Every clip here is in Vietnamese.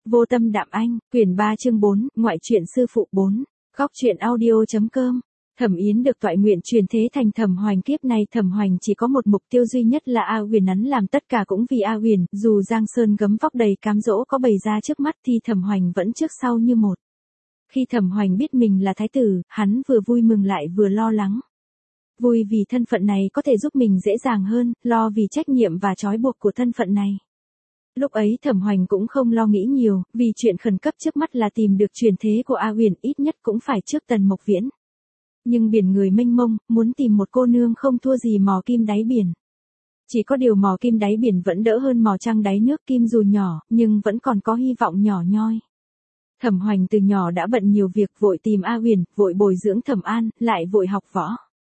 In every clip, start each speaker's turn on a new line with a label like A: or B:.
A: Vô tâm đạm anh, quyển 3 chương 4, ngoại truyện sư phụ 4, góc truyện audio.com. Thẩm Yến được toại nguyện truyền thế thành Thẩm Hoành. Kiếp này Thẩm Hoành chỉ có một mục tiêu duy nhất là A Huyền, hắn làm tất cả cũng vì A Huyền, dù Giang Sơn gấm vóc đầy cám dỗ có bày ra trước mắt thì Thẩm Hoành vẫn trước sau như một. Khi Thẩm Hoành biết mình là thái tử, hắn vừa vui mừng lại vừa lo lắng. Vui vì thân phận này có thể giúp mình dễ dàng hơn, lo vì trách nhiệm và trói buộc của thân phận này. Lúc ấy Thẩm Hoành cũng không lo nghĩ nhiều, vì chuyện khẩn cấp trước mắt là tìm được truyền thế của A Huyền, ít nhất cũng phải trước Tần Mộc Viễn. Nhưng biển người mênh mông, muốn tìm một cô nương không thua gì mò kim đáy biển. Chỉ có điều mò kim đáy biển vẫn đỡ hơn mò trăng đáy nước, kim dù nhỏ, nhưng vẫn còn có hy vọng nhỏ nhoi. Thẩm Hoành từ nhỏ đã bận nhiều việc, vội tìm A Huyền, vội bồi dưỡng Thẩm An, lại vội học võ.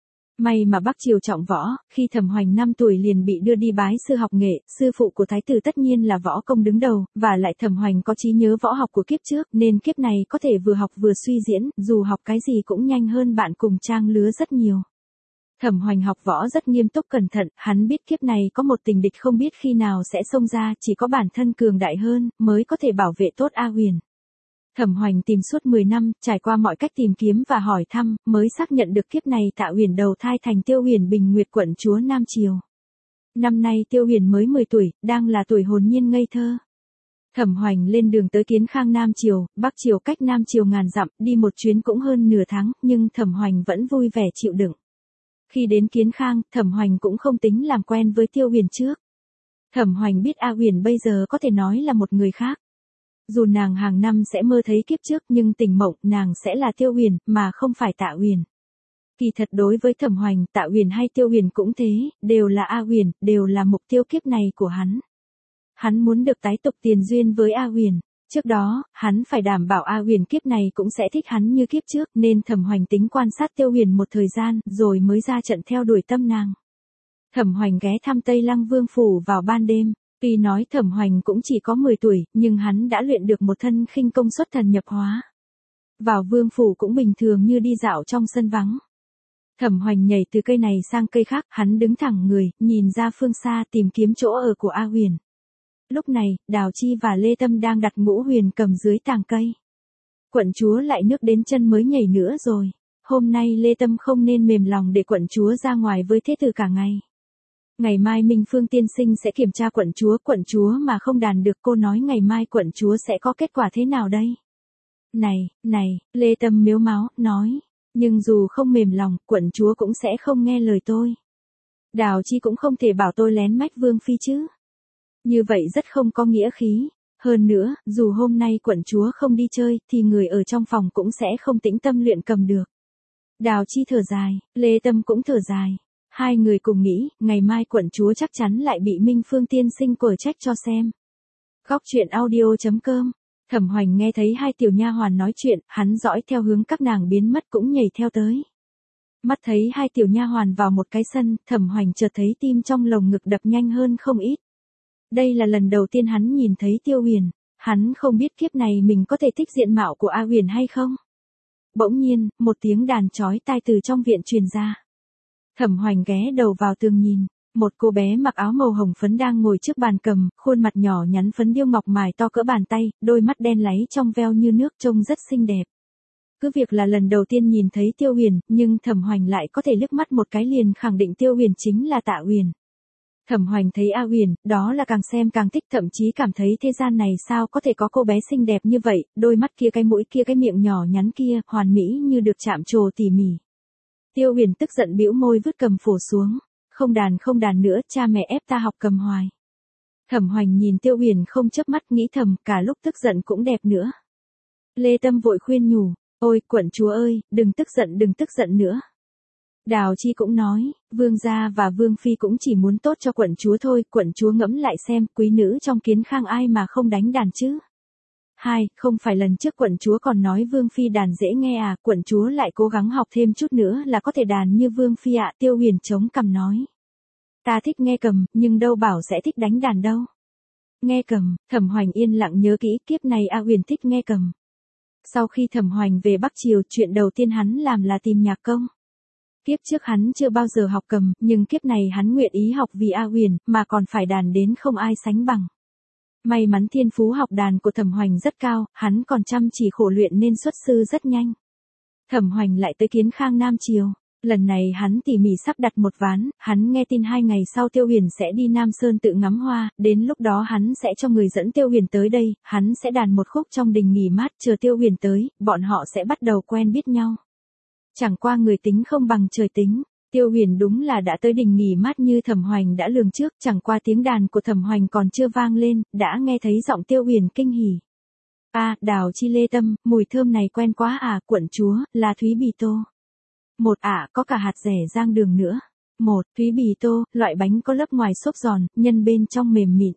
A: May mà Bắc Triều trọng võ, khi Thẩm Hoành 5 tuổi liền bị đưa đi bái sư học nghệ, sư phụ của thái tử tất nhiên là võ công đứng đầu, và lại Thẩm Hoành có trí nhớ võ học của kiếp trước, nên kiếp này có thể vừa học vừa suy diễn, dù học cái gì cũng nhanh hơn bạn cùng trang lứa rất nhiều. Thẩm Hoành học võ rất nghiêm túc cẩn thận, hắn biết kiếp này có một tình địch không biết khi nào sẽ xông ra, chỉ có bản thân cường đại hơn, mới có thể bảo vệ tốt A Huyền. Thẩm Hoành tìm suốt 10 năm, trải qua mọi cách tìm kiếm và hỏi thăm, mới xác nhận được kiếp này Tạ Huyền đầu thai thành Tiêu Huyền Bình Nguyệt quận chúa Nam Triều. Năm nay Tiêu Huyền mới 10 tuổi, đang là tuổi hồn nhiên ngây thơ. Thẩm Hoành lên đường tới Kiến Khang Nam Triều, Bắc Triều cách Nam Triều ngàn dặm, đi một chuyến cũng hơn nửa tháng, nhưng Thẩm Hoành vẫn vui vẻ chịu đựng. Khi đến Kiến Khang, Thẩm Hoành cũng không tính làm quen với Tiêu Huyền trước. Thẩm Hoành biết A Huyền bây giờ có thể nói là một người khác. Dù nàng hàng năm sẽ mơ thấy kiếp trước nhưng tỉnh mộng nàng sẽ là Tiêu Huyền, mà không phải Tạ Huyền. Kỳ thật đối với Thẩm Hoành, Tạ Huyền hay Tiêu Huyền cũng thế, đều là A Huyền, đều là mục tiêu kiếp này của hắn. Hắn muốn được tái tục tiền duyên với A Huyền. Trước đó, hắn phải đảm bảo A Huyền kiếp này cũng sẽ thích hắn như kiếp trước, nên Thẩm Hoành tính quan sát Tiêu Huyền một thời gian, rồi mới ra trận theo đuổi tâm nàng. Thẩm Hoành ghé thăm Tây Lăng Vương phủ vào ban đêm. Tuy nói Thẩm Hoành cũng chỉ có 10 tuổi, nhưng hắn đã luyện được một thân khinh công xuất thần nhập hóa. Vào vương phủ cũng bình thường như đi dạo trong sân vắng. Thẩm Hoành nhảy từ cây này sang cây khác, hắn đứng thẳng người, nhìn ra phương xa tìm kiếm chỗ ở của A Huyền. Lúc này, Đào Chi và Lê Tâm đang đặt Ngũ Huyền cầm dưới tàng cây. Quận chúa lại nước đến chân mới nhảy nữa rồi. Hôm nay Lê Tâm không nên mềm lòng để quận chúa ra ngoài với thế tử cả ngày. Ngày mai Minh Phương tiên sinh sẽ kiểm tra quận chúa mà không đàn được, cô nói ngày mai quận chúa sẽ có kết quả thế nào đây? Này, Lê Tâm mếu máo, nói, nhưng dù không mềm lòng, quận chúa cũng sẽ không nghe lời tôi. Đào Chi cũng không thể bảo tôi lén mách Vương Phi chứ. Như vậy rất không có nghĩa khí. Hơn nữa, dù hôm nay quận chúa không đi chơi, thì người ở trong phòng cũng sẽ không tĩnh tâm luyện cầm được. Đào Chi thở dài, Lê Tâm cũng thở dài. Hai người cùng nghĩ, ngày mai quận chúa chắc chắn lại bị Minh Phương tiên sinh quở trách cho xem. Góc truyện audio.com. Thẩm Hoành nghe thấy hai tiểu nha hoàn nói chuyện, hắn dõi theo hướng các nàng biến mất cũng nhảy theo tới. Mắt thấy hai tiểu nha hoàn vào một cái sân, Thẩm Hoành chợt thấy tim trong lồng ngực đập nhanh hơn không ít. Đây là lần đầu tiên hắn nhìn thấy Tiêu Huyền, hắn không biết kiếp này mình có thể thích diện mạo của A Huyền hay không. Bỗng nhiên, một tiếng đàn chói tai từ trong viện truyền ra. Thẩm Hoành ghé đầu vào tường nhìn, một cô bé mặc áo màu hồng phấn đang ngồi trước bàn cầm, khuôn mặt nhỏ nhắn phấn điêu ngọc mài to cỡ bàn tay, đôi mắt đen láy trong veo như nước trông rất xinh đẹp. Cứ việc là lần đầu tiên nhìn thấy Tiêu Huyền, nhưng Thẩm Hoành lại có thể liếc mắt một cái liền khẳng định Tiêu Huyền chính là Tạ Huyền. Thẩm Hoành thấy A Huyền, đó là càng xem càng thích, thậm chí cảm thấy thế gian này sao có thể có cô bé xinh đẹp như vậy, đôi mắt kia, cái mũi kia, cái miệng nhỏ nhắn kia, hoàn mỹ như được chạm trổ tỉ mỉ. Tiêu Huyền tức giận bĩu môi vứt cầm phổ xuống, không đàn nữa, cha mẹ ép ta học cầm hoài. Thẩm Hoành nhìn Tiêu Huyền không chớp mắt, nghĩ thầm, cả lúc tức giận cũng đẹp nữa. Lê Tâm vội khuyên nhủ, ôi quận chúa ơi, đừng tức giận nữa. Đào Chi cũng nói, vương gia và vương phi cũng chỉ muốn tốt cho quận chúa thôi, quận chúa ngẫm lại xem, quý nữ trong Kiến Khang ai mà không đánh đàn chứ. Không phải lần trước quận chúa còn nói vương phi đàn dễ nghe à, quận chúa lại cố gắng học thêm chút nữa là có thể đàn như vương phi ạ. Tiêu Huyền chống cằm nói, ta thích nghe cầm, nhưng đâu bảo sẽ thích đánh đàn đâu. Nghe cầm, Thẩm Hoành yên lặng nhớ kỹ, kiếp này A Huyền thích nghe cầm. Sau khi Thẩm Hoành về Bắc Triều, chuyện đầu tiên hắn làm là tìm nhạc công. Kiếp trước hắn chưa bao giờ học cầm, nhưng kiếp này hắn nguyện ý học vì A Huyền, mà còn phải đàn đến không ai sánh bằng. May mắn thiên phú học đàn của Thẩm Hoành rất cao, hắn còn chăm chỉ khổ luyện nên xuất sư rất nhanh. Thẩm Hoành lại tới Kiến Khang Nam Triều. Lần này hắn tỉ mỉ sắp đặt một ván, hắn nghe tin 2 ngày sau Tiêu Huyền sẽ đi Nam Sơn tự ngắm hoa, đến lúc đó hắn sẽ cho người dẫn Tiêu Huyền tới đây, hắn sẽ đàn một khúc trong đình nghỉ mát chờ Tiêu Huyền tới, bọn họ sẽ bắt đầu quen biết nhau. Chẳng qua người tính không bằng trời tính. Tiêu Huyền đúng là đã tới đình nghỉ mát như Thẩm Hoành đã lường trước, chẳng qua tiếng đàn của Thẩm Hoành còn chưa vang lên, đã nghe thấy giọng Tiêu Huyền kinh hỉ. Đào chi lê tâm, mùi thơm này quen quá à, quận chúa, là Thúy Bì Tô. Một có cả hạt dẻ rang đường nữa. Một, Thúy Bì Tô, loại bánh có lớp ngoài xốp giòn, nhân bên trong mềm mịn.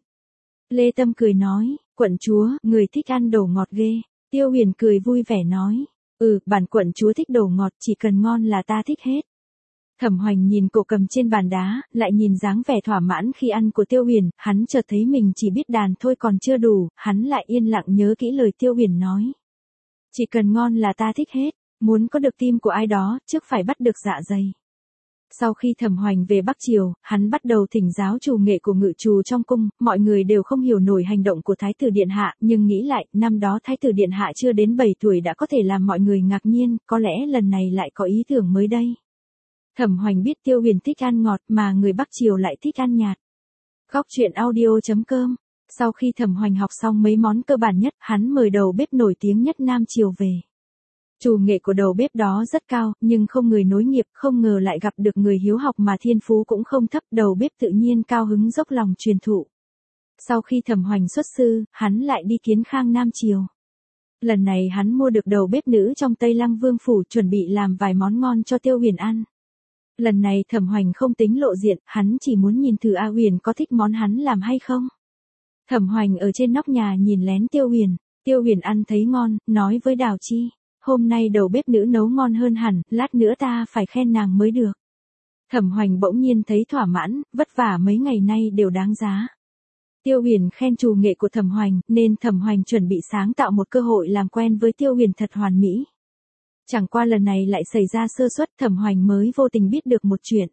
A: Lê Tâm cười nói, quận chúa, người thích ăn đồ ngọt ghê. Tiêu Huyền cười vui vẻ nói, bản quận chúa thích đồ ngọt, chỉ cần ngon là ta thích hết. Thẩm Hoành nhìn cổ cầm trên bàn đá, lại nhìn dáng vẻ thỏa mãn khi ăn của Tiêu Huyền, hắn chợt thấy mình chỉ biết đàn thôi còn chưa đủ, hắn lại yên lặng nhớ kỹ lời Tiêu Huyền nói. Chỉ cần ngon là ta thích hết, muốn có được tim của ai đó, trước phải bắt được dạ dày. Sau khi Thẩm Hoành về Bắc Triều, hắn bắt đầu thỉnh giáo trù nghệ của ngự trù trong cung, mọi người đều không hiểu nổi hành động của Thái tử Điện Hạ, nhưng nghĩ lại, năm đó Thái tử Điện Hạ chưa đến 7 tuổi đã có thể làm mọi người ngạc nhiên, có lẽ lần này lại có ý tưởng mới đây. Thẩm Hoành biết Tiêu Huyền thích ăn ngọt mà người Bắc Triều lại thích ăn nhạt. Góc truyện audio.com. Sau khi Thẩm Hoành học xong mấy món cơ bản nhất, hắn mời đầu bếp nổi tiếng nhất Nam Triều về. Trù nghệ của đầu bếp đó rất cao, nhưng không người nối nghiệp, không ngờ lại gặp được người hiếu học mà thiên phú cũng không thấp, đầu bếp tự nhiên cao hứng dốc lòng truyền thụ. Sau khi Thẩm Hoành xuất sư, hắn lại đi Kiến Khang Nam Triều. Lần này hắn mua được đầu bếp nữ trong Tây Lăng Vương phủ chuẩn bị làm vài món ngon cho Tiêu Huyền ăn. Lần này Thẩm Hoành không tính lộ diện, hắn chỉ muốn nhìn thử A Huyền có thích món hắn làm hay không. Thẩm Hoành ở trên nóc nhà nhìn lén Tiêu Huyền ăn thấy ngon, nói với Đào Chi, hôm nay đầu bếp nữ nấu ngon hơn hẳn, lát nữa ta phải khen nàng mới được. Thẩm Hoành bỗng nhiên thấy thỏa mãn, vất vả mấy ngày nay đều đáng giá. Tiêu Huyền khen trù nghệ của Thẩm Hoành, nên Thẩm Hoành chuẩn bị sáng tạo một cơ hội làm quen với Tiêu Huyền thật hoàn mỹ. Chẳng qua lần này lại xảy ra sơ suất, Thẩm Hoành mới vô tình biết được một chuyện.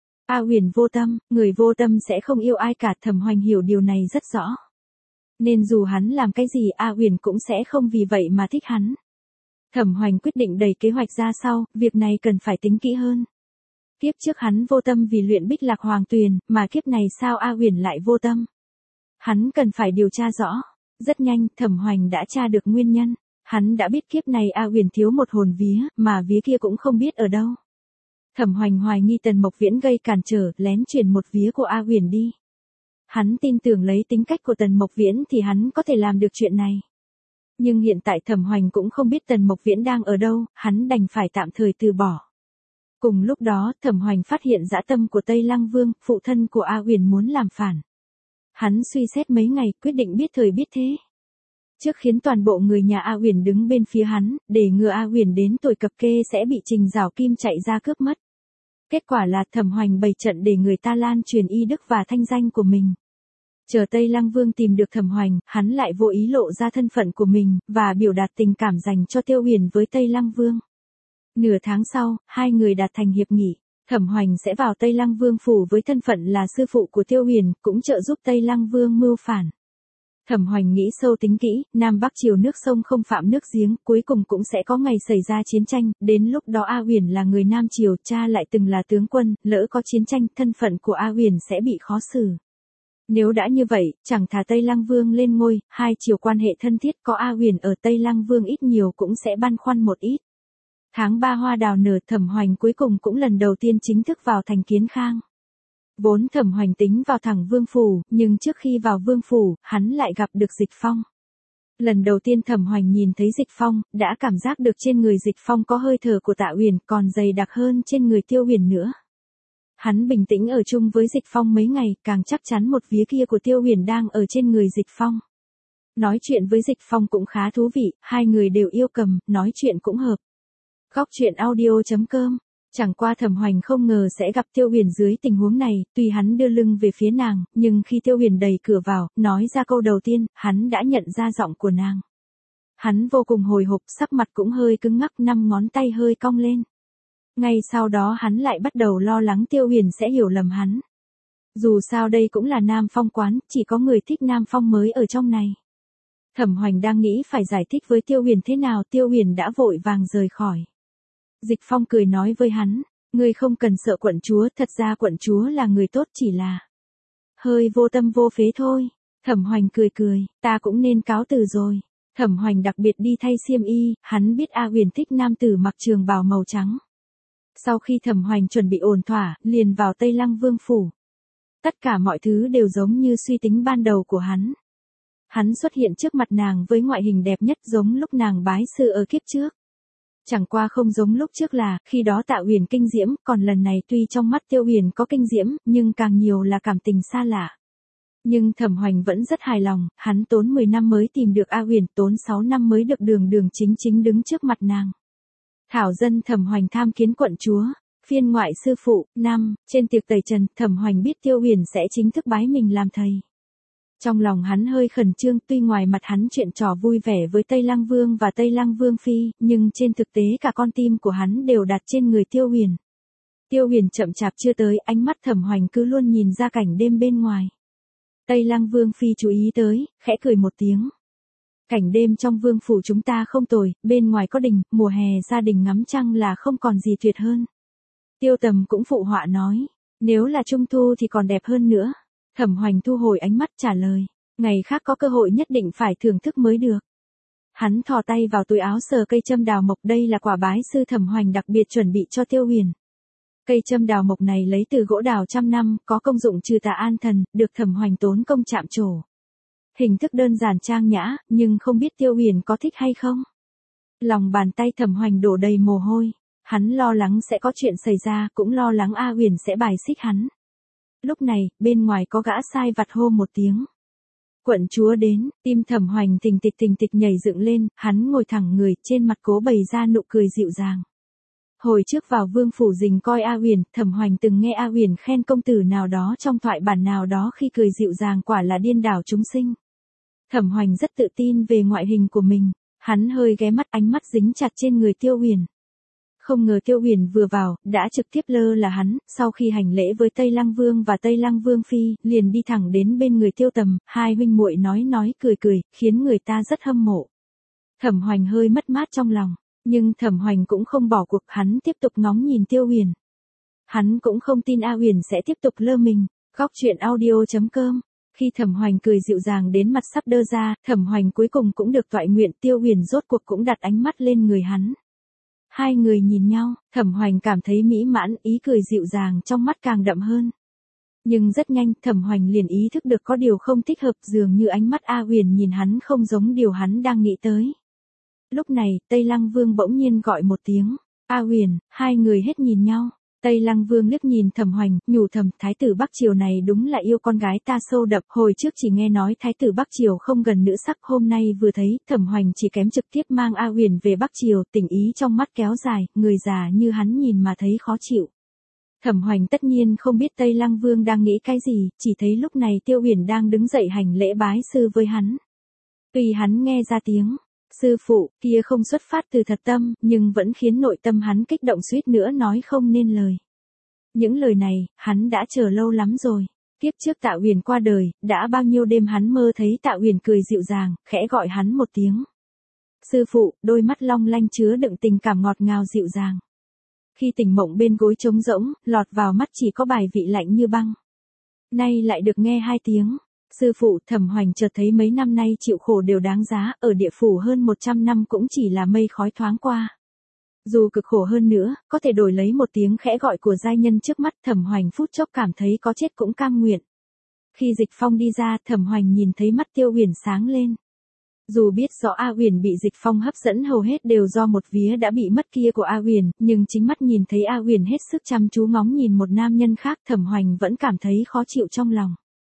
A: A Huyền vô tâm, người vô tâm sẽ không yêu ai cả, Thẩm Hoành hiểu điều này rất rõ. Nên dù hắn làm cái gì A Huyền cũng sẽ không vì vậy mà thích hắn. Thẩm Hoành quyết định đẩy kế hoạch ra sau, việc này cần phải tính kỹ hơn. Kiếp trước hắn vô tâm vì luyện Bích Lạc Hoàng Tuyền, mà kiếp này sao A Huyền lại vô tâm? Hắn cần phải điều tra rõ. Rất nhanh, Thẩm Hoành đã tra được nguyên nhân. Hắn đã biết kiếp này A Huyền thiếu một hồn vía, mà vía kia cũng không biết ở đâu. Thẩm Hoành hoài nghi Tần Mộc Viễn gây cản trở, lén chuyển một vía của A Huyền đi. Hắn tin tưởng lấy tính cách của Tần Mộc Viễn thì hắn có thể làm được chuyện này. Nhưng hiện tại Thẩm Hoành cũng không biết Tần Mộc Viễn đang ở đâu, hắn đành phải tạm thời từ bỏ. Cùng lúc đó, Thẩm Hoành phát hiện dã tâm của Tây Lăng Vương, phụ thân của A Huyền muốn làm phản. Hắn suy xét mấy ngày, quyết định biết thời biết thế. Trước khiến toàn bộ người nhà A Huyền đứng bên phía hắn, để ngừa A Huyền đến tuổi cập kê sẽ bị Trình Giảo Kim chạy ra cướp mất. Kết quả là Thẩm Hoành bày trận để người ta lan truyền y đức và thanh danh của mình. Chờ Tây Lăng Vương tìm được Thẩm Hoành, hắn lại vô ý lộ ra thân phận của mình, và biểu đạt tình cảm dành cho Tiêu Huyền với Tây Lăng Vương. Nửa tháng sau, hai người đạt thành hiệp nghị, Thẩm Hoành sẽ vào Tây Lăng Vương phủ với thân phận là sư phụ của Tiêu Huyền, cũng trợ giúp Tây Lăng Vương mưu phản. Thẩm Hoành nghĩ sâu tính kỹ, Nam Bắc Triều nước sông không phạm nước giếng, cuối cùng cũng sẽ có ngày xảy ra chiến tranh, đến lúc đó A Huyền là người Nam Triều, cha lại từng là tướng quân, lỡ có chiến tranh, thân phận của A Huyền sẽ bị khó xử. Nếu đã như vậy, chẳng thà Tây Lăng Vương lên ngôi, hai triều quan hệ thân thiết, có A Huyền ở Tây Lăng Vương ít nhiều cũng sẽ băn khoăn một ít. Tháng 3 hoa đào nở, Thẩm Hoành cuối cùng cũng lần đầu tiên chính thức vào thành Kiến Khang. Vốn Thẩm Hoành tính vào thẳng Vương phủ, nhưng trước khi vào Vương phủ, hắn lại gặp được Dịch Phong. Lần đầu tiên Thẩm Hoành nhìn thấy Dịch Phong, đã cảm giác được trên người Dịch Phong có hơi thở của Tạ Huyền, còn dày đặc hơn trên người Tiêu Huyền nữa. Hắn bình tĩnh ở chung với Dịch Phong mấy ngày, càng chắc chắn một vía kia của Tiêu Huyền đang ở trên người Dịch Phong. Nói chuyện với Dịch Phong cũng khá thú vị, hai người đều yêu cầm, nói chuyện cũng hợp. Góc truyện audio.com. Chẳng qua Thẩm Hoành không ngờ sẽ gặp Tiêu Huyền dưới tình huống này, tuy hắn đưa lưng về phía nàng, nhưng khi Tiêu Huyền đẩy cửa vào, nói ra câu đầu tiên, hắn đã nhận ra giọng của nàng. Hắn vô cùng hồi hộp, sắc mặt cũng hơi cứng ngắc, 5 ngón tay hơi cong lên. Ngay sau đó hắn lại bắt đầu lo lắng Tiêu Huyền sẽ hiểu lầm hắn. Dù sao đây cũng là Nam Phong quán, chỉ có người thích Nam Phong mới ở trong này. Thẩm Hoành đang nghĩ phải giải thích với Tiêu Huyền thế nào, Tiêu Huyền đã vội vàng rời khỏi. Dịch Phong cười nói với hắn, ngươi không cần sợ quận chúa, thật ra quận chúa là người tốt, chỉ là hơi vô tâm vô phế thôi. Thẩm Hoành cười cười, ta cũng nên cáo từ rồi. Thẩm Hoành đặc biệt đi thay xiêm y, hắn biết A Huyền thích nam tử mặc trường bào màu trắng. Sau khi Thẩm Hoành chuẩn bị ổn thỏa, liền vào Tây Lăng Vương phủ. Tất cả mọi thứ đều giống như suy tính ban đầu của hắn. Hắn xuất hiện trước mặt nàng với ngoại hình đẹp nhất, giống lúc nàng bái sư ở kiếp trước. Chẳng qua không giống lúc trước là, khi đó Tạ Huyền kinh diễm, còn lần này tuy trong mắt Tiêu Huyền có kinh diễm, nhưng càng nhiều là cảm tình xa lạ. Nhưng Thẩm Hoành vẫn rất hài lòng, hắn tốn 10 năm mới tìm được A Huyền, tốn 6 năm mới được Đường Đường chính chính đứng trước mặt nàng. Thảo dân Thẩm Hoành tham kiến quận chúa. Phiên ngoại sư phụ, năm, trên tiệc tẩy trần, Thẩm Hoành biết Tiêu Huyền sẽ chính thức bái mình làm thầy. Trong lòng hắn hơi khẩn trương, tuy ngoài mặt hắn chuyện trò vui vẻ với Tây Lăng Vương và Tây Lăng Vương Phi, nhưng trên thực tế cả con tim của hắn đều đặt trên người Tiêu Huyền. Tiêu Huyền chậm chạp chưa tới, ánh mắt Thẩm Hoành cứ luôn nhìn ra cảnh đêm bên ngoài. Tây Lăng Vương Phi chú ý tới, khẽ cười một tiếng. Cảnh đêm trong vương phủ chúng ta không tồi, bên ngoài có đình, mùa hè gia đình ngắm trăng là không còn gì tuyệt hơn. Tiêu Tầm cũng phụ họa nói, nếu là trung thu thì còn đẹp hơn nữa. Thẩm Hoành thu hồi ánh mắt trả lời, ngày khác có cơ hội nhất định phải thưởng thức mới được. Hắn thò tay vào túi áo sờ cây châm đào mộc, đây là quả bái sư Thẩm Hoành đặc biệt chuẩn bị cho Tiêu Huyền. Cây châm đào mộc này lấy từ gỗ đào trăm năm, có công dụng trừ tà an thần, được Thẩm Hoành tốn công chạm trổ. Hình thức đơn giản trang nhã, nhưng không biết Tiêu Huyền có thích hay không. Lòng bàn tay Thẩm Hoành đổ đầy mồ hôi, hắn lo lắng sẽ có chuyện xảy ra, cũng lo lắng A Huyền sẽ bài xích hắn. Lúc này, bên ngoài có gã sai vặt hô một tiếng. Quận chúa đến, tim Thẩm Hoành thình thịch nhảy dựng lên, hắn ngồi thẳng người, trên mặt cố bày ra nụ cười dịu dàng. Hồi trước vào vương phủ dình coi A Huyền, Thẩm Hoành từng nghe A Huyền khen công tử nào đó trong thoại bản nào đó khi cười dịu dàng quả là điên đảo chúng sinh. Thẩm Hoành rất tự tin về ngoại hình của mình, hắn hơi ghé mắt, ánh mắt dính chặt trên người Tiêu Huyền. Không ngờ Tiêu Huyền vừa vào, đã trực tiếp lơ là hắn, sau khi hành lễ với Tây Lăng Vương và Tây Lăng Vương Phi, liền đi thẳng đến bên người Tiêu Tầm, hai huynh muội nói cười, khiến người ta rất hâm mộ. Thẩm Hoành hơi mất mát trong lòng, nhưng Thẩm Hoành cũng không bỏ cuộc, hắn tiếp tục ngóng nhìn Tiêu Huyền. Hắn cũng không tin A Huyền sẽ tiếp tục lơ mình. Góc truyện audio.com. Khi Thẩm Hoành cười dịu dàng đến mặt sắp đơ ra, Thẩm Hoành cuối cùng cũng được toại nguyện, Tiêu Huyền rốt cuộc cũng đặt ánh mắt lên người hắn. Hai người nhìn nhau, Thẩm Hoành cảm thấy mỹ mãn, ý cười dịu dàng trong mắt càng đậm hơn. Nhưng rất nhanh, Thẩm Hoành liền ý thức được có điều không thích hợp, dường như ánh mắt A Huyền nhìn hắn không giống điều hắn đang nghĩ tới. Lúc này, Tây Lăng Vương bỗng nhiên gọi một tiếng, A Huyền, hai người hết nhìn nhau. Tây Lăng Vương liếc nhìn Thẩm Hoành, nhủ thầm, thái tử Bắc Triều này đúng là yêu con gái ta sâu đậm, hồi trước chỉ nghe nói thái tử Bắc Triều không gần nữ sắc, hôm nay vừa thấy, Thẩm Hoành chỉ kém trực tiếp mang A Huyền về Bắc Triều, tình ý trong mắt kéo dài, người già như hắn nhìn mà thấy khó chịu. Thẩm Hoành tất nhiên không biết Tây Lăng Vương đang nghĩ cái gì, chỉ thấy lúc này Tiêu Huyền đang đứng dậy hành lễ bái sư với hắn. Tuy hắn nghe ra tiếng sư phụ kia không xuất phát từ thật tâm, nhưng vẫn khiến nội tâm hắn kích động suýt nữa nói không nên lời. Những lời này, hắn đã chờ lâu lắm rồi. Kiếp trước Tạ Huyền qua đời, đã bao nhiêu đêm hắn mơ thấy Tạ Huyền cười dịu dàng, khẽ gọi hắn một tiếng. Sư phụ, đôi mắt long lanh chứa đựng tình cảm ngọt ngào dịu dàng. Khi tỉnh mộng bên gối trống rỗng, lọt vào mắt chỉ có bài vị lạnh như băng. Nay lại được nghe hai tiếng. Sư phụ, Thẩm Hoành chợt thấy mấy năm nay chịu khổ đều đáng giá, ở địa phủ hơn 100 năm cũng chỉ là mây khói thoáng qua. Dù cực khổ hơn nữa, có thể đổi lấy một tiếng khẽ gọi của giai nhân trước mắt, Thẩm Hoành phút chốc cảm thấy có chết cũng cam nguyện. Khi Dịch Phong đi ra, Thẩm Hoành nhìn thấy mắt Tiêu Huyền sáng lên. Dù biết rõ A Huyền bị Dịch Phong hấp dẫn hầu hết đều do một vía đã bị mất kia của A Huyền, nhưng chính mắt nhìn thấy A Huyền hết sức chăm chú ngóng nhìn một nam nhân khác, Thẩm Hoành vẫn cảm thấy khó chịu trong lòng.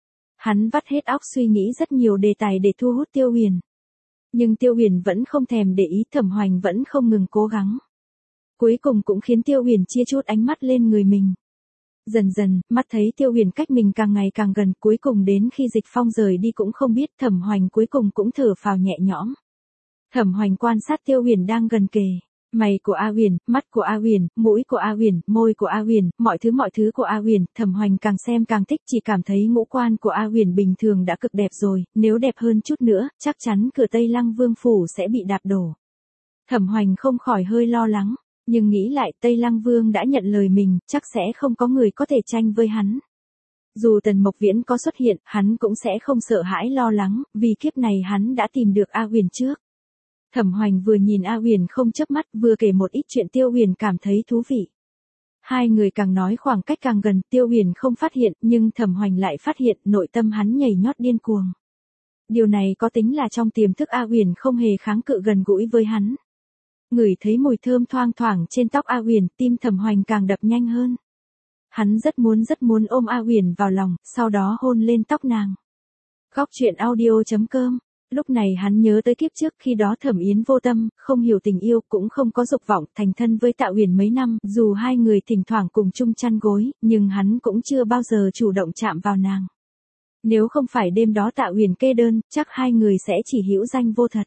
A: Hắn vắt hết óc suy nghĩ rất nhiều đề tài để thu hút Tiêu Huyền. Nhưng Tiêu Huyền vẫn không thèm để ý, Thẩm Hoành vẫn không ngừng cố gắng. Cuối cùng cũng khiến Tiêu Huyền chia chút ánh mắt lên người mình. Dần dần, mắt thấy Tiêu Huyền cách mình càng ngày càng gần, cuối cùng đến khi Dịch Phong rời đi cũng không biết, Thẩm Hoành cuối cùng cũng thở phào nhẹ nhõm. Thẩm Hoành quan sát Tiêu Huyền đang gần kề. Mày của A Huyền, mắt của A Huyền, mũi của A Huyền, môi của A Huyền, mọi thứ của A Huyền, Thẩm Hoành càng xem càng thích, chỉ cảm thấy ngũ quan của A Huyền bình thường đã cực đẹp rồi, nếu đẹp hơn chút nữa, chắc chắn cửa Tây Lăng Vương phủ sẽ bị đạp đổ. Thẩm Hoành không khỏi hơi lo lắng, nhưng nghĩ lại Tây Lăng Vương đã nhận lời mình, chắc sẽ không có người có thể tranh với hắn. Dù Tần Mộc Viễn có xuất hiện, hắn cũng sẽ không sợ hãi lo lắng, vì kiếp này hắn đã tìm được A Huyền trước. Thẩm Hoành vừa nhìn A Huyền không chớp mắt, vừa kể một ít chuyện Tiêu Huyền cảm thấy thú vị. Hai người càng nói khoảng cách càng gần, Tiêu Huyền không phát hiện, nhưng Thẩm Hoành lại phát hiện, nội tâm hắn nhảy nhót điên cuồng. Điều này có tính là trong tiềm thức A Huyền không hề kháng cự gần gũi với hắn. Ngửi thấy mùi thơm thoang thoảng trên tóc A Huyền, tim Thẩm Hoành càng đập nhanh hơn. Hắn rất muốn ôm A Huyền vào lòng, sau đó hôn lên tóc nàng. Góc truyện audio.com. Lúc này hắn nhớ tới kiếp trước, khi đó Thẩm Yến vô tâm, không hiểu tình yêu, cũng không có dục vọng, thành thân với Tạ Huyền mấy năm, dù hai người thỉnh thoảng cùng chung chăn gối, nhưng hắn cũng chưa bao giờ chủ động chạm vào nàng. Nếu không phải đêm đó Tạ Huyền kê đơn, chắc hai người sẽ chỉ hữu danh vô thật.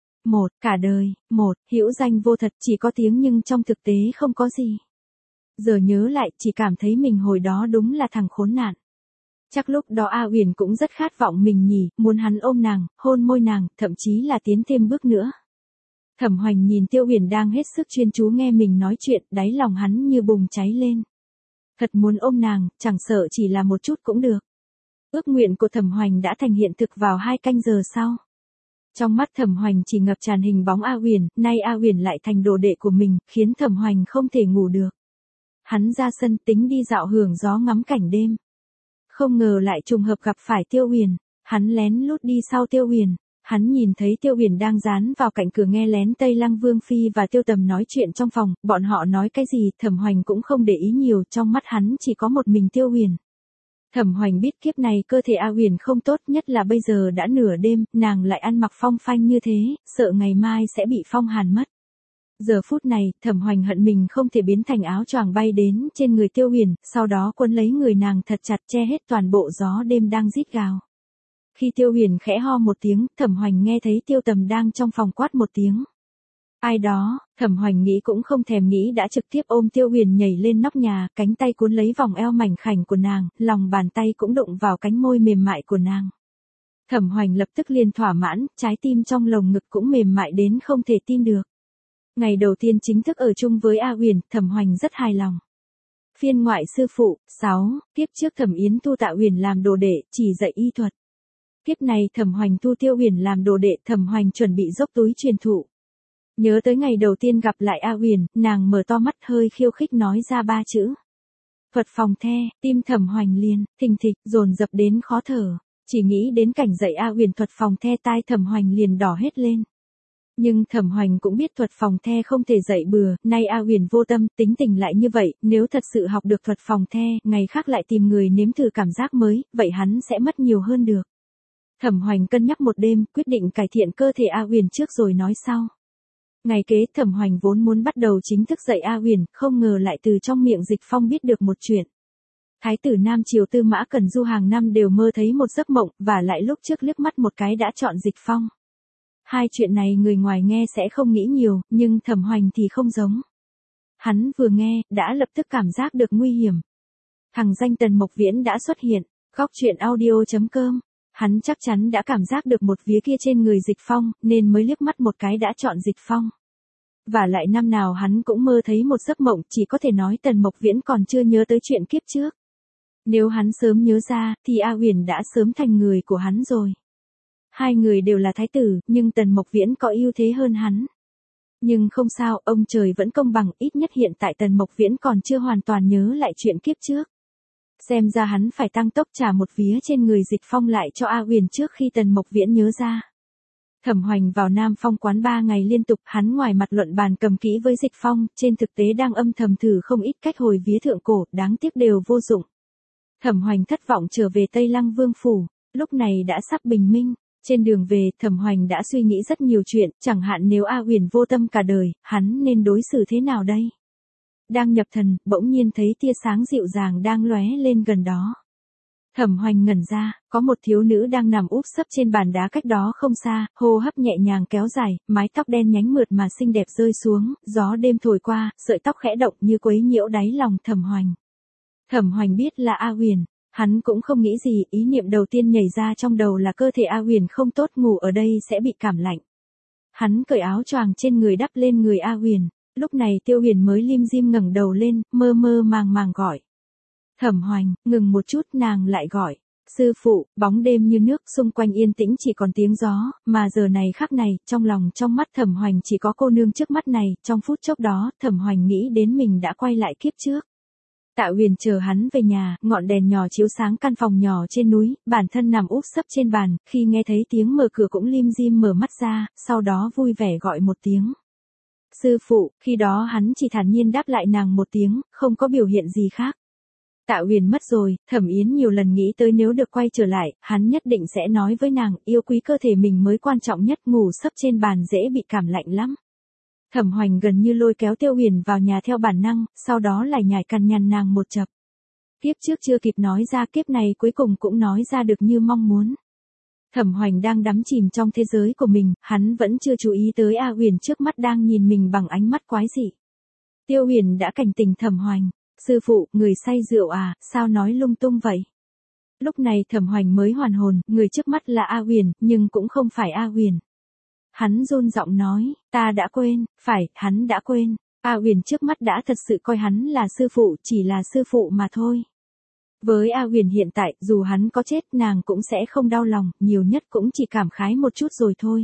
A: Cả đời, hữu danh vô thật, chỉ có tiếng nhưng trong thực tế không có gì. Giờ nhớ lại, chỉ cảm thấy mình hồi đó đúng là thằng khốn nạn. Chắc lúc đó A Huyền cũng rất khát vọng mình nhỉ, muốn hắn ôm nàng, hôn môi nàng, thậm chí là tiến thêm bước nữa. Thẩm Hoành nhìn Tiêu Huyền đang hết sức chuyên chú nghe mình nói chuyện, đáy lòng hắn như bùng cháy lên. Thật muốn ôm nàng, chẳng sợ chỉ là một chút cũng được. Ước nguyện của Thẩm Hoành đã thành hiện thực vào 2 canh giờ sau. Trong mắt Thẩm Hoành chỉ ngập tràn hình bóng A Huyền, nay A Huyền lại thành đồ đệ của mình, khiến Thẩm Hoành không thể ngủ được. Hắn ra sân tính đi dạo hưởng gió ngắm cảnh đêm. Không ngờ lại trùng hợp gặp phải Tiêu Huyền, hắn lén lút đi sau Tiêu Huyền, hắn nhìn thấy Tiêu Huyền đang dán vào cạnh cửa nghe lén Tây Lăng Vương Phi và Tiêu Tầm nói chuyện trong phòng, bọn họ nói cái gì, Thẩm Hoành cũng không để ý nhiều, trong mắt hắn chỉ có một mình Tiêu Huyền. Thẩm Hoành biết kiếp này cơ thể A Huyền không tốt, nhất là bây giờ đã nửa đêm, nàng lại ăn mặc phong phanh như thế, sợ ngày mai sẽ bị phong hàn mất. Giờ phút này, Thẩm Hoành hận mình không thể biến thành áo choàng bay đến trên người Tiêu Huyền, sau đó quấn lấy người nàng thật chặt che hết toàn bộ gió đêm đang rít gào. Khi Tiêu Huyền khẽ ho một tiếng, Thẩm Hoành nghe thấy Tiêu Tầm đang trong phòng quát một tiếng. Ai đó, Thẩm Hoành nghĩ cũng không thèm nghĩ đã trực tiếp ôm Tiêu Huyền nhảy lên nóc nhà, cánh tay cuốn lấy vòng eo mảnh khảnh của nàng, lòng bàn tay cũng đụng vào cánh môi mềm mại của nàng. Thẩm Hoành lập tức liền thỏa mãn, trái tim trong lồng ngực cũng mềm mại đến không thể tin được. Ngày đầu tiên chính thức ở chung với A Huyền, Thẩm Hoành rất hài lòng. Phiên ngoại sư phụ, 6, kiếp trước Thẩm Yến tu Tạ Huyền làm đồ đệ, chỉ dạy y thuật. Kiếp này Thẩm Hoành tu Tiêu Huyền làm đồ đệ, Thẩm Hoành chuẩn bị dốc túi truyền thụ. Nhớ tới ngày đầu tiên gặp lại A Huyền, nàng mở to mắt hơi khiêu khích nói ra 3 chữ. Thuật phòng the, tim Thẩm Hoành liền, thình thịch, dồn dập đến khó thở. Chỉ nghĩ đến cảnh dạy A Huyền thuật phòng the, tai Thẩm Hoành liền đỏ hết lên. Nhưng Thẩm Hoành cũng biết thuật phòng the không thể dạy bừa, nay A Huyền vô tâm, tính tình lại như vậy, nếu thật sự học được thuật phòng the, ngày khác lại tìm người nếm thử cảm giác mới, vậy hắn sẽ mất nhiều hơn được. Thẩm Hoành cân nhắc một đêm, quyết định cải thiện cơ thể A Huyền trước rồi nói sau. Ngày kế Thẩm Hoành vốn muốn bắt đầu chính thức dạy A Huyền, không ngờ lại từ trong miệng Dịch Phong biết được một chuyện. Thái tử Nam Triều Tư Mã Cần Du hàng năm đều mơ thấy một giấc mộng, và lại lúc trước liếc mắt một cái đã chọn Dịch Phong. Hai chuyện này người ngoài nghe sẽ không nghĩ nhiều, nhưng Thẩm Hoành thì không giống. Hắn vừa nghe, đã lập tức cảm giác được nguy hiểm. Thằng danh Tần Mộc Viễn đã xuất hiện, góc truyện audio.com. Hắn chắc chắn đã cảm giác được một vía kia trên người Dịch Phong, nên mới liếc mắt một cái đã chọn Dịch Phong. Và lại năm nào hắn cũng mơ thấy một giấc mộng, chỉ có thể nói Tần Mộc Viễn còn chưa nhớ tới chuyện kiếp trước. Nếu hắn sớm nhớ ra, thì A Huyền đã sớm thành người của hắn rồi. Hai người đều là thái tử, nhưng Tần Mộc Viễn có ưu thế hơn hắn. Nhưng không sao, ông trời vẫn công bằng, ít nhất hiện tại Tần Mộc Viễn còn chưa hoàn toàn nhớ lại chuyện kiếp trước. Xem ra hắn phải tăng tốc trả một vía trên người Dịch Phong lại cho A Huyền trước khi Tần Mộc Viễn nhớ ra. Thẩm Hoành vào Nam Phong quán 3 ngày liên tục, hắn ngoài mặt luận bàn cầm kỹ với Dịch Phong, trên thực tế đang âm thầm thử không ít cách hồi vía thượng cổ, đáng tiếc đều vô dụng. Thẩm Hoành thất vọng trở về Tây Lăng Vương phủ, lúc này đã sắp bình minh. Trên đường về, Thẩm Hoành đã suy nghĩ rất nhiều chuyện, chẳng hạn nếu A Huyền vô tâm cả đời, hắn nên đối xử thế nào đây? Đang nhập thần, bỗng nhiên thấy tia sáng dịu dàng đang lóe lên gần đó. Thẩm Hoành ngẩn ra, có một thiếu nữ đang nằm úp sấp trên bàn đá cách đó không xa, hô hấp nhẹ nhàng kéo dài, mái tóc đen nhánh mượt mà xinh đẹp rơi xuống, gió đêm thổi qua, sợi tóc khẽ động như quấy nhiễu đáy lòng Thẩm Hoành. Thẩm Hoành biết là A Huyền, hắn cũng không nghĩ gì, ý niệm đầu tiên nhảy ra trong đầu là cơ thể A Huyền không tốt, ngủ ở đây sẽ bị cảm lạnh. Hắn cởi áo choàng trên người đắp lên người A Huyền, lúc này Tiêu Huyền mới lim dim ngẩng đầu lên, mơ mơ màng màng gọi. Thẩm Hoành, ngừng một chút, nàng lại gọi. Sư phụ, bóng đêm như nước, xung quanh yên tĩnh chỉ còn tiếng gió, mà giờ này khắc này, trong lòng trong mắt Thẩm Hoành chỉ có cô nương trước mắt này, trong phút chốc đó, Thẩm Hoành nghĩ đến mình đã quay lại kiếp trước. Tạ Huyền chờ hắn về nhà, ngọn đèn nhỏ chiếu sáng căn phòng nhỏ trên núi, bản thân nằm úp sấp trên bàn, khi nghe thấy tiếng mở cửa cũng lim dim mở mắt ra, sau đó vui vẻ gọi một tiếng. Sư phụ, khi đó hắn chỉ thản nhiên đáp lại nàng một tiếng, không có biểu hiện gì khác. Tạ Huyền mất rồi, Thẩm Yến nhiều lần nghĩ tới nếu được quay trở lại, hắn nhất định sẽ nói với nàng, yêu quý cơ thể mình mới quan trọng nhất, ngủ sấp trên bàn dễ bị cảm lạnh lắm. Thẩm Hoành gần như lôi kéo Tiêu Huyền vào nhà theo bản năng, sau đó lại nhảy cằn nhằn nàng một chập. Kiếp trước chưa kịp nói ra, kiếp này cuối cùng cũng nói ra được như mong muốn. Thẩm Hoành đang đắm chìm trong thế giới của mình, hắn vẫn chưa chú ý tới A Huyền trước mắt đang nhìn mình bằng ánh mắt quái dị. Tiêu Huyền đã cảnh tỉnh Thẩm Hoành. Sư phụ, người say rượu à, sao nói lung tung vậy? Lúc này Thẩm Hoành mới hoàn hồn, người trước mắt là A Huyền, nhưng cũng không phải A Huyền. Hắn run giọng nói, ta đã quên, phải, hắn đã quên. A Huyền trước mắt đã thật sự coi hắn là sư phụ, chỉ là sư phụ mà thôi. Với A Huyền hiện tại, dù hắn có chết, nàng cũng sẽ không đau lòng, nhiều nhất cũng chỉ cảm khái một chút rồi thôi.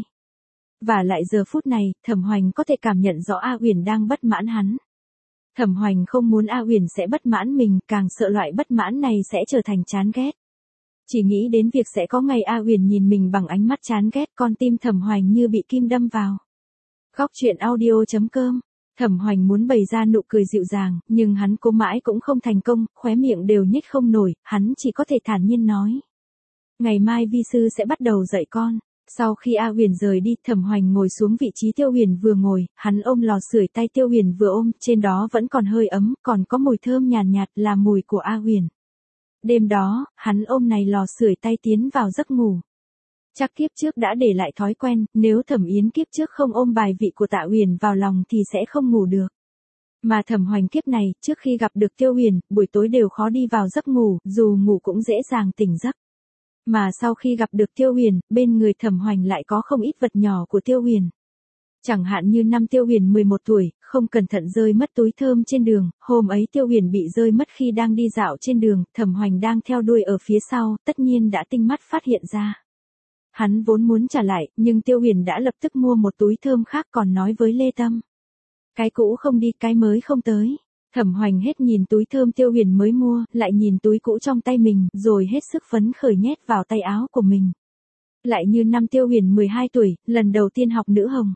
A: Và lại giờ phút này, Thẩm Hoành có thể cảm nhận rõ A Huyền đang bất mãn hắn. Thẩm Hoành không muốn A Huyền sẽ bất mãn mình, càng sợ loại bất mãn này sẽ trở thành chán ghét. Chỉ nghĩ đến việc sẽ có ngày A Huyền nhìn mình bằng ánh mắt chán ghét, con tim Thẩm Hoành như bị kim đâm vào. Góc truyện audio.com. Thẩm Hoành muốn bày ra nụ cười dịu dàng, nhưng hắn cố mãi cũng không thành công, khóe miệng đều nhếch không nổi, hắn chỉ có thể thản nhiên nói. Ngày mai vi sư sẽ bắt đầu dạy con. Sau khi A Huyền rời đi, Thẩm Hoành ngồi xuống vị trí Tiêu Huyền vừa ngồi, hắn ôm lò sưởi tay Tiêu Huyền vừa ôm, trên đó vẫn còn hơi ấm, còn có mùi thơm nhàn nhạt là mùi của A Huyền. Đêm đó, hắn ôm này lò sưởi tay tiến vào giấc ngủ. Chắc kiếp trước đã để lại thói quen, nếu Thẩm Yến kiếp trước không ôm bài vị của Tạ Huyền vào lòng thì sẽ không ngủ được. Mà Thẩm Hoành kiếp này, trước khi gặp được Tiêu Huyền, buổi tối đều khó đi vào giấc ngủ, dù ngủ cũng dễ dàng tỉnh giấc. Mà sau khi gặp được Tiêu Huyền, bên người Thẩm Hoành lại có không ít vật nhỏ của Tiêu Huyền. Chẳng hạn như năm Tiêu Huyền 11 tuổi, không cẩn thận rơi mất túi thơm trên đường, hôm ấy Tiêu Huyền bị rơi mất khi đang đi dạo trên đường, Thẩm Hoành đang theo đuôi ở phía sau, tất nhiên đã tinh mắt phát hiện ra. Hắn vốn muốn trả lại, nhưng Tiêu Huyền đã lập tức mua một túi thơm khác, còn nói với Lê Tâm. Cái cũ không đi, cái mới không tới. Thẩm Hoành hết nhìn túi thơm Tiêu Huyền mới mua, lại nhìn túi cũ trong tay mình, rồi hết sức phấn khởi nhét vào tay áo của mình. Lại như năm Tiêu Huyền 12 tuổi, lần đầu tiên học nữ hồng.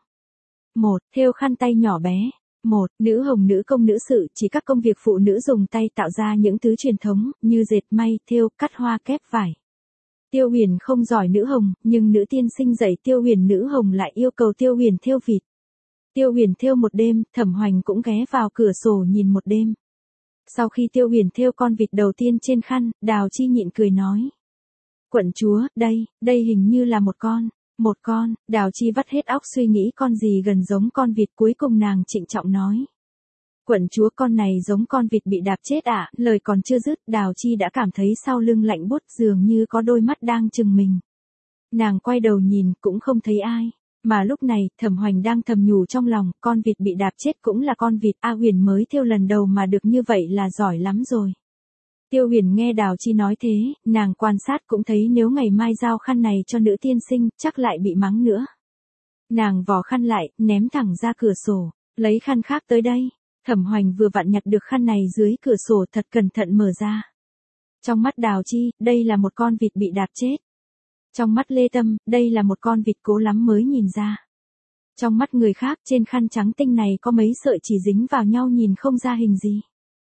A: 1. Thêu khăn tay nhỏ bé. 1. Nữ hồng nữ công nữ sự, chỉ các công việc phụ nữ dùng tay tạo ra những thứ truyền thống, như dệt may, thêu, cắt hoa, kép vải. Tiêu Huyền không giỏi nữ hồng, nhưng nữ tiên sinh dạy Tiêu Huyền nữ hồng lại yêu cầu Tiêu Huyền thêu vịt. Tiêu Huyền thêu một đêm, Thẩm Hoành cũng ghé vào cửa sổ nhìn một đêm. Sau khi Tiêu Huyền thêu con vịt đầu tiên trên khăn, Đào Chi nhịn cười nói. Quận chúa, đây hình như là một con, Đào Chi vắt hết óc suy nghĩ con gì gần giống con vịt, cuối cùng nàng trịnh trọng nói. Quận chúa, con này giống con vịt bị đạp chết ạ, lời còn chưa dứt, Đào Chi đã cảm thấy sau lưng lạnh buốt, dường như có đôi mắt đang chừng mình. Nàng quay đầu nhìn, cũng không thấy ai. Mà lúc này, Thẩm Hoành đang thầm nhủ trong lòng, con vịt bị đạp chết cũng là con vịt, A Huyền mới thêu lần đầu mà được như vậy là giỏi lắm rồi. Tiêu Huyền nghe Đào Chi nói thế, nàng quan sát cũng thấy nếu ngày mai giao khăn này cho nữ tiên sinh, chắc lại bị mắng nữa. Nàng vò khăn lại, ném thẳng ra cửa sổ, lấy khăn khác tới đây. Thẩm Hoành vừa vặn nhặt được khăn này dưới cửa sổ, thật cẩn thận mở ra. Trong mắt Đào Chi, đây là một con vịt bị đạp chết. Trong mắt Lê Tâm, đây là một con vịt cố lắm mới nhìn ra. Trong mắt người khác, trên khăn trắng tinh này có mấy sợi chỉ dính vào nhau nhìn không ra hình gì.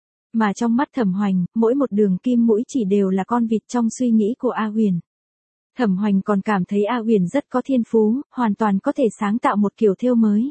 A: Mà trong mắt Thẩm Hoành, mỗi một đường kim mũi chỉ đều là con vịt trong suy nghĩ của A Huyền. Thẩm Hoành còn cảm thấy A Huyền rất có thiên phú, hoàn toàn có thể sáng tạo một kiểu thêu mới.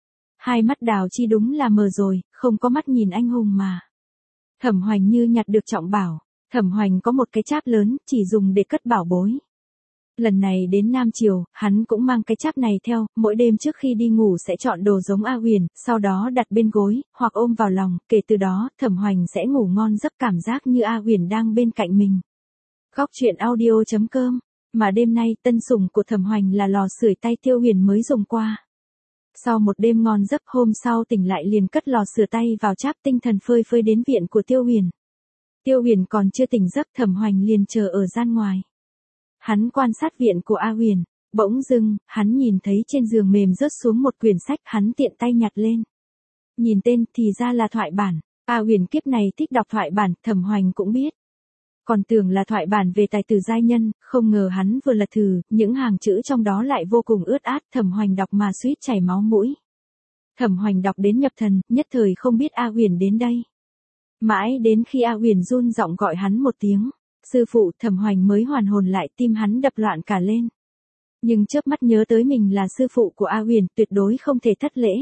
A: Hai mắt Đào Chi đúng là mờ rồi, không có mắt nhìn anh hùng mà. Thẩm Hoành như nhặt được trọng bảo. Thẩm Hoành có một cái cháp lớn, chỉ dùng để cất bảo bối. Lần này đến Nam Triều, hắn cũng mang cái cháp này theo, mỗi đêm trước khi đi ngủ sẽ chọn đồ giống A Huyền, sau đó đặt bên gối, hoặc ôm vào lòng, kể từ đó, Thẩm Hoành sẽ ngủ ngon giấc cảm giác như A Huyền đang bên cạnh mình. Góc truyện audio.com. Mà đêm nay, tân sủng của Thẩm Hoành là lò sưởi tay Tiêu Huyền mới dùng qua. Sau một đêm ngon giấc, hôm sau tỉnh lại liền cất lò sưởi tay vào cháp, tinh thần phơi phới đến viện của Tiêu Huyền. Tiêu Huyền còn chưa tỉnh giấc, Thẩm Hoành liền chờ ở gian ngoài. Hắn quan sát viện của A Huyền, bỗng dưng, hắn nhìn thấy trên giường mềm rớt xuống một quyển sách, hắn tiện tay nhặt lên. Nhìn tên thì ra là thoại bản, A Huyền kiếp này thích đọc thoại bản, Thẩm Hoành cũng biết. Còn tưởng là thoại bản về tài tử giai nhân, không ngờ hắn vừa lật thử, những hàng chữ trong đó lại vô cùng ướt át, Thẩm Hoành đọc mà suýt chảy máu mũi. Thẩm Hoành đọc đến nhập thần, nhất thời không biết A Huyền đến đây. Mãi đến khi A Huyền run giọng gọi hắn một tiếng, sư phụ, Thẩm Hoành mới hoàn hồn lại, tim hắn đập loạn cả lên. Nhưng chớp mắt nhớ tới mình là sư phụ của A Huyền, tuyệt đối không thể thất lễ.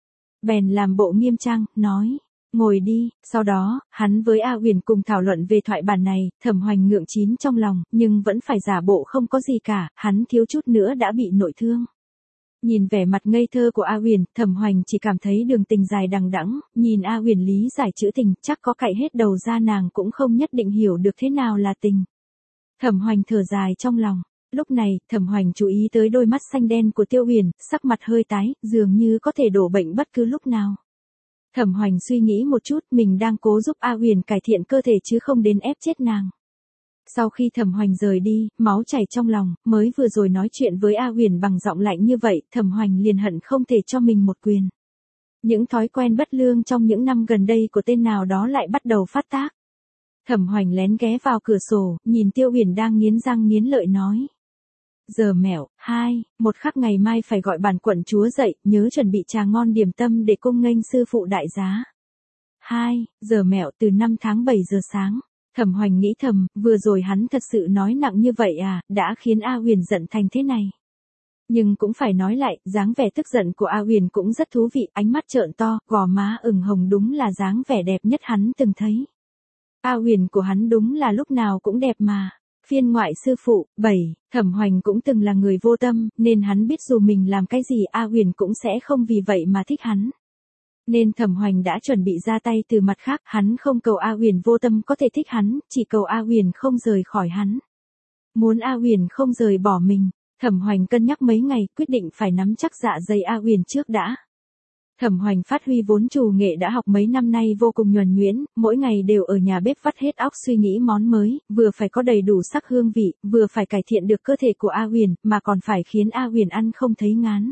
A: Bèn làm bộ nghiêm trang, nói, ngồi đi, sau đó, hắn với A Huyền cùng thảo luận về thoại bản này, Thẩm Hoành ngượng chín trong lòng, nhưng vẫn phải giả bộ không có gì cả, hắn thiếu chút nữa đã bị nội thương. Nhìn vẻ mặt ngây thơ của A Huyền, Thẩm Hoành chỉ cảm thấy đường tình dài đằng đẵng, nhìn A Huyền lý giải chữ tình, chắc có cạy hết đầu ra nàng cũng không nhất định hiểu được thế nào là tình. Thẩm Hoành thở dài trong lòng, lúc này, Thẩm Hoành chú ý tới đôi mắt xanh đen của Tiêu Huyền, sắc mặt hơi tái, dường như có thể đổ bệnh bất cứ lúc nào. Thẩm Hoành suy nghĩ một chút, mình đang cố giúp A Huyền cải thiện cơ thể chứ không đến ép chết nàng. Sau khi Thẩm Hoành rời đi, máu chảy trong lòng, mới vừa rồi nói chuyện với A Huyền bằng giọng lạnh như vậy, Thẩm Hoành liền hận không thể cho mình một quyền. Những thói quen bất lương trong những năm gần đây của tên nào đó lại bắt đầu phát tác. Thẩm Hoành lén ghé vào cửa sổ, nhìn Tiêu Huyền đang nghiến răng nghiến lợi nói. Giờ mẹo, 1 khắc ngày mai phải gọi bản quận chúa dậy, nhớ chuẩn bị trà ngon điểm tâm để cung nghênh sư phụ đại giá. Giờ mẹo từ 5 tháng 7 giờ sáng. Thẩm Hoành nghĩ thầm, vừa rồi hắn thật sự nói nặng như vậy à, đã khiến A Huyền giận thành thế này. Nhưng cũng phải nói lại, dáng vẻ tức giận của A Huyền cũng rất thú vị, ánh mắt trợn to, gò má ửng hồng đúng là dáng vẻ đẹp nhất hắn từng thấy. A Huyền của hắn đúng là lúc nào cũng đẹp mà. Phiên ngoại sư phụ, 7, Thẩm Hoành cũng từng là người vô tâm, nên hắn biết dù mình làm cái gì A Huyền cũng sẽ không vì vậy mà thích hắn. Nên Thẩm Hoành đã chuẩn bị ra tay từ mặt khác, hắn không cầu A Huyền vô tâm có thể thích hắn, chỉ cầu A Huyền không rời khỏi hắn. Muốn A Huyền không rời bỏ mình, Thẩm Hoành cân nhắc mấy ngày, quyết định phải nắm chắc dạ dày A Huyền trước đã. Thẩm Hoành phát huy vốn trù nghệ đã học mấy năm nay vô cùng nhuần nhuyễn, mỗi ngày đều ở nhà bếp vắt hết óc suy nghĩ món mới, vừa phải có đầy đủ sắc hương vị, vừa phải cải thiện được cơ thể của A Huyền, mà còn phải khiến A Huyền ăn không thấy ngán.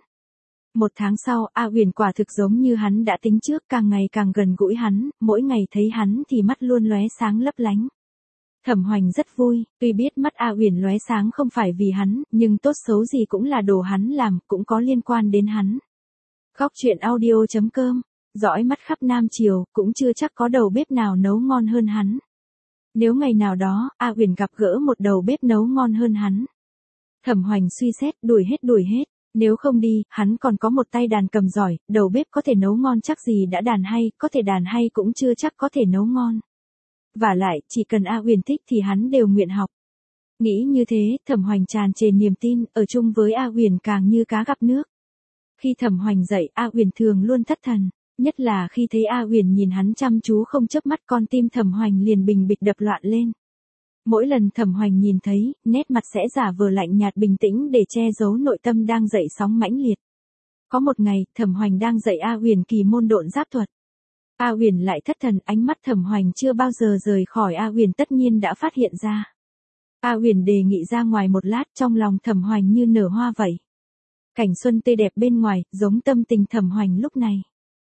A: 1 tháng sau, A Huyền quả thực giống như hắn đã tính trước, càng ngày càng gần gũi hắn, mỗi ngày thấy hắn thì mắt luôn lóe sáng lấp lánh. Thẩm Hoành rất vui, tuy biết mắt A Huyền lóe sáng không phải vì hắn, nhưng tốt xấu gì cũng là đồ hắn làm, cũng có liên quan đến hắn. Góc truyện audio.com, dõi mắt khắp Nam Triều, cũng chưa chắc có đầu bếp nào nấu ngon hơn hắn. Nếu ngày nào đó, A Huyền gặp gỡ một đầu bếp nấu ngon hơn hắn. Thẩm Hoành suy xét, đuổi hết. Nếu không đi, hắn còn có một tay đàn cầm giỏi, đầu bếp có thể nấu ngon chắc gì đã đàn hay, có thể đàn hay cũng chưa chắc có thể nấu ngon. Vả lại, chỉ cần A Huyền thích thì hắn đều nguyện học. Nghĩ như thế, Thẩm Hoành tràn trề niềm tin, ở chung với A Huyền càng như cá gặp nước. Khi Thẩm Hoành dậy, A Huyền thường luôn thất thần, nhất là khi thấy A Huyền nhìn hắn chăm chú không chớp mắt, con tim Thẩm Hoành liền bình bịch đập loạn lên. Mỗi lần Thẩm Hoành nhìn thấy, nét mặt sẽ giả vờ lạnh nhạt bình tĩnh để che giấu nội tâm đang dậy sóng mãnh liệt. Có một ngày, Thẩm Hoành đang dạy A Huyền kỳ môn độn giáp thuật. A Huyền lại thất thần, ánh mắt Thẩm Hoành chưa bao giờ rời khỏi A Huyền tất nhiên đã phát hiện ra. A Huyền đề nghị ra ngoài một lát, trong lòng Thẩm Hoành như nở hoa vậy. Cảnh xuân tươi đẹp bên ngoài, giống tâm tình Thẩm Hoành lúc này.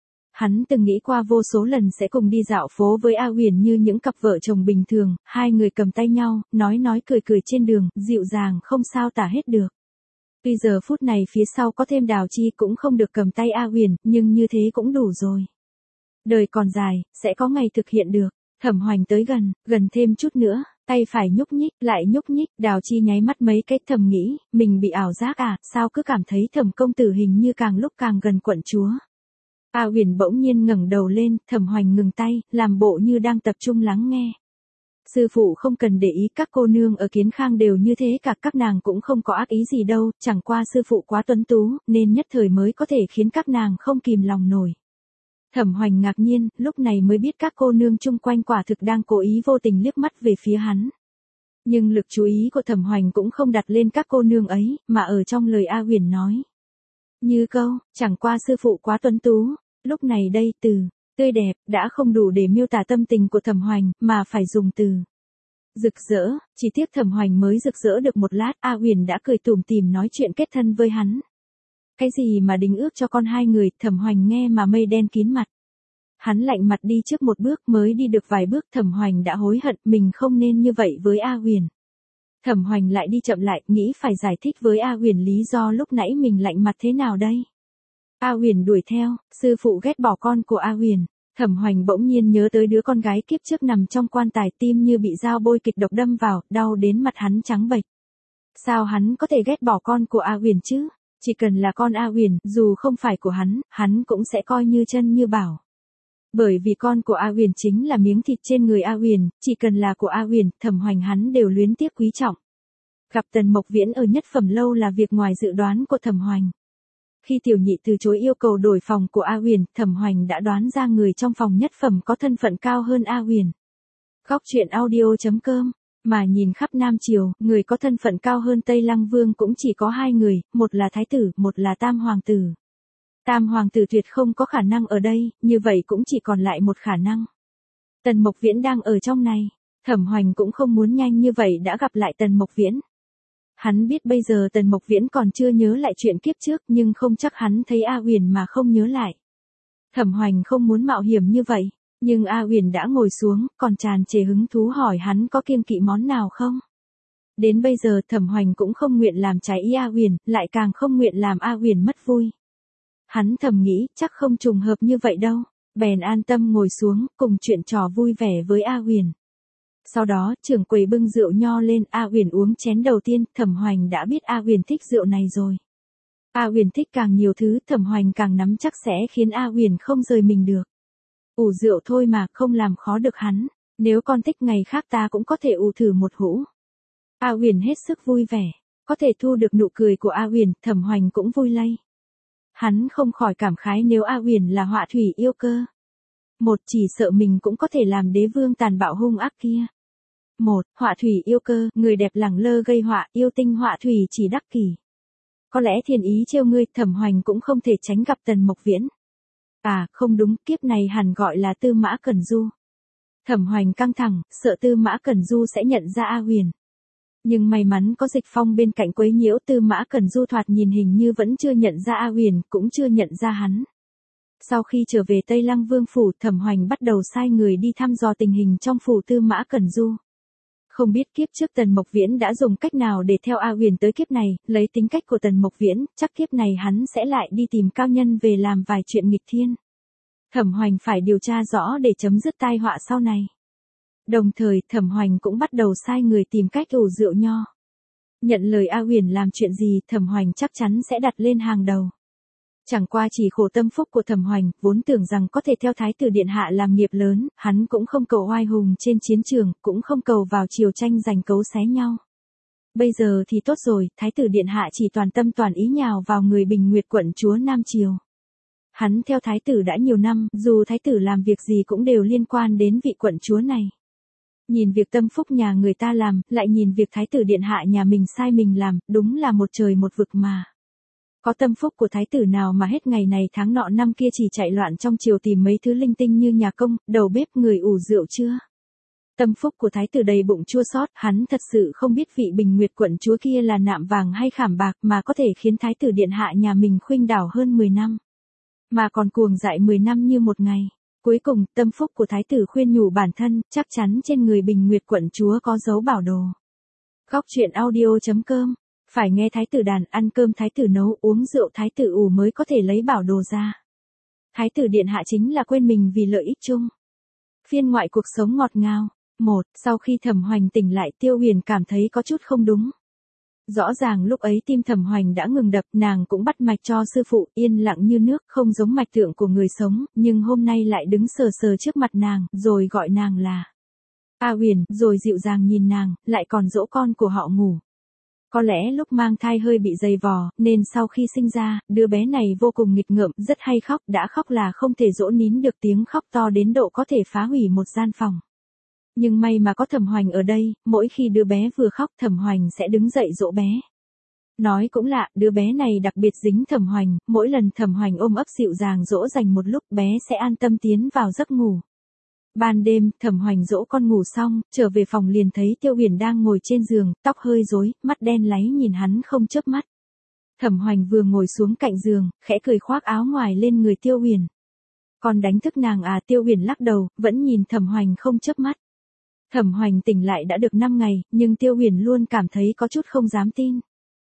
A: Hắn từng nghĩ qua vô số lần sẽ cùng đi dạo phố với A Huyền như những cặp vợ chồng bình thường, hai người cầm tay nhau, nói cười trên đường, dịu dàng không sao tả hết được. Tuy giờ phút này phía sau có thêm Đào Chi cũng không được cầm tay A Huyền, nhưng như thế cũng đủ rồi. Đời còn dài, sẽ có ngày thực hiện được. Thẩm Hoành tới gần thêm chút nữa, tay phải nhúc nhích, lại nhúc nhích, Đào Chi nháy mắt mấy cái, thầm nghĩ, mình bị ảo giác à, sao cứ cảm thấy Thẩm công tử hình như càng lúc càng gần quận chúa. A Huyền bỗng nhiên ngẩng đầu lên, Thẩm Hoành ngừng tay, làm bộ như đang tập trung lắng nghe. Sư phụ không cần để ý, các cô nương ở Kiến Khang đều như thế cả, các nàng cũng không có ác ý gì đâu, chẳng qua sư phụ quá tuấn tú, nên nhất thời mới có thể khiến các nàng không kìm lòng nổi. Thẩm Hoành ngạc nhiên, lúc này mới biết các cô nương chung quanh quả thực đang cố ý vô tình liếc mắt về phía hắn. Nhưng lực chú ý của Thẩm Hoành cũng không đặt lên các cô nương ấy, mà ở trong lời A Huyền nói. Như câu, chẳng qua sư phụ quá tuấn tú, lúc này đây từ tươi đẹp đã không đủ để miêu tả tâm tình của Thẩm Hoành, mà phải dùng từ rực rỡ. Chỉ tiếc Thẩm Hoành mới rực rỡ được một lát, A Huyền đã cười tủm tỉm nói chuyện kết thân với hắn. Cái gì mà đính ước cho con hai người, Thẩm Hoành nghe mà mây đen kín mặt. Hắn lạnh mặt đi trước một bước, mới đi được vài bước Thẩm Hoành đã hối hận mình không nên như vậy với A Huyền. Thẩm Hoành lại đi chậm lại, nghĩ phải giải thích với A Huyền lý do lúc nãy mình lạnh mặt thế nào đây. A Huyền đuổi theo, sư phụ ghét bỏ con của A Huyền. Thẩm Hoành bỗng nhiên nhớ tới đứa con gái kiếp trước nằm trong quan tài, tim như bị dao bôi kịch độc đâm vào, đau đến mặt hắn trắng bệch. Sao hắn có thể ghét bỏ con của A Huyền chứ? Chỉ cần là con A Huyền, dù không phải của hắn cũng sẽ coi như chân như bảo. Bởi vì con của A Huyền chính là miếng thịt trên người A Huyền, chỉ cần là của A Huyền, Thẩm Hoành hắn đều luyến tiếc quý trọng. Gặp Tần Mộc Viễn ở Nhất Phẩm lâu là việc ngoài dự đoán của Thẩm Hoành. Khi Tiểu Nhị từ chối yêu cầu đổi phòng của A Huyền, Thẩm Hoành đã đoán ra người trong phòng Nhất Phẩm có thân phận cao hơn A Huyền. Góc truyện audio.com. Mà nhìn khắp Nam Triều, người có thân phận cao hơn Tây Lăng Vương cũng chỉ có hai người, một là Thái tử, một là Tam Hoàng tử. Tam Hoàng tử tuyệt không có khả năng ở đây, như vậy cũng chỉ còn lại một khả năng. Tần Mộc Viễn đang ở trong này. Thẩm Hoành cũng không muốn nhanh như vậy đã gặp lại Tần Mộc Viễn. Hắn biết bây giờ Tần Mộc Viễn còn chưa nhớ lại chuyện kiếp trước, nhưng không chắc hắn thấy A Huyền mà không nhớ lại. Thẩm Hoành không muốn mạo hiểm như vậy, nhưng A Huyền đã ngồi xuống, còn tràn trề hứng thú hỏi hắn có kiêng kỵ món nào không. Đến bây giờ Thẩm Hoành cũng không nguyện làm trái ý A Huyền, lại càng không nguyện làm A Huyền mất vui. Hắn thầm nghĩ, chắc không trùng hợp như vậy đâu, bèn an tâm ngồi xuống, cùng chuyện trò vui vẻ với A Huyền. Sau đó, trưởng quầy bưng rượu nho lên, A Huyền uống chén đầu tiên, Thẩm Hoành đã biết A Huyền thích rượu này rồi. A Huyền thích càng nhiều thứ, Thẩm Hoành càng nắm chắc sẽ khiến A Huyền không rời mình được. Ủ rượu thôi mà, không làm khó được hắn, nếu con thích ngày khác ta cũng có thể ủ thử một hũ. A Huyền hết sức vui vẻ, có thể thu được nụ cười của A Huyền, Thẩm Hoành cũng vui lây. Hắn không khỏi cảm khái nếu A Huyền là họa thủy yêu cơ. Một chỉ sợ mình cũng có thể làm đế vương tàn bạo hung ác kia. Một, họa thủy yêu cơ, người đẹp lẳng lơ gây họa, yêu tinh họa thủy chỉ đắc kỷ. Có lẽ thiên ý trêu ngươi, Thẩm Hoành cũng không thể tránh gặp Tần Mộc Viễn. À, không đúng, kiếp này hẳn gọi là Tư Mã Cẩn Du. Thẩm Hoành căng thẳng, sợ Tư Mã Cẩn Du sẽ nhận ra A Huyền. Nhưng may mắn có Dịch Phong bên cạnh quấy nhiễu, Tư Mã Cẩn Du thoạt nhìn hình như vẫn chưa nhận ra A Huyền, cũng chưa nhận ra hắn. Sau khi trở về Tây Lăng Vương phủ, Thẩm Hoành bắt đầu sai người đi thăm dò tình hình trong phủ Tư Mã Cẩn Du. Không biết kiếp trước Tần Mộc Viễn đã dùng cách nào để theo A Huyền tới kiếp này, lấy tính cách của Tần Mộc Viễn, chắc kiếp này hắn sẽ lại đi tìm cao nhân về làm vài chuyện nghịch thiên. Thẩm Hoành phải điều tra rõ để chấm dứt tai họa sau này. Đồng thời, Thẩm Hoành cũng bắt đầu sai người tìm cách ủ rượu nho. Nhận lời A Huyền làm chuyện gì, Thẩm Hoành chắc chắn sẽ đặt lên hàng đầu. Chẳng qua chỉ khổ tâm phúc của Thẩm Hoành, vốn tưởng rằng có thể theo Thái tử điện hạ làm nghiệp lớn, hắn cũng không cầu oai hùng trên chiến trường, cũng không cầu vào triều tranh giành cấu xé nhau. Bây giờ thì tốt rồi, Thái tử điện hạ chỉ toàn tâm toàn ý nhào vào người Bình Nguyệt quận chúa Nam Triều. Hắn theo Thái tử đã nhiều năm, dù Thái tử làm việc gì cũng đều liên quan đến vị quận chúa này. Nhìn việc tâm phúc nhà người ta làm, lại nhìn việc Thái tử điện hạ nhà mình sai mình làm, đúng là một trời một vực mà. Có tâm phúc của Thái tử nào mà hết ngày này tháng nọ năm kia chỉ chạy loạn trong triều tìm mấy thứ linh tinh như nhà công, đầu bếp, người ủ rượu chưa? Tâm phúc của Thái tử đầy bụng chua xót, hắn thật sự không biết vị Bình Nguyệt quận chúa kia là nạm vàng hay khảm bạc mà có thể khiến Thái tử điện hạ nhà mình khuynh đảo hơn 10 năm. Mà còn cuồng dại 10 năm như một ngày. Cuối cùng, tâm phúc của Thái tử khuyên nhủ bản thân, chắc chắn trên người Bình Nguyệt quận chúa có dấu bảo đồ. Góc truyện audio.com. Phải nghe Thái tử đàn, ăn cơm Thái tử nấu, uống rượu Thái tử ủ mới có thể lấy bảo đồ ra. Thái tử điện hạ chính là quên mình vì lợi ích chung. Phiên ngoại cuộc sống ngọt ngào. Một, sau khi Thẩm Hoành tỉnh lại, Tiêu Huyền cảm thấy có chút không đúng. Rõ ràng lúc ấy tim Thẩm Hoành đã ngừng đập, nàng cũng bắt mạch cho sư phụ, yên lặng như nước, không giống mạch tượng của người sống, nhưng hôm nay lại đứng sờ sờ trước mặt nàng, rồi gọi nàng là A Huyền, rồi dịu dàng nhìn nàng, lại còn dỗ con của họ ngủ. Có lẽ lúc mang thai hơi bị dày vò, nên sau khi sinh ra, đứa bé này vô cùng nghịch ngợm, rất hay khóc, đã khóc là không thể dỗ nín được, tiếng khóc to đến độ có thể phá hủy một gian phòng. Nhưng may mà có Thẩm Hoành ở đây, mỗi khi đứa bé vừa khóc Thẩm Hoành sẽ đứng dậy dỗ bé. Nói cũng lạ, đứa bé này đặc biệt dính Thẩm Hoành, mỗi lần Thẩm Hoành ôm ấp dịu dàng dỗ dành một lúc bé sẽ an tâm tiến vào giấc ngủ. Ban đêm, Thẩm Hoành dỗ con ngủ xong, trở về phòng liền thấy Tiêu Huyền đang ngồi trên giường, tóc hơi rối, mắt đen láy nhìn hắn không chớp mắt. Thẩm Hoành vừa ngồi xuống cạnh giường, khẽ cười khoác áo ngoài lên người Tiêu Huyền. Còn đánh thức nàng à? Tiêu Huyền lắc đầu, vẫn nhìn Thẩm Hoành không chớp mắt. Thẩm Hoành tỉnh lại đã được 5 ngày, nhưng Tiêu Huyền luôn cảm thấy có chút không dám tin.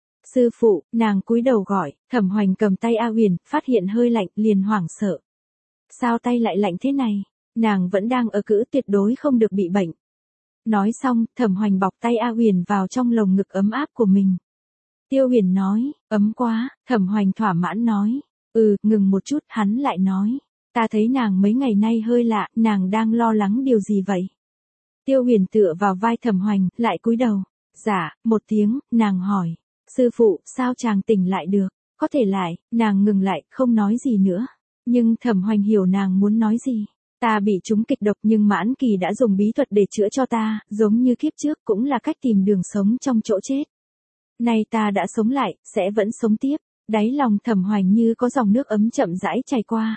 A: Sư phụ, nàng cúi đầu gọi, Thẩm Hoành cầm tay A Huyền, phát hiện hơi lạnh, liền hoảng sợ. Sao tay lại lạnh thế này? Nàng vẫn đang ở cữ, tuyệt đối không được bị bệnh. Nói xong, Thẩm Hoành bọc tay A Huyền vào trong lồng ngực ấm áp của mình. Tiêu Huyền nói, ấm quá, Thẩm Hoành thỏa mãn nói. Ngừng một chút, hắn lại nói. Ta thấy nàng mấy ngày nay hơi lạ, nàng đang lo lắng điều gì vậy? Tiêu Huyền tựa vào vai Thẩm Hoành, lại cúi đầu. Dạ, một tiếng, nàng hỏi. Sư phụ, sao chàng tỉnh lại được? Có thể lại, nàng ngừng lại, không nói gì nữa. Nhưng Thẩm Hoành hiểu nàng muốn nói gì. Ta bị trúng kịch độc nhưng Mãn Kỳ đã dùng bí thuật để chữa cho ta, giống như kiếp trước cũng là cách tìm đường sống trong chỗ chết. Nay ta đã sống lại, sẽ vẫn sống tiếp. Đáy lòng Thẩm Hoành như có dòng nước ấm chậm rãi chảy qua.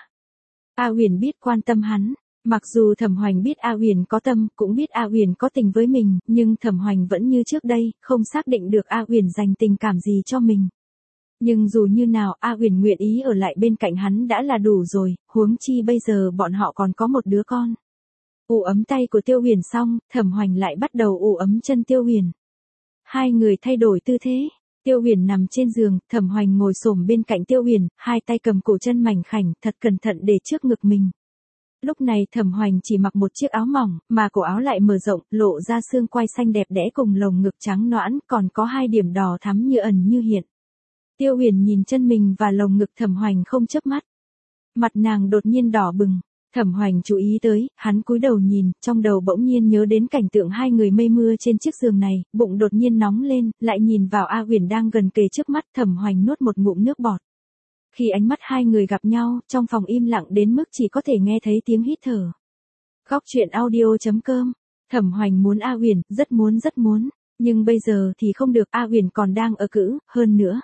A: A Huyền biết quan tâm hắn. Mặc dù Thẩm Hoành biết A Huyền có tâm, cũng biết A Huyền có tình với mình, nhưng Thẩm Hoành vẫn như trước đây, không xác định được A Huyền dành tình cảm gì cho mình. Nhưng dù như nào, A Huyền nguyện ý ở lại bên cạnh hắn đã là đủ rồi, huống chi bây giờ bọn họ còn có một đứa con. Ủ ấm tay của Tiêu Huyền xong, Thẩm Hoành lại bắt đầu ủ ấm chân Tiêu Huyền. Hai người thay đổi tư thế. Tiêu Huyền nằm trên giường, Thẩm Hoành ngồi xổm bên cạnh Tiêu Huyền, hai tay cầm cổ chân mảnh khảnh, thật cẩn thận để trước ngực mình. Lúc này Thẩm Hoành chỉ mặc một chiếc áo mỏng, mà cổ áo lại mở rộng, lộ ra xương quai xanh đẹp đẽ cùng lồng ngực trắng nõn, còn có 2 điểm đỏ thắm như ẩn như hiện. Tiêu Huyền nhìn chân mình và lồng ngực Thẩm Hoành không chớp mắt. Mặt nàng đột nhiên đỏ bừng. Thẩm Hoành chú ý tới, hắn cúi đầu nhìn, trong đầu bỗng nhiên nhớ đến cảnh tượng hai người mây mưa trên chiếc giường này, bụng đột nhiên nóng lên, lại nhìn vào A Huyền đang gần kề trước mắt, Thẩm Hoành nuốt một ngụm nước bọt. Khi ánh mắt hai người gặp nhau, trong phòng im lặng đến mức chỉ có thể nghe thấy tiếng hít thở. Góc truyện audio.com. Thẩm Hoành muốn A Huyền, rất muốn, nhưng bây giờ thì không được, A Huyền còn đang ở cữ, hơn nữa.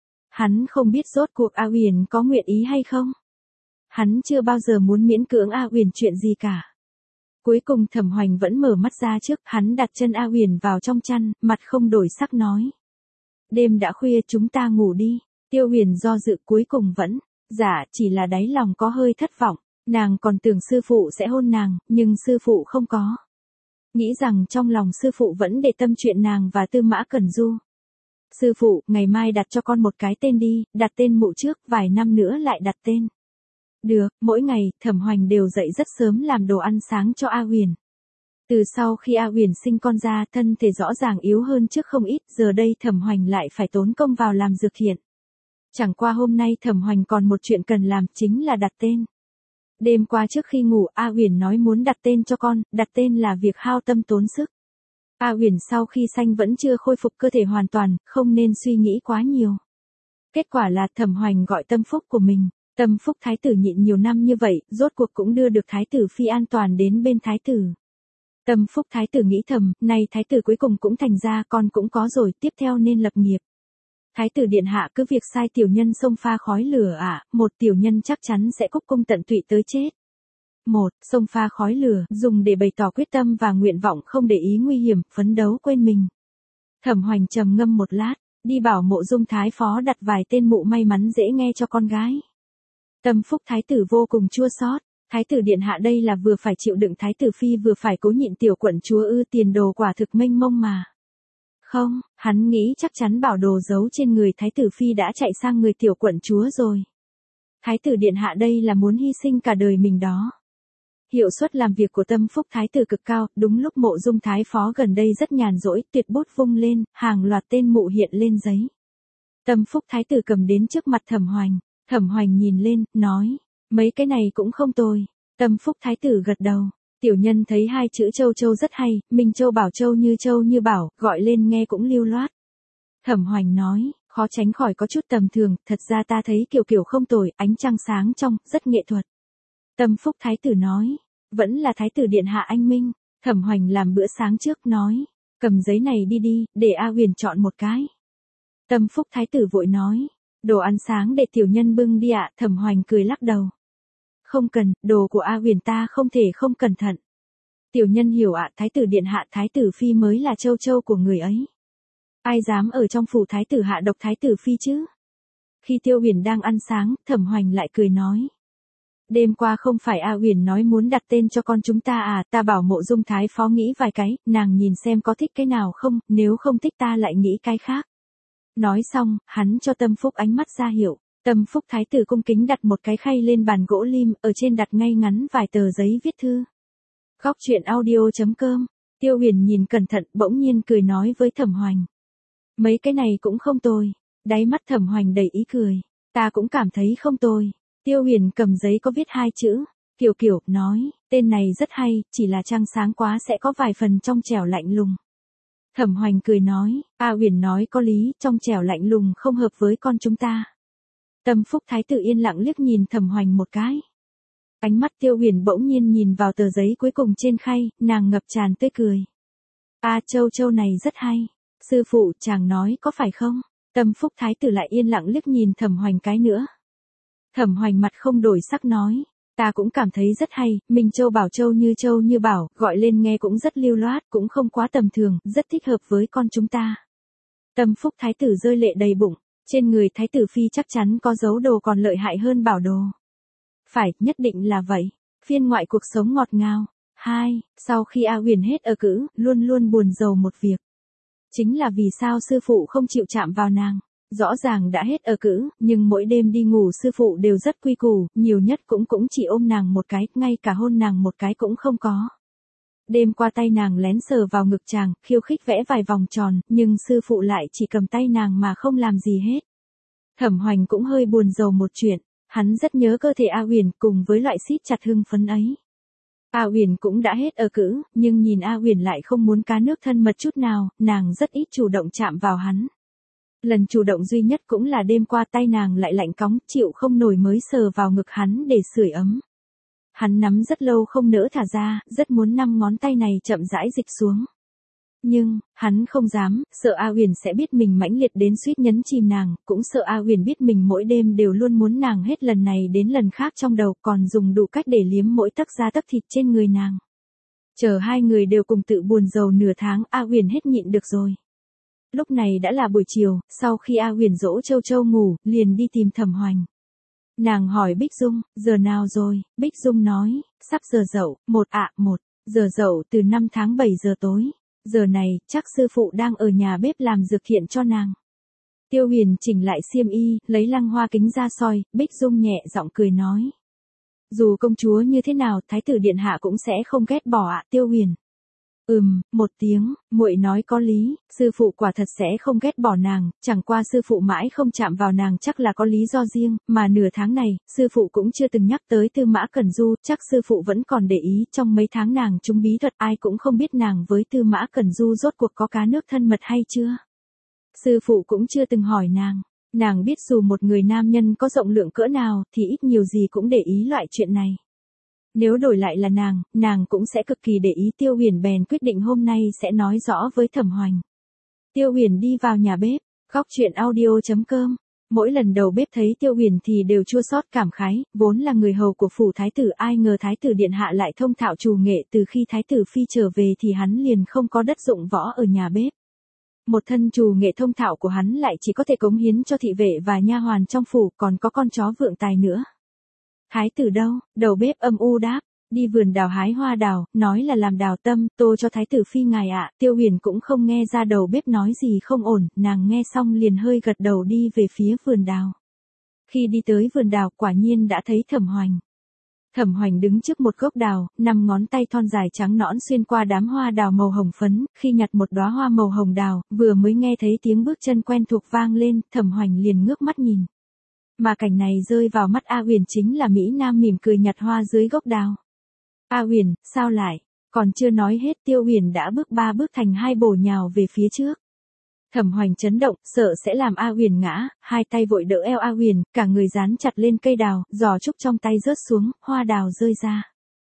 A: Hắn không biết rốt cuộc A Huyền có nguyện ý hay không. Hắn chưa bao giờ muốn miễn cưỡng A Huyền chuyện gì cả. Cuối cùng Thẩm Hoành vẫn mở mắt ra trước, hắn đặt chân A Huyền vào trong chăn, mặt không đổi sắc nói. Đêm đã khuya, chúng ta ngủ đi. Tiêu Huyền do dự cuối cùng vẫn, dạ, chỉ là đáy lòng có hơi thất vọng, nàng còn tưởng sư phụ sẽ hôn nàng, nhưng sư phụ không có. Nghĩ rằng trong lòng sư phụ vẫn để tâm chuyện nàng và Tư Mã Cẩn Du. Sư phụ, ngày mai đặt cho con một cái tên đi, đặt tên Mụ trước, vài năm nữa lại đặt tên. Được, mỗi ngày, Thẩm Hoành đều dậy rất sớm làm đồ ăn sáng cho A Huyền. Từ sau khi A Huyền sinh con ra, thân thể rõ ràng yếu hơn trước không ít, giờ đây Thẩm Hoành lại phải tốn công vào làm dược hiện. Chẳng qua hôm nay Thẩm Hoành còn một chuyện cần làm, chính là đặt tên. Đêm qua trước khi ngủ, A Huyền nói muốn đặt tên cho con, đặt tên là việc hao tâm tốn sức. A Huyền sau khi sanh vẫn chưa khôi phục cơ thể hoàn toàn, không nên suy nghĩ quá nhiều. Kết quả là Thẩm Hoành gọi Tâm Phúc của mình. Tâm Phúc thái tử nhịn nhiều năm như vậy, rốt cuộc cũng đưa được thái tử phi an toàn đến bên thái tử. Tâm Phúc thái tử nghĩ thầm, nay thái tử cuối cùng cũng thành ra, con cũng có rồi, tiếp theo nên lập nghiệp. Thái tử điện hạ cứ việc sai tiểu nhân xông pha khói lửa ạ, một tiểu nhân chắc chắn sẽ cúc cung tận tụy tới chết. Một, xông pha khói lửa, dùng để bày tỏ quyết tâm và nguyện vọng không để ý nguy hiểm, phấn đấu quên mình. Thẩm Hoành trầm ngâm một lát, đi bảo Mộ Dung thái phó đặt vài tên mụ may mắn dễ nghe cho con gái. Tâm Phúc thái tử vô cùng chua xót, thái tử điện hạ đây là vừa phải chịu đựng thái tử phi vừa phải cố nhịn tiểu quận chúa ư, tiền đồ quả thực mênh mông mà. Không, hắn nghĩ chắc chắn bảo đồ giấu trên người thái tử phi đã chạy sang người tiểu quận chúa rồi. Thái tử điện hạ đây là muốn hy sinh cả đời mình đó. Hiệu suất làm việc của Tâm Phúc thái tử cực cao, đúng lúc Mộ Dung thái phó gần đây rất nhàn rỗi, tuyệt bút vung lên, hàng loạt tên mụ hiện lên giấy. Tâm Phúc thái tử cầm đến trước mặt Thẩm Hoành. Thẩm Hoành nhìn lên, nói, mấy cái này cũng không tồi. Tâm Phúc thái tử gật đầu. Tiểu nhân thấy hai chữ Châu Châu rất hay, Minh Châu Bảo như bảo, gọi lên nghe cũng lưu loát. Thẩm Hoành nói, khó tránh khỏi có chút tầm thường, thật ra ta thấy kiểu kiểu không tồi, ánh trăng sáng trong, rất nghệ thuật. Tâm Phúc Thái tử nói, vẫn là Thái tử điện hạ anh minh. Thẩm Hoành làm bữa sáng trước nói, cầm giấy này đi đi, để A Huyền chọn một cái. Tâm Phúc Thái tử vội nói, đồ ăn sáng để tiểu nhân bưng đi ạ. Thẩm Hoành cười lắc đầu. Không cần, đồ của A Huyền ta không thể không cẩn thận. Tiểu nhân hiểu ạ, Thái tử điện hạ Thái tử phi mới là châu châu của người ấy. Ai dám ở trong phủ Thái tử hạ độc Thái tử phi chứ? Khi Tiêu Huyền đang ăn sáng, Thẩm Hoành lại cười nói. Đêm qua không phải A Huyền nói muốn đặt tên cho con chúng ta à, ta bảo Mộ Dung Thái phó nghĩ vài cái, nàng nhìn xem có thích cái nào không, nếu không thích ta lại nghĩ cái khác. Nói xong, hắn cho Tâm Phúc ánh mắt ra hiệu. Tâm Phúc Thái tử cung kính đặt một cái khay lên bàn gỗ lim, ở trên đặt ngay ngắn vài tờ giấy viết thư. Góc truyện audio.com. Tiêu Huyền nhìn cẩn thận, bỗng nhiên cười nói với Thẩm Hoành. Mấy cái này cũng không tồi. Đáy mắt Thẩm Hoành đầy ý cười. Ta cũng cảm thấy không tồi. Tiêu Huyền cầm giấy có viết hai chữ. Kiểu kiểu, nói, tên này rất hay, chỉ là trăng sáng quá sẽ có vài phần trong trẻo lạnh lùng. Thẩm Hoành cười nói, A Huyền nói có lý, trong trẻo lạnh lùng không hợp với con chúng ta. Tâm Phúc Thái tử yên lặng liếc nhìn Thẩm Hoành một cái. Ánh mắt Tiêu Huyền bỗng nhiên nhìn vào tờ giấy cuối cùng trên khay, nàng ngập tràn tươi cười. A Châu Châu này rất hay. Sư phụ, chàng nói có phải không? Tâm Phúc Thái tử lại yên lặng liếc nhìn Thẩm Hoành cái nữa. Thẩm Hoành mặt không đổi sắc nói, ta cũng cảm thấy rất hay, Minh Châu như bảo, gọi lên nghe cũng rất lưu loát, cũng không quá tầm thường, rất thích hợp với con chúng ta. Tâm Phúc Thái tử rơi lệ đầy bụng, trên người Thái tử phi chắc chắn có dấu đồ còn lợi hại hơn bảo đồ. Phải, nhất định là vậy. Phiên ngoại cuộc sống ngọt ngào. 2. Sau khi A Huyền hết ở cữ, luôn luôn buồn rầu một việc. Chính là vì sao sư phụ không chịu chạm vào nàng. Rõ ràng đã hết ở cữ, nhưng mỗi đêm đi ngủ sư phụ đều rất quy củ, nhiều nhất cũng chỉ ôm nàng một cái, ngay cả hôn nàng một cái cũng không có. Đêm qua tay nàng lén sờ vào ngực chàng, khiêu khích vẽ vài vòng tròn, nhưng sư phụ lại chỉ cầm tay nàng mà không làm gì hết. Thẩm Hoành cũng hơi buồn rầu một chuyện, hắn rất nhớ cơ thể A Huyền cùng với loại siết chặt hưng phấn ấy. A Huyền cũng đã hết ở cữ, nhưng nhìn A Huyền lại không muốn cá nước thân mật chút nào, nàng rất ít chủ động chạm vào hắn. Lần chủ động duy nhất cũng là đêm qua tay nàng lại lạnh cóng, chịu không nổi mới sờ vào ngực hắn để sưởi ấm. Hắn nắm rất lâu không nỡ thả ra, rất muốn 5 ngón tay này chậm rãi dịch xuống. Nhưng, hắn không dám, sợ A Huyền sẽ biết mình mãnh liệt đến suýt nhấn chìm nàng, cũng sợ A Huyền biết mình mỗi đêm đều luôn muốn nàng hết lần này đến lần khác trong đầu, còn dùng đủ cách để liếm mỗi tấc da tấc thịt trên người nàng. Chờ hai người đều cùng tự buồn rầu nửa tháng, A Huyền hết nhịn được rồi. Lúc này đã là buổi chiều, sau khi A Huyền dỗ Châu Châu ngủ, liền đi tìm Thẩm Hoành. Nàng hỏi Bích Dung, giờ nào rồi? Bích Dung nói, sắp giờ dậu, 1 giờ dậu từ 5 tháng 7 giờ tối. Giờ này, chắc sư phụ đang ở nhà bếp làm dược thiện cho nàng. Tiêu Huyền chỉnh lại xiêm y, lấy lăng hoa kính ra soi, Bích Dung nhẹ giọng cười nói. Dù công chúa như thế nào, Thái tử điện hạ cũng sẽ không ghét bỏ ạ. Tiêu Huyền. Một tiếng, muội nói có lý, sư phụ quả thật sẽ không ghét bỏ nàng, chẳng qua sư phụ mãi không chạm vào nàng chắc là có lý do riêng, mà nửa tháng này, sư phụ cũng chưa từng nhắc tới Tư Mã Cẩn Du, chắc sư phụ vẫn còn để ý, trong mấy tháng nàng trúng bí thuật ai cũng không biết nàng với Tư Mã Cẩn Du rốt cuộc có cá nước thân mật hay chưa. Sư phụ cũng chưa từng hỏi nàng biết dù một người nam nhân có rộng lượng cỡ nào thì ít nhiều gì cũng để ý loại chuyện này. Nếu đổi lại là nàng cũng sẽ cực kỳ để ý. Tiêu Huyền bèn quyết định hôm nay sẽ nói rõ với Thẩm Hoành. Tiêu Huyền đi vào nhà bếp, góc truyện audio.com. Mỗi lần đầu bếp thấy Tiêu Huyền thì đều chua xót cảm khái, vốn là người hầu của phủ thái tử, ai ngờ thái tử điện hạ lại thông thạo trù nghệ, từ khi thái tử phi trở về thì hắn liền không có đất dụng võ ở nhà bếp. Một thân trù nghệ thông thạo của hắn lại chỉ có thể cống hiến cho thị vệ và nha hoàn trong phủ, còn có con chó vượng tài nữa. Thái tử đâu? Đầu bếp âm u đáp, đi vườn đào hái hoa đào, nói là làm đào tâm, tô cho thái tử phi ngài ạ. Tiêu Huyền cũng không nghe ra đầu bếp nói gì không ổn, nàng nghe xong liền hơi gật đầu đi về phía vườn đào. Khi đi tới vườn đào quả nhiên đã thấy Thẩm Hoành. Thẩm Hoành đứng trước một gốc đào, 5 ngón tay thon dài trắng nõn xuyên qua đám hoa đào màu hồng phấn, khi nhặt một đóa hoa màu hồng đào, vừa mới nghe thấy tiếng bước chân quen thuộc vang lên, Thẩm Hoành liền ngước mắt nhìn. Mà cảnh này rơi vào mắt A Huyền chính là Mỹ Nam mỉm cười nhặt hoa dưới gốc đào. A Huyền, sao lại? Còn chưa nói hết Tiêu Huyền đã bước 3 bước thành 2 bổ nhào về phía trước. Thẩm Hoành chấn động, sợ sẽ làm A Huyền ngã, hai tay vội đỡ eo A Huyền, cả người dán chặt lên cây đào, giò trúc trong tay rớt xuống, hoa đào rơi ra.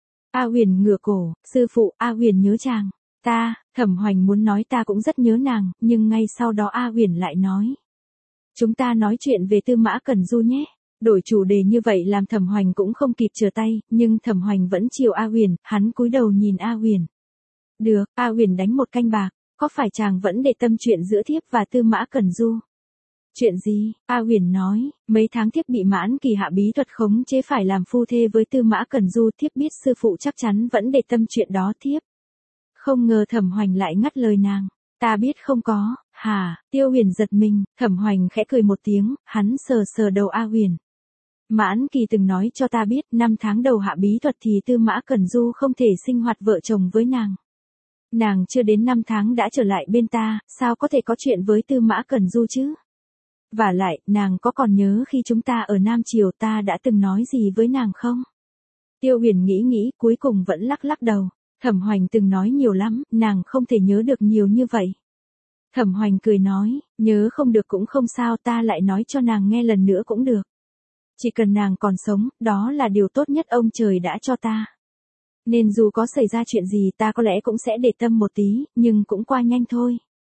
A: A Huyền ngửa cổ, sư phụ, A Huyền nhớ chàng. Thẩm Hoành muốn nói ta cũng rất nhớ nàng, nhưng ngay sau đó A Huyền lại nói. Chúng ta nói chuyện về Tư Mã Cẩn Du nhé. Đổi chủ đề như vậy làm Thẩm Hoành cũng không kịp trở tay, nhưng Thẩm Hoành vẫn chiều A Huyền, hắn cúi đầu nhìn A Huyền. Được, A Huyền đánh một canh bạc, có phải chàng vẫn để tâm chuyện giữa thiếp và Tư Mã Cẩn Du? Chuyện gì? A Huyền nói, mấy tháng thiếp bị Mãn Kỳ hạ bí thuật khống chế phải làm phu thê với Tư Mã Cẩn Du, thiếp biết sư phụ chắc chắn vẫn để tâm chuyện đó thiếp. Không ngờ Thẩm Hoành lại ngắt lời nàng. Ta biết không có, hả? Tiêu Huyền giật mình, Thẩm Hoành khẽ cười một tiếng, hắn sờ sờ đầu A Huyền. Mãn Kỳ từng nói cho ta biết, 5 tháng đầu hạ bí thuật thì Tư Mã Cẩn Du không thể sinh hoạt vợ chồng với nàng. Nàng chưa đến 5 tháng đã trở lại bên ta, sao có thể có chuyện với Tư Mã Cẩn Du chứ? Và lại, nàng có còn nhớ khi chúng ta ở Nam Triều ta đã từng nói gì với nàng không? Tiêu Huyền nghĩ cuối cùng vẫn lắc đầu. Thẩm Hoành từng nói nhiều lắm, nàng không thể nhớ được nhiều như vậy. Thẩm Hoành cười nói, nhớ không được cũng không sao, ta lại nói cho nàng nghe lần nữa cũng được. Chỉ cần nàng còn sống, đó là điều tốt nhất ông trời đã cho ta. Nên dù có xảy ra chuyện gì ta có lẽ cũng sẽ để tâm một tí, nhưng cũng qua nhanh thôi.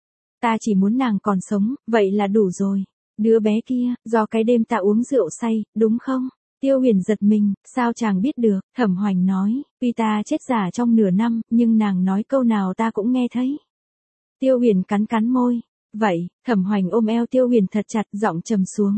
A: Ta chỉ muốn nàng còn sống, vậy là đủ rồi. Đứa bé kia, do cái đêm ta uống rượu say, đúng không? Tiêu Huyền giật mình, sao chàng biết được? Thẩm Hoành nói, tuy ta chết giả trong nửa năm, nhưng nàng nói câu nào ta cũng nghe thấy. Tiêu Huyền cắn môi. Vậy, Thẩm Hoành ôm eo Tiêu Huyền thật chặt, giọng trầm xuống.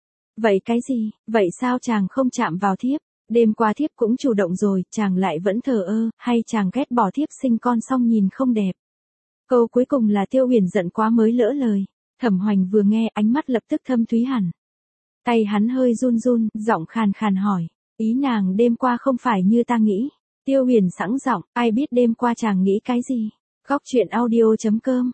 A: Vậy cái gì? Vậy sao chàng không chạm vào thiếp? Đêm qua thiếp cũng chủ động rồi, chàng lại vẫn thờ ơ, hay chàng ghét bỏ thiếp sinh con xong nhìn không đẹp? Câu cuối cùng là Tiêu Huyền giận quá mới lỡ lời. Thẩm Hoành vừa nghe ánh mắt lập tức thâm thúy hẳn. Tay hắn hơi run, giọng khàn hỏi. Ý nàng đêm qua không phải như ta nghĩ. Tiêu Huyền sẵn giọng, ai biết đêm qua chàng nghĩ cái gì? Góc truyện audio.com.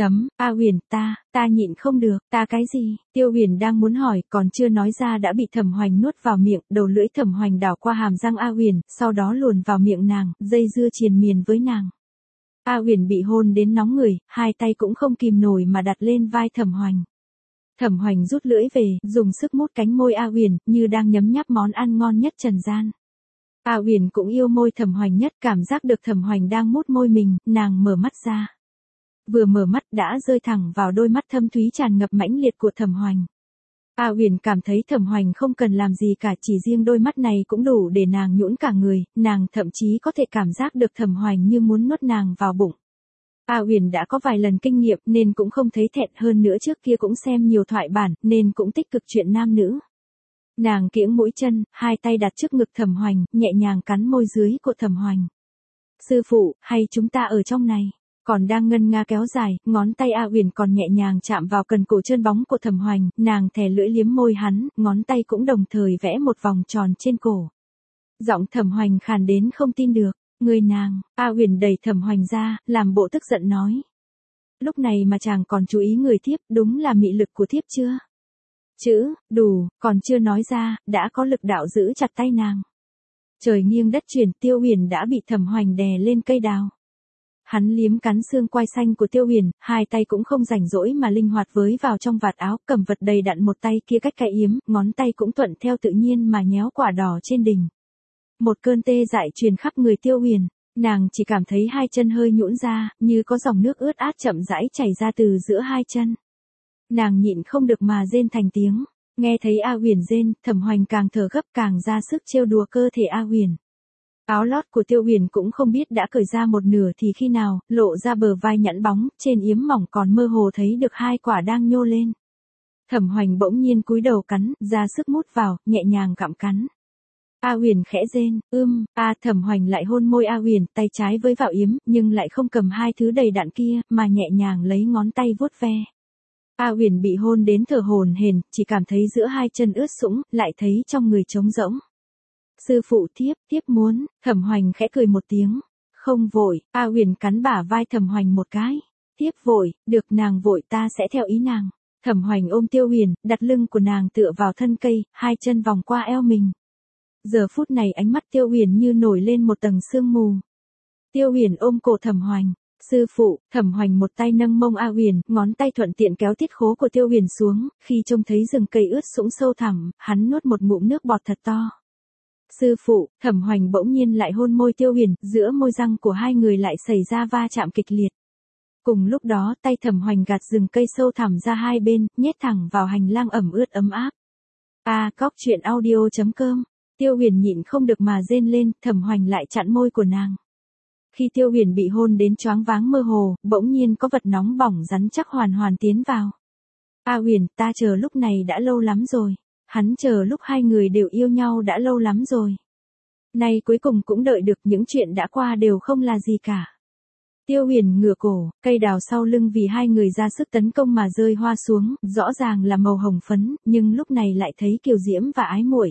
A: A Huyền, ta nhịn không được, ta cái gì? Tiêu Huyền đang muốn hỏi, còn chưa nói ra đã bị Thẩm Hoành nuốt vào miệng, đầu lưỡi Thẩm Hoành đảo qua hàm răng A Huyền, sau đó luồn vào miệng nàng, dây dưa triền miên với nàng. A Huyền bị hôn đến nóng người, hai tay cũng không kìm nổi mà đặt lên vai Thẩm Hoành. Thẩm Hoành rút lưỡi về, dùng sức mút cánh môi A Huyền, như đang nhấm nháp món ăn ngon nhất trần gian. A Huyền cũng yêu môi Thẩm Hoành nhất, cảm giác được Thẩm Hoành đang mút môi mình, nàng mở mắt ra. Vừa mở mắt đã rơi thẳng vào đôi mắt thâm thúy tràn ngập mãnh liệt của Thẩm Hoành. A Huyền cảm thấy Thẩm Hoành không cần làm gì cả, chỉ riêng đôi mắt này cũng đủ để nàng nhũn cả người, nàng thậm chí có thể cảm giác được Thẩm Hoành như muốn nuốt nàng vào bụng. A Huyền đã có vài lần kinh nghiệm nên cũng không thấy thẹn, hơn nữa trước kia cũng xem nhiều thoại bản nên cũng tích cực chuyện nam nữ. Nàng kiễng mũi chân, hai tay đặt trước ngực Thẩm Hoành, nhẹ nhàng cắn môi dưới của Thẩm Hoành. Sư phụ, hay chúng ta ở trong này? Còn đang ngân nga kéo dài, ngón tay A Huyền còn nhẹ nhàng chạm vào cần cổ trơn bóng của Thẩm Hoành, nàng thè lưỡi liếm môi hắn, ngón tay cũng đồng thời vẽ một vòng tròn trên cổ. Giọng Thẩm Hoành khàn đến không tin được. Người nàng, A Huyền đẩy Thẩm Hoành ra, làm bộ tức giận nói. Lúc này mà chàng còn chú ý người thiếp, đúng là mị lực của thiếp chưa? Chữ, đủ, còn chưa nói ra, đã có lực đạo giữ chặt tay nàng. Trời nghiêng đất chuyển, Tiêu Huyền đã bị Thẩm Hoành đè lên cây đào. Hắn liếm cắn xương quai xanh của Tiêu Huyền, hai tay cũng không rảnh rỗi mà linh hoạt với vào trong vạt áo, cầm vật đầy đặn một tay kia cách cái yếm, ngón tay cũng thuận theo tự nhiên mà nhéo quả đỏ trên đỉnh. Một cơn tê dại truyền khắp người Tiêu Huyền, nàng chỉ cảm thấy hai chân hơi nhũn ra, như có dòng nước ướt át chậm rãi chảy ra từ giữa hai chân. Nàng nhịn không được mà rên thành tiếng, nghe thấy A Huyền rên, Thẩm Hoành càng thở gấp càng ra sức trêu đùa cơ thể A Huyền. Áo lót của Tiêu Huyền cũng không biết đã cởi ra một nửa thì khi nào, lộ ra bờ vai nhẵn bóng, trên yếm mỏng còn mơ hồ thấy được hai quả đang nhô lên. Thẩm Hoành bỗng nhiên cúi đầu cắn, ra sức mút vào, nhẹ nhàng gặm cắn. A Huyền khẽ rên, Thẩm Hoành lại hôn môi A Huyền, tay trái với vào yếm, nhưng lại không cầm hai thứ đầy đặn kia, mà nhẹ nhàng lấy ngón tay vuốt ve. A Huyền bị hôn đến thở hổn hển, chỉ cảm thấy giữa hai chân ướt sũng, lại thấy trong người trống rỗng. Sư phụ thiếp muốn, Thẩm Hoành khẽ cười một tiếng. Không vội, A Huyền cắn bả vai Thẩm Hoành một cái. Thiếp vội, được nàng vội ta sẽ theo ý nàng. Thẩm Hoành ôm Tiêu Huyền, đặt lưng của nàng tựa vào thân cây, hai chân vòng qua eo mình. Giờ phút này ánh mắt Tiêu Huyền như nổi lên một tầng sương mù. Tiêu Huyền ôm cổ Thẩm Hoành. Sư phụ, Thẩm Hoành một tay nâng mông A Huyền, ngón tay thuận tiện kéo tiết khố của Tiêu Huyền xuống, khi trông thấy rừng cây ướt sũng sâu thẳm, hắn nuốt một ngụm nước bọt thật to. Sư phụ, Thẩm Hoành bỗng nhiên lại hôn môi Tiêu Huyền, giữa môi răng của hai người lại xảy ra va chạm kịch liệt. Cùng lúc đó, tay Thẩm Hoành gạt rừng cây sâu thẳm ra hai bên, nhét thẳng vào hành lang ẩm ướt ấm áp. Cóc truyện audio.com. Tiêu Huyền nhịn không được mà rên lên, Thẩm Hoành lại chặn môi của nàng. Khi Tiêu Huyền bị hôn đến choáng váng mơ hồ, bỗng nhiên có vật nóng bỏng rắn chắc hoàn hoàn tiến vào. Huyền, ta chờ lúc này đã lâu lắm rồi. Hắn chờ lúc hai người đều yêu nhau đã lâu lắm rồi. Nay cuối cùng cũng đợi được, những chuyện đã qua đều không là gì cả. Tiêu Huyền ngửa cổ, cây đào sau lưng vì hai người ra sức tấn công mà rơi hoa xuống, rõ ràng là màu hồng phấn, nhưng lúc này lại thấy kiều diễm và ái muội.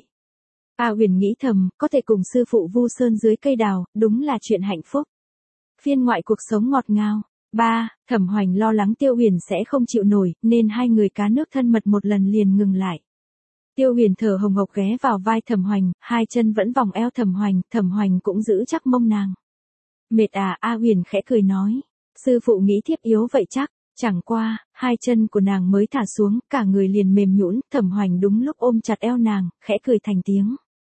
A: Huyền nghĩ thầm, có thể cùng sư phụ Vu Sơn dưới cây đào, đúng là chuyện hạnh phúc. Phiên ngoại cuộc sống ngọt ngào. 3. Thẩm Hoành lo lắng Tiêu Huyền sẽ không chịu nổi, nên hai người cá nước thân mật một lần liền ngừng lại. Tiêu Huyền thở hồng hộc ghé vào vai Thẩm Hoành, hai chân vẫn vòng eo Thẩm Hoành cũng giữ chắc mông nàng. Mệt à? Huyền khẽ cười nói. Sư phụ nghĩ thiếp yếu vậy chắc. Chẳng qua, hai chân của nàng mới thả xuống, cả người liền mềm nhũn. Thẩm Hoành đúng lúc ôm chặt eo nàng, khẽ cười thành tiếng.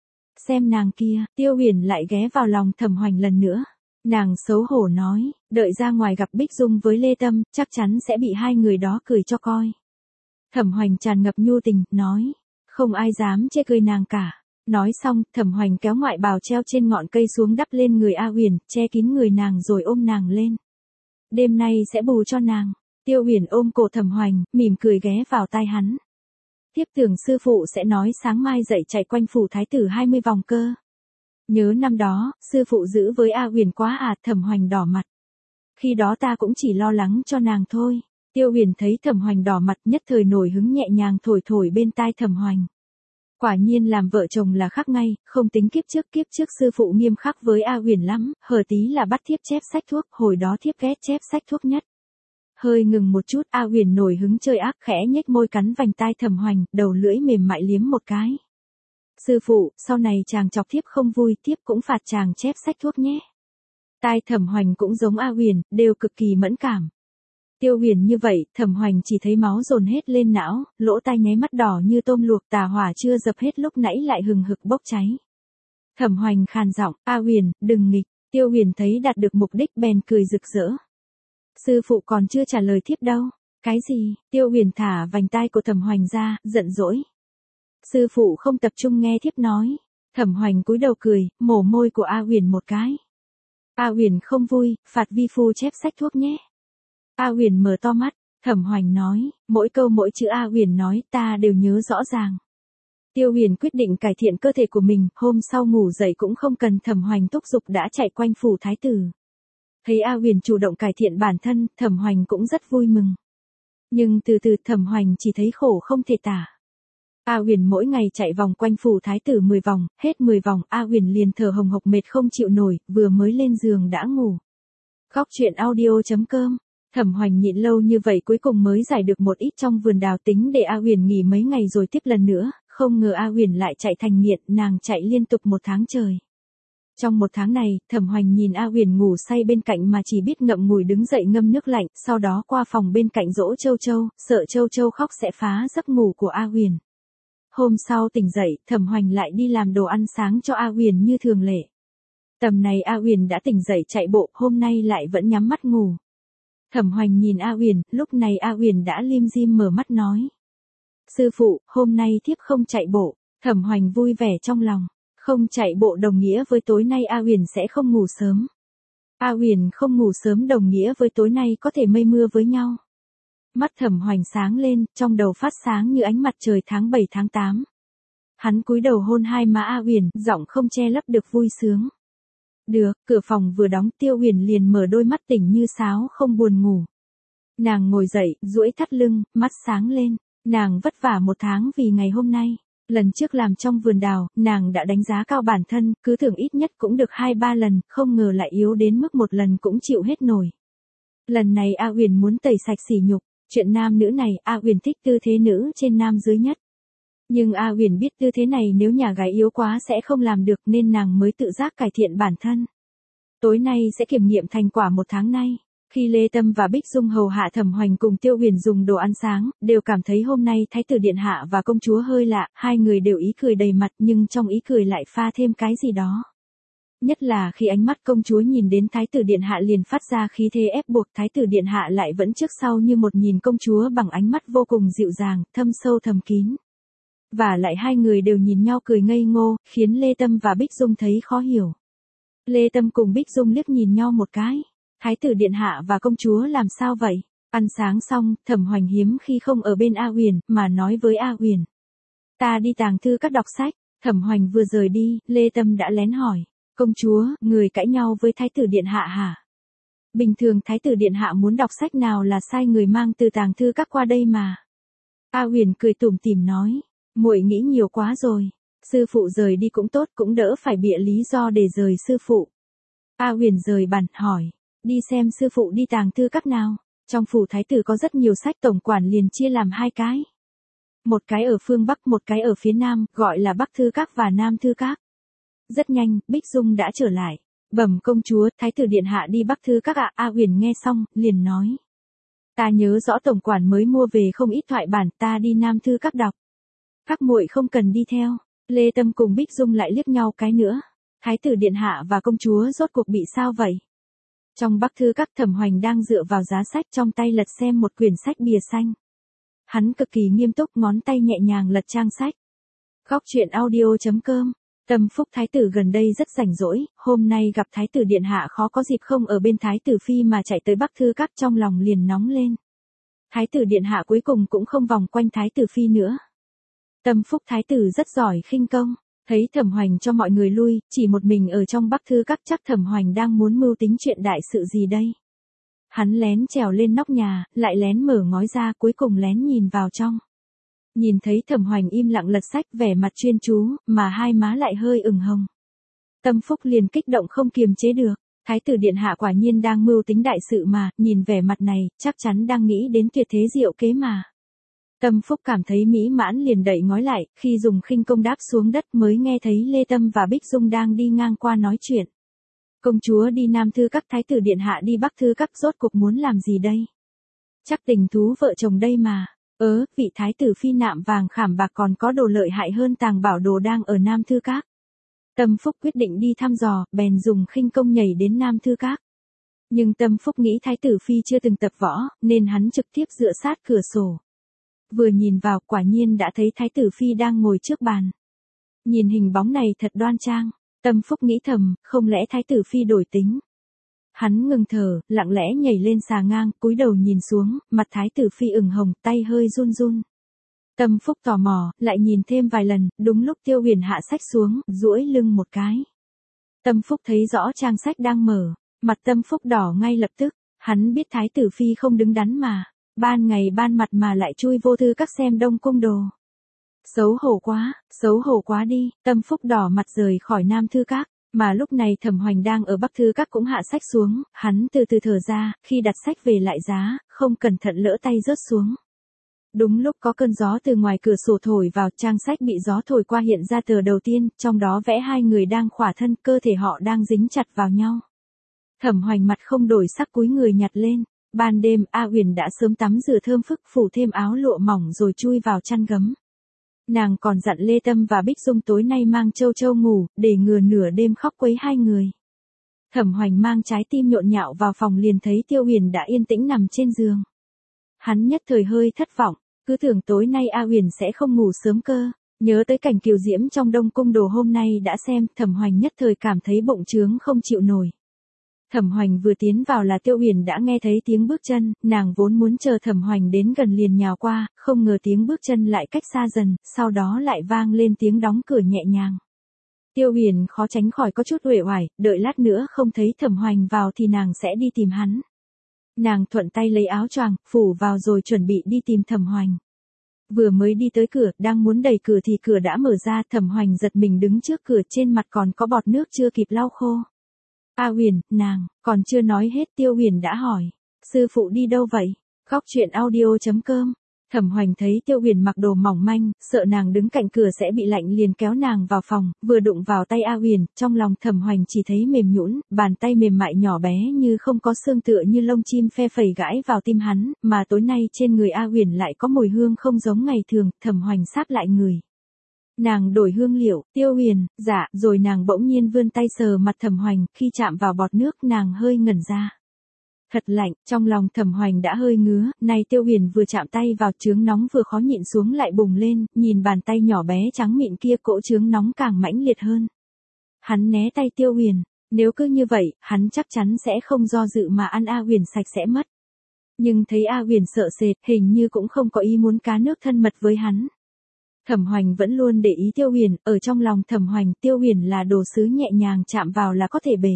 A: Xem nàng kia. Tiêu Huyền lại ghé vào lòng Thẩm Hoành lần nữa. Nàng xấu hổ nói, đợi ra ngoài gặp Bích Dung với Lê Tâm, chắc chắn sẽ bị hai người đó cười cho coi. Thẩm Hoành tràn ngập nhu tình, nói, không ai dám chê cười nàng cả. Nói xong, Thẩm Hoành kéo ngoại bào treo trên ngọn cây xuống đắp lên người Huyền, che kín người nàng rồi ôm nàng lên. Đêm nay sẽ bù cho nàng. Tiêu Huyền ôm cổ Thẩm Hoành, mỉm cười ghé vào tai hắn. Tiếp tưởng sư phụ sẽ nói sáng mai dậy chạy quanh phủ thái tử 20 vòng cơ. Nhớ năm đó, sư phụ giữ với Huyền quá à? Thẩm Hoành đỏ mặt. Khi đó ta cũng chỉ lo lắng cho nàng thôi. Tiêu Huyền thấy Thẩm Hoành đỏ mặt, nhất thời nổi hứng nhẹ nhàng thổi thổi bên tai Thẩm Hoành. Quả nhiên làm vợ chồng là khác ngay, không tính kiếp trước sư phụ nghiêm khắc với Huyền lắm, hở tí là bắt thiếp chép sách thuốc, hồi đó thiếp ghét chép sách thuốc nhất. Hơi ngừng một chút, Huyền nổi hứng chơi ác, khẽ nhếch môi cắn vành tai Thẩm Hoành, đầu lưỡi mềm mại liếm một cái. Sư phụ, sau này chàng chọc thiếp không vui, thiếp cũng phạt chàng chép sách thuốc nhé. Tai Thẩm Hoành cũng giống Huyền, đều cực kỳ mẫn cảm. Tiêu Huyền như vậy, Thẩm Hoành chỉ thấy máu dồn hết lên não, lỗ tai nháy mắt đỏ như tôm luộc, tà hỏa chưa dập hết lúc nãy lại hừng hực bốc cháy. Thẩm Hoành khàn giọng, Huyền, đừng nghịch. Tiêu Huyền thấy đạt được mục đích bèn cười rực rỡ. Sư phụ còn chưa trả lời thiếp đâu. Cái gì? Tiêu Huyền thả vành tai của Thẩm Hoành ra, giận dỗi. Sư phụ không tập trung nghe thiếp nói. Thẩm Hoành cúi đầu cười, mổ môi của Huyền một cái. Huyền không vui, phạt vi phu chép sách thuốc nhé. Huyền mở to mắt, Thẩm Hoành nói, mỗi câu mỗi chữ Huyền nói ta đều nhớ rõ ràng. Tiêu Huyền quyết định cải thiện cơ thể của mình, hôm sau ngủ dậy cũng không cần Thẩm Hoành thúc giục đã chạy quanh phủ thái tử. Thấy Huyền chủ động cải thiện bản thân, Thẩm Hoành cũng rất vui mừng. Nhưng từ từ Thẩm Hoành chỉ thấy khổ không thể tả. Huyền mỗi ngày chạy vòng quanh phủ thái tử 10 vòng, hết 10 vòng, Huyền liền thở hồng hộc mệt không chịu nổi, vừa mới lên giường đã ngủ. Góc truyện audio.com. Thẩm Hoành nhịn lâu như vậy cuối cùng mới giải được một ít trong vườn đào, tính để Huyền nghỉ mấy ngày rồi tiếp lần nữa, không ngờ Huyền lại chạy thành nghiện, nàng chạy liên tục 1 tháng trời. Trong 1 tháng này, Thẩm Hoành nhìn Huyền ngủ say bên cạnh mà chỉ biết ngậm ngùi đứng dậy ngâm nước lạnh, sau đó qua phòng bên cạnh dỗ Châu Châu, sợ Châu Châu khóc sẽ phá giấc ngủ của Huyền. Hôm sau tỉnh dậy, Thẩm Hoành lại đi làm đồ ăn sáng cho Huyền như thường lệ. Tầm này Huyền đã tỉnh dậy chạy bộ, hôm nay lại vẫn nhắm mắt ngủ. Thẩm Hoành nhìn Huyền, lúc này Huyền đã lim dim mở mắt nói. Sư phụ, hôm nay thiếp không chạy bộ. Thẩm Hoành vui vẻ trong lòng. Không chạy bộ đồng nghĩa với tối nay Huyền sẽ không ngủ sớm. Huyền không ngủ sớm đồng nghĩa với tối nay có thể mây mưa với nhau. Mắt Thẩm Hoành sáng lên, trong đầu phát sáng như ánh mặt trời tháng 7 tháng 8. Hắn cúi đầu hôn hai má Huyền, giọng không che lấp được vui sướng. Được, cửa phòng vừa đóng, Tiêu Huyền liền mở đôi mắt tỉnh như sáo không buồn ngủ. Nàng ngồi dậy, duỗi thắt lưng, mắt sáng lên. Nàng vất vả 1 tháng vì ngày hôm nay. Lần trước làm trong vườn đào, nàng đã đánh giá cao bản thân, cứ tưởng ít nhất cũng được 2-3 lần, không ngờ lại yếu đến mức 1 lần cũng chịu hết nổi. Lần này Huyền muốn tẩy sạch sỉ nhục. Chuyện nam nữ này, Huyền thích tư thế nữ trên nam dưới nhất. Nhưng A Huyền biết tư thế này nếu nhà gái yếu quá sẽ không làm được nên nàng mới tự giác cải thiện bản thân. Tối nay sẽ kiểm nghiệm thành quả 1 tháng nay. Khi Lê Tâm và Bích Dung hầu hạ Thẩm Hoành cùng Tiêu Huyền dùng đồ ăn sáng, đều cảm thấy hôm nay Thái tử Điện Hạ và công chúa hơi lạ, hai người đều ý cười đầy mặt nhưng trong ý cười lại pha thêm cái gì đó. Nhất là khi ánh mắt công chúa nhìn đến Thái tử Điện Hạ liền phát ra khí thế ép buộc, Thái tử Điện Hạ lại vẫn trước sau như một nhìn công chúa bằng ánh mắt vô cùng dịu dàng, thâm sâu thầm kín. Và lại hai người đều nhìn nhau cười ngây ngô, khiến Lê Tâm và Bích Dung thấy khó hiểu. Lê Tâm cùng Bích Dung liếc nhìn nhau một cái. Thái tử Điện Hạ và công chúa làm sao vậy? Ăn sáng xong, Thẩm Hoành hiếm khi không ở bên A Huyền, mà nói với A Huyền. Ta đi tàng thư các đọc sách. Thẩm Hoành vừa rời đi, Lê Tâm đã lén hỏi. Công chúa, người cãi nhau với Thái tử Điện Hạ hả? Bình thường Thái tử Điện Hạ muốn đọc sách nào là sai người mang từ tàng thư các qua đây mà. A Huyền cười tủm tỉm nói. Muội nghĩ nhiều quá rồi. Sư phụ rời đi cũng tốt, cũng đỡ phải bịa lý do để rời sư phụ. A Huyền rời bàn, hỏi. Đi xem sư phụ đi tàng thư các nào. Trong phủ thái tử có rất nhiều sách, tổng quản liền chia làm 2 cái. Một cái ở phương Bắc, một cái ở phía Nam, gọi là Bắc thư các và Nam thư các. Rất nhanh, Bích Dung đã trở lại. Bẩm công chúa, Thái tử Điện Hạ đi Bắc thư các ạ. A Huyền nghe xong, liền nói. Ta nhớ rõ tổng quản mới mua về không ít thoại bản, ta đi Nam thư các đọc. Các muội không cần đi theo. Lê Tâm cùng Bích Dung lại liếc nhau cái nữa. Thái tử Điện Hạ và công chúa rốt cuộc bị sao vậy? Trong Bắc thư các, Thẩm Hoành đang dựa vào giá sách trong tay lật xem một quyển sách bìa xanh. Hắn cực kỳ nghiêm túc, ngón tay nhẹ nhàng lật trang sách. Góc truyện audio.com. Tâm Phúc thái tử gần đây rất rảnh rỗi, hôm nay gặp Thái tử Điện Hạ khó có dịp không ở bên Thái tử Phi mà chạy tới Bắc thư các, trong lòng liền nóng lên. Thái tử Điện Hạ cuối cùng cũng không vòng quanh Thái tử Phi nữa. Tâm Phúc thái tử rất giỏi khinh công. Thấy Thẩm Hoành cho mọi người lui, chỉ một mình ở trong Bắc thư các, chắc Thẩm Hoành đang muốn mưu tính chuyện đại sự gì đây. Hắn lén trèo lên nóc nhà, lại lén mở ngói ra, cuối cùng lén nhìn vào trong. Nhìn thấy Thẩm Hoành im lặng lật sách, vẻ mặt chuyên chú, mà hai má lại hơi ửng hồng. Tâm Phúc liền kích động không kiềm chế được. Thái tử Điện Hạ quả nhiên đang mưu tính đại sự mà, nhìn vẻ mặt này, chắc chắn đang nghĩ đến tuyệt thế diệu kế mà. Tâm Phúc cảm thấy mỹ mãn liền đậy ngói lại, khi dùng khinh công đáp xuống đất mới nghe thấy Lê Tâm và Bích Dung đang đi ngang qua nói chuyện. Công chúa đi Nam thư các, Thái tử Điện Hạ đi Bắc thư các, rốt cuộc muốn làm gì đây? Chắc tình thú vợ chồng đây mà. Vị Thái tử Phi nạm vàng khảm bạc còn có đồ lợi hại hơn tàng bảo đồ đang ở Nam thư các. Tâm Phúc quyết định đi thăm dò, bèn dùng khinh công nhảy đến Nam thư các. Nhưng Tâm Phúc nghĩ Thái tử Phi chưa từng tập võ, nên hắn trực tiếp dựa sát cửa sổ. Vừa nhìn vào, quả nhiên đã thấy Thái tử Phi đang ngồi trước bàn. Nhìn hình bóng này thật đoan trang, Tâm Phúc nghĩ thầm, không lẽ Thái tử Phi đổi tính. Hắn ngừng thở, lặng lẽ nhảy lên xà ngang, cúi đầu nhìn xuống, mặt Thái tử Phi ửng hồng, tay hơi run run. Tâm Phúc tò mò, lại nhìn thêm vài lần, đúng lúc Tiêu Huyền hạ sách xuống, duỗi lưng một cái. Tâm Phúc thấy rõ trang sách đang mở, mặt Tâm Phúc đỏ ngay lập tức, hắn biết Thái tử Phi không đứng đắn mà. Ban ngày ban mặt mà lại chui vô thư các xem Đông Cung đồ. Xấu hổ quá đi. Tâm Phúc đỏ mặt rời khỏi Nam thư các, mà lúc này Thẩm Hoành đang ở Bắc thư các cũng hạ sách xuống, hắn từ từ thở ra, khi đặt sách về lại giá, không cẩn thận lỡ tay rớt xuống. Đúng lúc có cơn gió từ ngoài cửa sổ thổi vào, trang sách bị gió thổi qua hiện ra tờ đầu tiên, trong đó vẽ 2 người đang khỏa thân, cơ thể họ đang dính chặt vào nhau. Thẩm Hoành mặt không đổi sắc cúi người nhặt lên. Ban đêm, A Huyền đã sớm tắm rửa thơm phức, phủ thêm áo lụa mỏng rồi chui vào chăn gấm. Nàng còn dặn Lê Tâm và Bích Dung tối nay mang Châu Châu ngủ, để ngừa nửa đêm khóc quấy hai người. Thẩm Hoành mang trái tim nhộn nhạo vào phòng liền thấy Tiêu Huyền đã yên tĩnh nằm trên giường. Hắn nhất thời hơi thất vọng, cứ tưởng tối nay A Huyền sẽ không ngủ sớm cơ. Nhớ tới cảnh kiều diễm trong Đông Cung đồ hôm nay đã xem, Thẩm Hoành nhất thời cảm thấy bụng trướng không chịu nổi. Thẩm Hoành vừa tiến vào là Tiêu Huyền đã nghe thấy tiếng bước chân, nàng vốn muốn chờ Thẩm Hoành đến gần liền nhào qua, không ngờ tiếng bước chân lại cách xa dần, sau đó lại vang lên tiếng đóng cửa nhẹ nhàng. Tiêu Huyền khó tránh khỏi có chút uể oải, đợi lát nữa không thấy Thẩm Hoành vào thì nàng sẽ đi tìm hắn. Nàng thuận tay lấy áo choàng, phủ vào rồi chuẩn bị đi tìm Thẩm Hoành. Vừa mới đi tới cửa, đang muốn đẩy cửa thì cửa đã mở ra, Thẩm Hoành giật mình đứng trước cửa, trên mặt còn có bọt nước chưa kịp lau khô. A Huyền, nàng, còn chưa nói hết Tiêu Huyền đã hỏi. Sư phụ đi đâu vậy? Góc truyện audio.com Thẩm Hoành thấy Tiêu Huyền mặc đồ mỏng manh, sợ nàng đứng cạnh cửa sẽ bị lạnh liền kéo nàng vào phòng, vừa đụng vào tay A Huyền, trong lòng Thẩm Hoành chỉ thấy mềm nhũn, bàn tay mềm mại nhỏ bé như không có xương tựa như lông chim phe phẩy gãi vào tim hắn, mà tối nay trên người A Huyền lại có mùi hương không giống ngày thường, Thẩm Hoành sáp lại người. Nàng đổi hương liệu, Tiêu Huyền, dạ, rồi nàng bỗng nhiên vươn tay sờ mặt Thẩm Hoành, khi chạm vào bọt nước nàng hơi ngẩn ra. Thật lạnh, trong lòng Thẩm Hoành đã hơi ngứa, nay Tiêu Huyền vừa chạm tay vào chướng nóng vừa khó nhịn xuống lại bùng lên, nhìn bàn tay nhỏ bé trắng mịn kia cỗ chướng nóng càng mãnh liệt hơn. Hắn né tay Tiêu Huyền, nếu cứ như vậy, hắn chắc chắn sẽ không do dự mà ăn A Huyền sạch sẽ mất. Nhưng thấy A Huyền sợ sệt, hình như cũng không có ý muốn cá nước thân mật với hắn. Thẩm Hoành vẫn luôn để ý Tiêu Huyền, ở trong lòng Thẩm Hoành Tiêu Huyền là đồ sứ nhẹ nhàng chạm vào là có thể bể.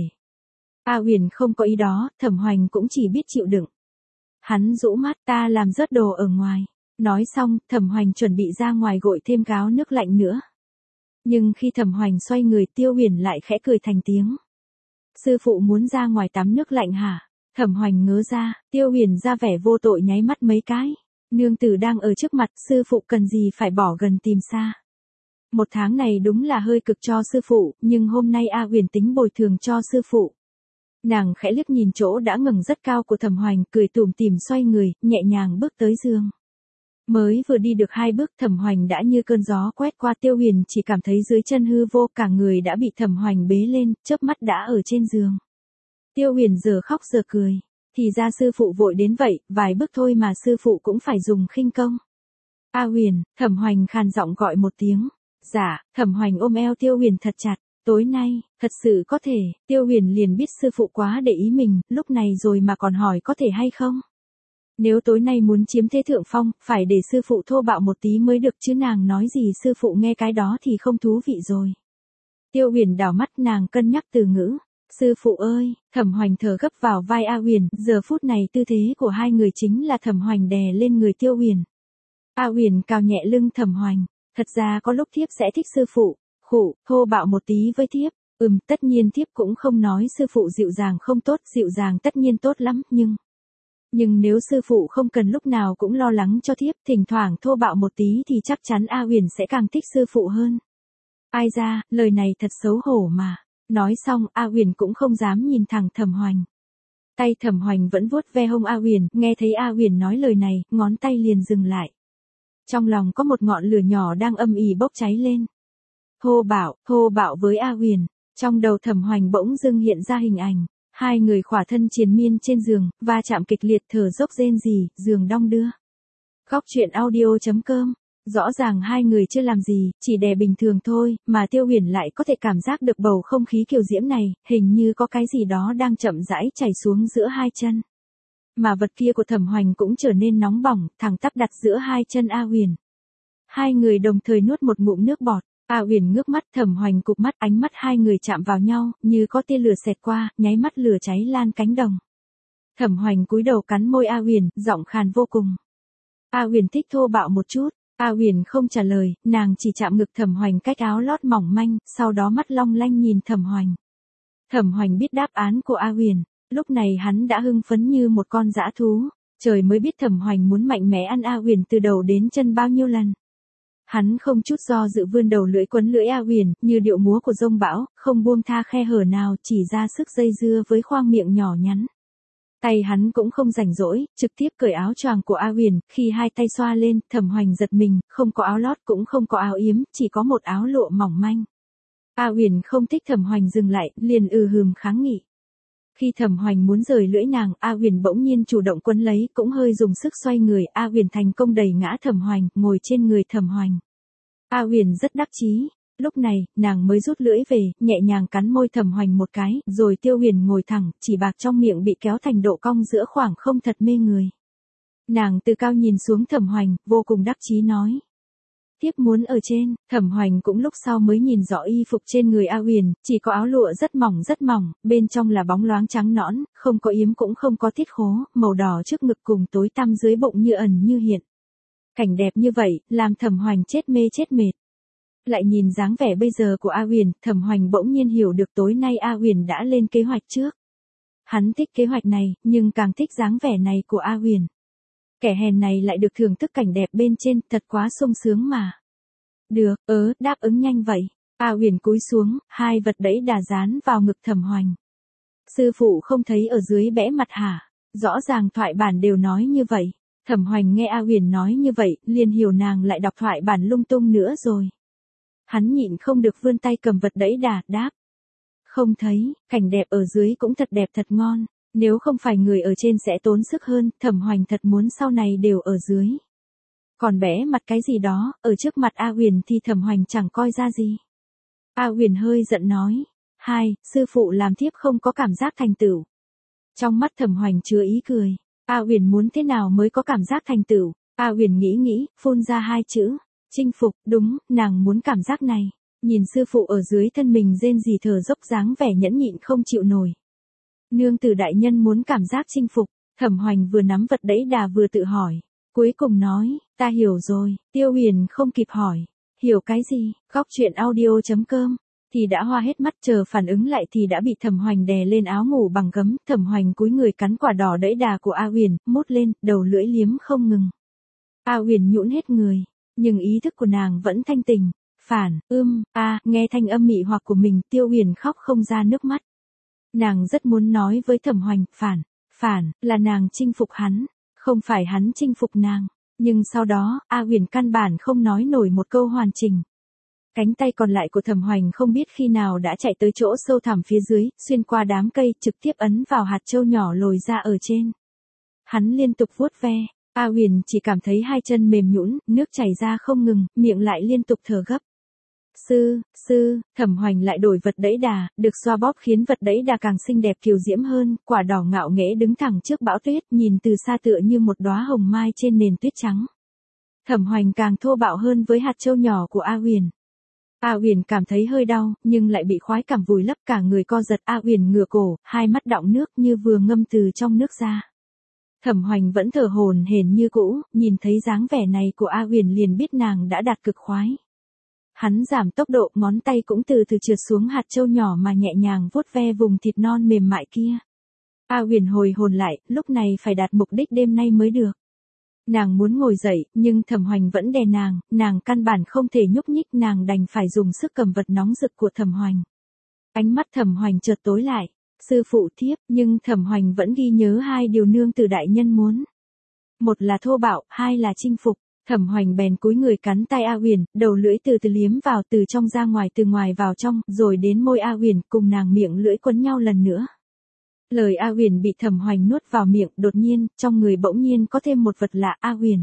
A: A Huyền không có ý đó, Thẩm Hoành cũng chỉ biết chịu đựng. Hắn rũ mắt, ta làm rớt đồ ở ngoài. Nói xong, Thẩm Hoành chuẩn bị ra ngoài gội thêm gáo nước lạnh nữa. Nhưng khi Thẩm Hoành xoay người Tiêu Huyền lại khẽ cười thành tiếng. Sư phụ muốn ra ngoài tắm nước lạnh hả? Thẩm Hoành ngớ ra, Tiêu Huyền ra vẻ vô tội nháy mắt mấy cái. Nương tử đang ở trước mặt, sư phụ cần gì phải bỏ gần tìm xa. Một tháng này đúng là hơi cực cho sư phụ, nhưng hôm nay A Huyền tính bồi thường cho sư phụ. Nàng khẽ liếc nhìn chỗ đã ngẩng rất cao của Thẩm Hoành, cười tủm tỉm xoay người, nhẹ nhàng bước tới giường. Mới vừa đi được 2 bước Thẩm Hoành đã như cơn gió quét qua Tiêu Huyền chỉ cảm thấy dưới chân hư vô cả người đã bị Thẩm Hoành bế lên, chớp mắt đã ở trên giường. Tiêu Huyền giờ khóc giờ cười. Thì ra sư phụ vội đến vậy, vài bước thôi mà sư phụ cũng phải dùng khinh công. A Huyền, Thẩm Hoành khàn giọng gọi một tiếng. Dạ, Thẩm Hoành ôm eo Tiêu Huyền thật chặt. Tối nay, thật sự có thể, Tiêu Huyền liền biết sư phụ quá để ý mình, lúc này rồi mà còn hỏi có thể hay không. Nếu tối nay muốn chiếm thế thượng phong, phải để sư phụ thô bạo một tí mới được chứ nàng nói gì sư phụ nghe cái đó thì không thú vị rồi. Tiêu Huyền đảo mắt nàng cân nhắc từ ngữ. Sư phụ ơi, Thẩm Hoành thở gấp vào vai A Huyền, giờ phút này tư thế của hai người chính là Thẩm Hoành đè lên người Tiêu Huyền. A Huyền cào nhẹ lưng Thẩm Hoành, thật ra có lúc thiếp sẽ thích sư phụ, khụ, thô bạo một tí với thiếp, tất nhiên thiếp cũng không nói sư phụ dịu dàng không tốt, dịu dàng tất nhiên tốt lắm, nhưng nếu sư phụ không cần lúc nào cũng lo lắng cho thiếp, thỉnh thoảng thô bạo một tí thì chắc chắn A Huyền sẽ càng thích sư phụ hơn. Ai ra, lời này thật xấu hổ mà. Nói xong, A Huyền cũng không dám nhìn thẳng Thẩm Hoành. Tay Thẩm Hoành vẫn vuốt ve hông A Huyền, nghe thấy A Huyền nói lời này, ngón tay liền dừng lại. Trong lòng có một ngọn lửa nhỏ đang âm ỉ bốc cháy lên. Thô bạo với A Huyền. Trong đầu Thẩm Hoành bỗng dưng hiện ra hình ảnh. Hai người khỏa thân triền miên trên giường, va chạm kịch liệt thở dốc rên rỉ, giường đong đưa. Góc truyện audio.com. Rõ ràng hai người chưa làm gì, chỉ đè bình thường thôi, mà Tiêu Huyền lại có thể cảm giác được bầu không khí kiều diễm này, hình như có cái gì đó đang chậm rãi chảy xuống giữa hai chân. Mà vật kia của Thẩm Hoành cũng trở nên nóng bỏng, thẳng tắp đặt giữa hai chân A Huyền. Hai người đồng thời nuốt một ngụm nước bọt, A Huyền ngước mắt, Thẩm Hoành cụp mắt, ánh mắt hai người chạm vào nhau, như có tia lửa xẹt qua, nháy mắt lửa cháy lan cánh đồng. Thẩm Hoành cúi đầu cắn môi A Huyền, giọng khàn vô cùng. A Huyền thích thô bạo một chút. A Huyền không trả lời, nàng chỉ chạm ngực Thẩm Hoành cách áo lót mỏng manh, sau đó mắt long lanh nhìn Thẩm Hoành. Thẩm Hoành biết đáp án của A Huyền, lúc này hắn đã hưng phấn như một con dã thú, trời mới biết Thẩm Hoành muốn mạnh mẽ ăn A Huyền từ đầu đến chân bao nhiêu lần. Hắn không chút do dự vươn đầu lưỡi quấn lưỡi A Huyền, như điệu múa của dông bão, không buông tha khe hở nào, chỉ ra sức dây dưa với khoang miệng nhỏ nhắn. Tay hắn cũng không rảnh rỗi, trực tiếp cởi áo choàng của A Huyền, khi hai tay xoa lên, Thẩm Hoành giật mình, không có áo lót cũng không có áo yếm, chỉ có một áo lụa mỏng manh. A Huyền không thích Thẩm Hoành dừng lại, liền hừm kháng nghị. Khi Thẩm Hoành muốn rời lưỡi nàng, A Huyền bỗng nhiên chủ động quấn lấy, cũng hơi dùng sức xoay người, A Huyền thành công đẩy ngã Thẩm Hoành, ngồi trên người Thẩm Hoành. A Huyền rất đắc chí. Lúc này, nàng mới rút lưỡi về, nhẹ nhàng cắn môi Thẩm Hoành một cái, rồi Tiêu Huyền ngồi thẳng, chỉ bạc trong miệng bị kéo thành độ cong giữa khoảng không thật mê người. Nàng từ cao nhìn xuống Thẩm Hoành, vô cùng đắc chí nói. Tiếp muốn ở trên, Thẩm Hoành cũng lúc sau mới nhìn rõ y phục trên người A Huyền, chỉ có áo lụa rất mỏng, bên trong là bóng loáng trắng nõn, không có yếm cũng không có tiết khố, màu đỏ trước ngực cùng tối tăm dưới bụng như ẩn như hiện. Cảnh đẹp như vậy, làm Thẩm Hoành chết mê chết mệt. Lại nhìn dáng vẻ bây giờ của A Huyền, Thẩm Hoành bỗng nhiên hiểu được tối nay A Huyền đã lên kế hoạch trước. Hắn thích kế hoạch này, nhưng càng thích dáng vẻ này của A Huyền. Kẻ hèn này lại được thưởng thức cảnh đẹp bên trên, thật quá sung sướng mà. Được, đáp ứng nhanh vậy. A Huyền cúi xuống, hai vật đẫy đà dán vào ngực Thẩm Hoành. Sư phụ không thấy ở dưới bẽ mặt hả? Rõ ràng thoại bản đều nói như vậy. Thẩm Hoành nghe A Huyền nói như vậy, liền hiểu nàng lại đọc thoại bản lung tung nữa rồi. Hắn nhịn không được vươn tay cầm vật đẫy đà, đáp. Không thấy, cảnh đẹp ở dưới cũng thật đẹp thật ngon. Nếu không phải người ở trên sẽ tốn sức hơn, Thẩm Hoành thật muốn sau này đều ở dưới. Còn bẽ mặt cái gì đó, ở trước mặt A Huyền thì Thẩm Hoành chẳng coi ra gì. A Huyền hơi giận nói. Sư phụ làm thiếp không có cảm giác thành tựu. Trong mắt Thẩm Hoành chứa ý cười. A Huyền muốn thế nào mới có cảm giác thành tựu? A Huyền nghĩ, phun ra hai chữ. Chinh phục, đúng, nàng muốn cảm giác này. Nhìn sư phụ ở dưới thân mình rên rỉ thở dốc dáng vẻ nhẫn nhịn không chịu nổi. Nương tử đại nhân muốn cảm giác chinh phục. Thẩm Hoành vừa nắm vật đẫy đà vừa tự hỏi. Cuối cùng nói, ta hiểu rồi. Tiêu Huyền không kịp hỏi. Hiểu cái gì? Góc truyện audio.com thì đã hoa hết mắt, chờ phản ứng lại thì đã bị Thẩm Hoành đè lên áo ngủ bằng gấm. Thẩm Hoành cúi người cắn quả đỏ đẫy đà của A Huyền, mút lên, đầu lưỡi liếm không ngừng. A Huyền nhũn hết người, nhưng ý thức của nàng vẫn thanh tỉnh. Nghe thanh âm mị hoặc của mình, Tiêu Huyền khóc không ra nước mắt. Nàng rất muốn nói với Thẩm Hoành, phản, là nàng chinh phục hắn, không phải hắn chinh phục nàng. Nhưng sau đó, A Huyền căn bản không nói nổi một câu hoàn chỉnh. Cánh tay còn lại của Thẩm Hoành không biết khi nào đã chạy tới chỗ sâu thẳm phía dưới, xuyên qua đám cây, trực tiếp ấn vào hạt châu nhỏ lồi ra ở trên. Hắn liên tục vuốt ve, A Huyền chỉ cảm thấy hai chân mềm nhũn, nước chảy ra không ngừng, miệng lại liên tục thở gấp. Thẩm Hoành lại đổi vật đẫy đà, được xoa bóp khiến vật đẫy đà càng xinh đẹp kiều diễm hơn, quả đỏ ngạo nghễ đứng thẳng trước bão tuyết, nhìn từ xa tựa như một đóa hồng mai trên nền tuyết trắng. Thẩm Hoành càng thô bạo hơn với hạt châu nhỏ của A Huyền. A Huyền cảm thấy hơi đau, nhưng lại bị khoái cảm vùi lấp cả người co giật. A Huyền ngửa cổ, hai mắt đọng nước như vừa ngâm từ trong nước ra. Thẩm Hoành vẫn thở hổn hển như cũ, nhìn thấy dáng vẻ này của A Huyền liền biết nàng đã đạt cực khoái. Hắn giảm tốc độ, ngón tay cũng từ từ trượt xuống hạt châu nhỏ mà nhẹ nhàng vuốt ve vùng thịt non mềm mại kia. A Huyền hồi hồn lại, lúc này phải đạt mục đích đêm nay mới được. Nàng muốn ngồi dậy, nhưng Thẩm Hoành vẫn đè nàng căn bản không thể nhúc nhích, nàng đành phải dùng sức cầm vật nóng rực của Thẩm Hoành. Ánh mắt Thẩm Hoành chợt tối lại, sư phụ thiếp, nhưng Thẩm Hoành vẫn ghi nhớ hai điều nương tử đại nhân muốn. Một là thô bạo, hai là chinh phục. Thẩm Hoành bèn cúi người cắn tay A Huyền, đầu lưỡi từ từ liếm vào, từ trong ra ngoài, từ ngoài vào trong, rồi đến môi A Huyền, cùng nàng miệng lưỡi quấn nhau lần nữa. Lời A Huyền bị Thẩm Hoành nuốt vào miệng, đột nhiên, trong người bỗng nhiên có thêm một vật lạ. A Huyền.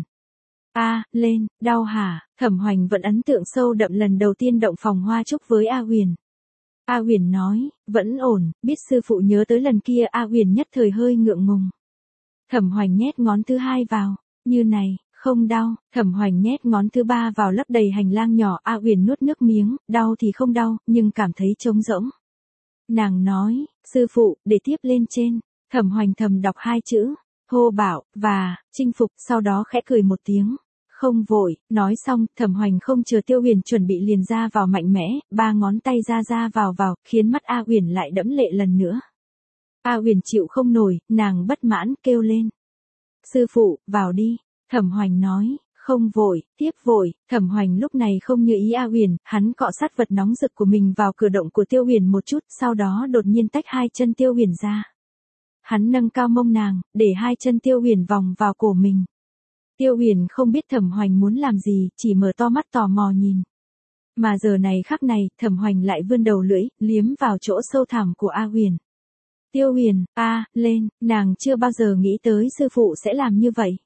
A: Lên, đau hả? Thẩm Hoành vẫn ấn tượng sâu đậm lần đầu tiên động phòng hoa trúc với A Huyền. A Huyền nói, vẫn ổn, biết sư phụ nhớ tới lần kia. A Huyền nhất thời hơi ngượng ngùng. Thẩm Hoành nhét ngón thứ hai vào, như này, không đau. Thẩm Hoành nhét ngón thứ ba vào, lấp đầy hành lang nhỏ. A Huyền nuốt nước miếng, đau thì không đau, nhưng cảm thấy trống rỗng. Nàng nói, sư phụ, để tiếp lên trên. Thẩm Hoành thầm đọc hai chữ, thô bạo, và, chinh phục, sau đó khẽ cười một tiếng. Không vội, nói xong, Thẩm Hoành không chờ Tiêu Huyền chuẩn bị liền ra vào mạnh mẽ, ba ngón tay ra vào, khiến mắt A Huyền lại đẫm lệ lần nữa. A Huyền chịu không nổi, nàng bất mãn, kêu lên. Sư phụ, vào đi. Thẩm Hoành nói, không vội, tiếp vội. Thẩm Hoành lúc này không như ý A Huyền, hắn cọ sát vật nóng rực của mình vào cửa động của Tiêu Huyền một chút, sau đó đột nhiên tách hai chân Tiêu Huyền ra. Hắn nâng cao mông nàng, để hai chân Tiêu Huyền vòng vào cổ mình. Tiêu Huyền không biết Thẩm Hoành muốn làm gì, chỉ mở to mắt tò mò nhìn. Mà giờ này khắc này, Thẩm Hoành lại vươn đầu lưỡi, liếm vào chỗ sâu thẳm của A Huyền. Tiêu Huyền, lên, nàng chưa bao giờ nghĩ tới sư phụ sẽ làm như vậy.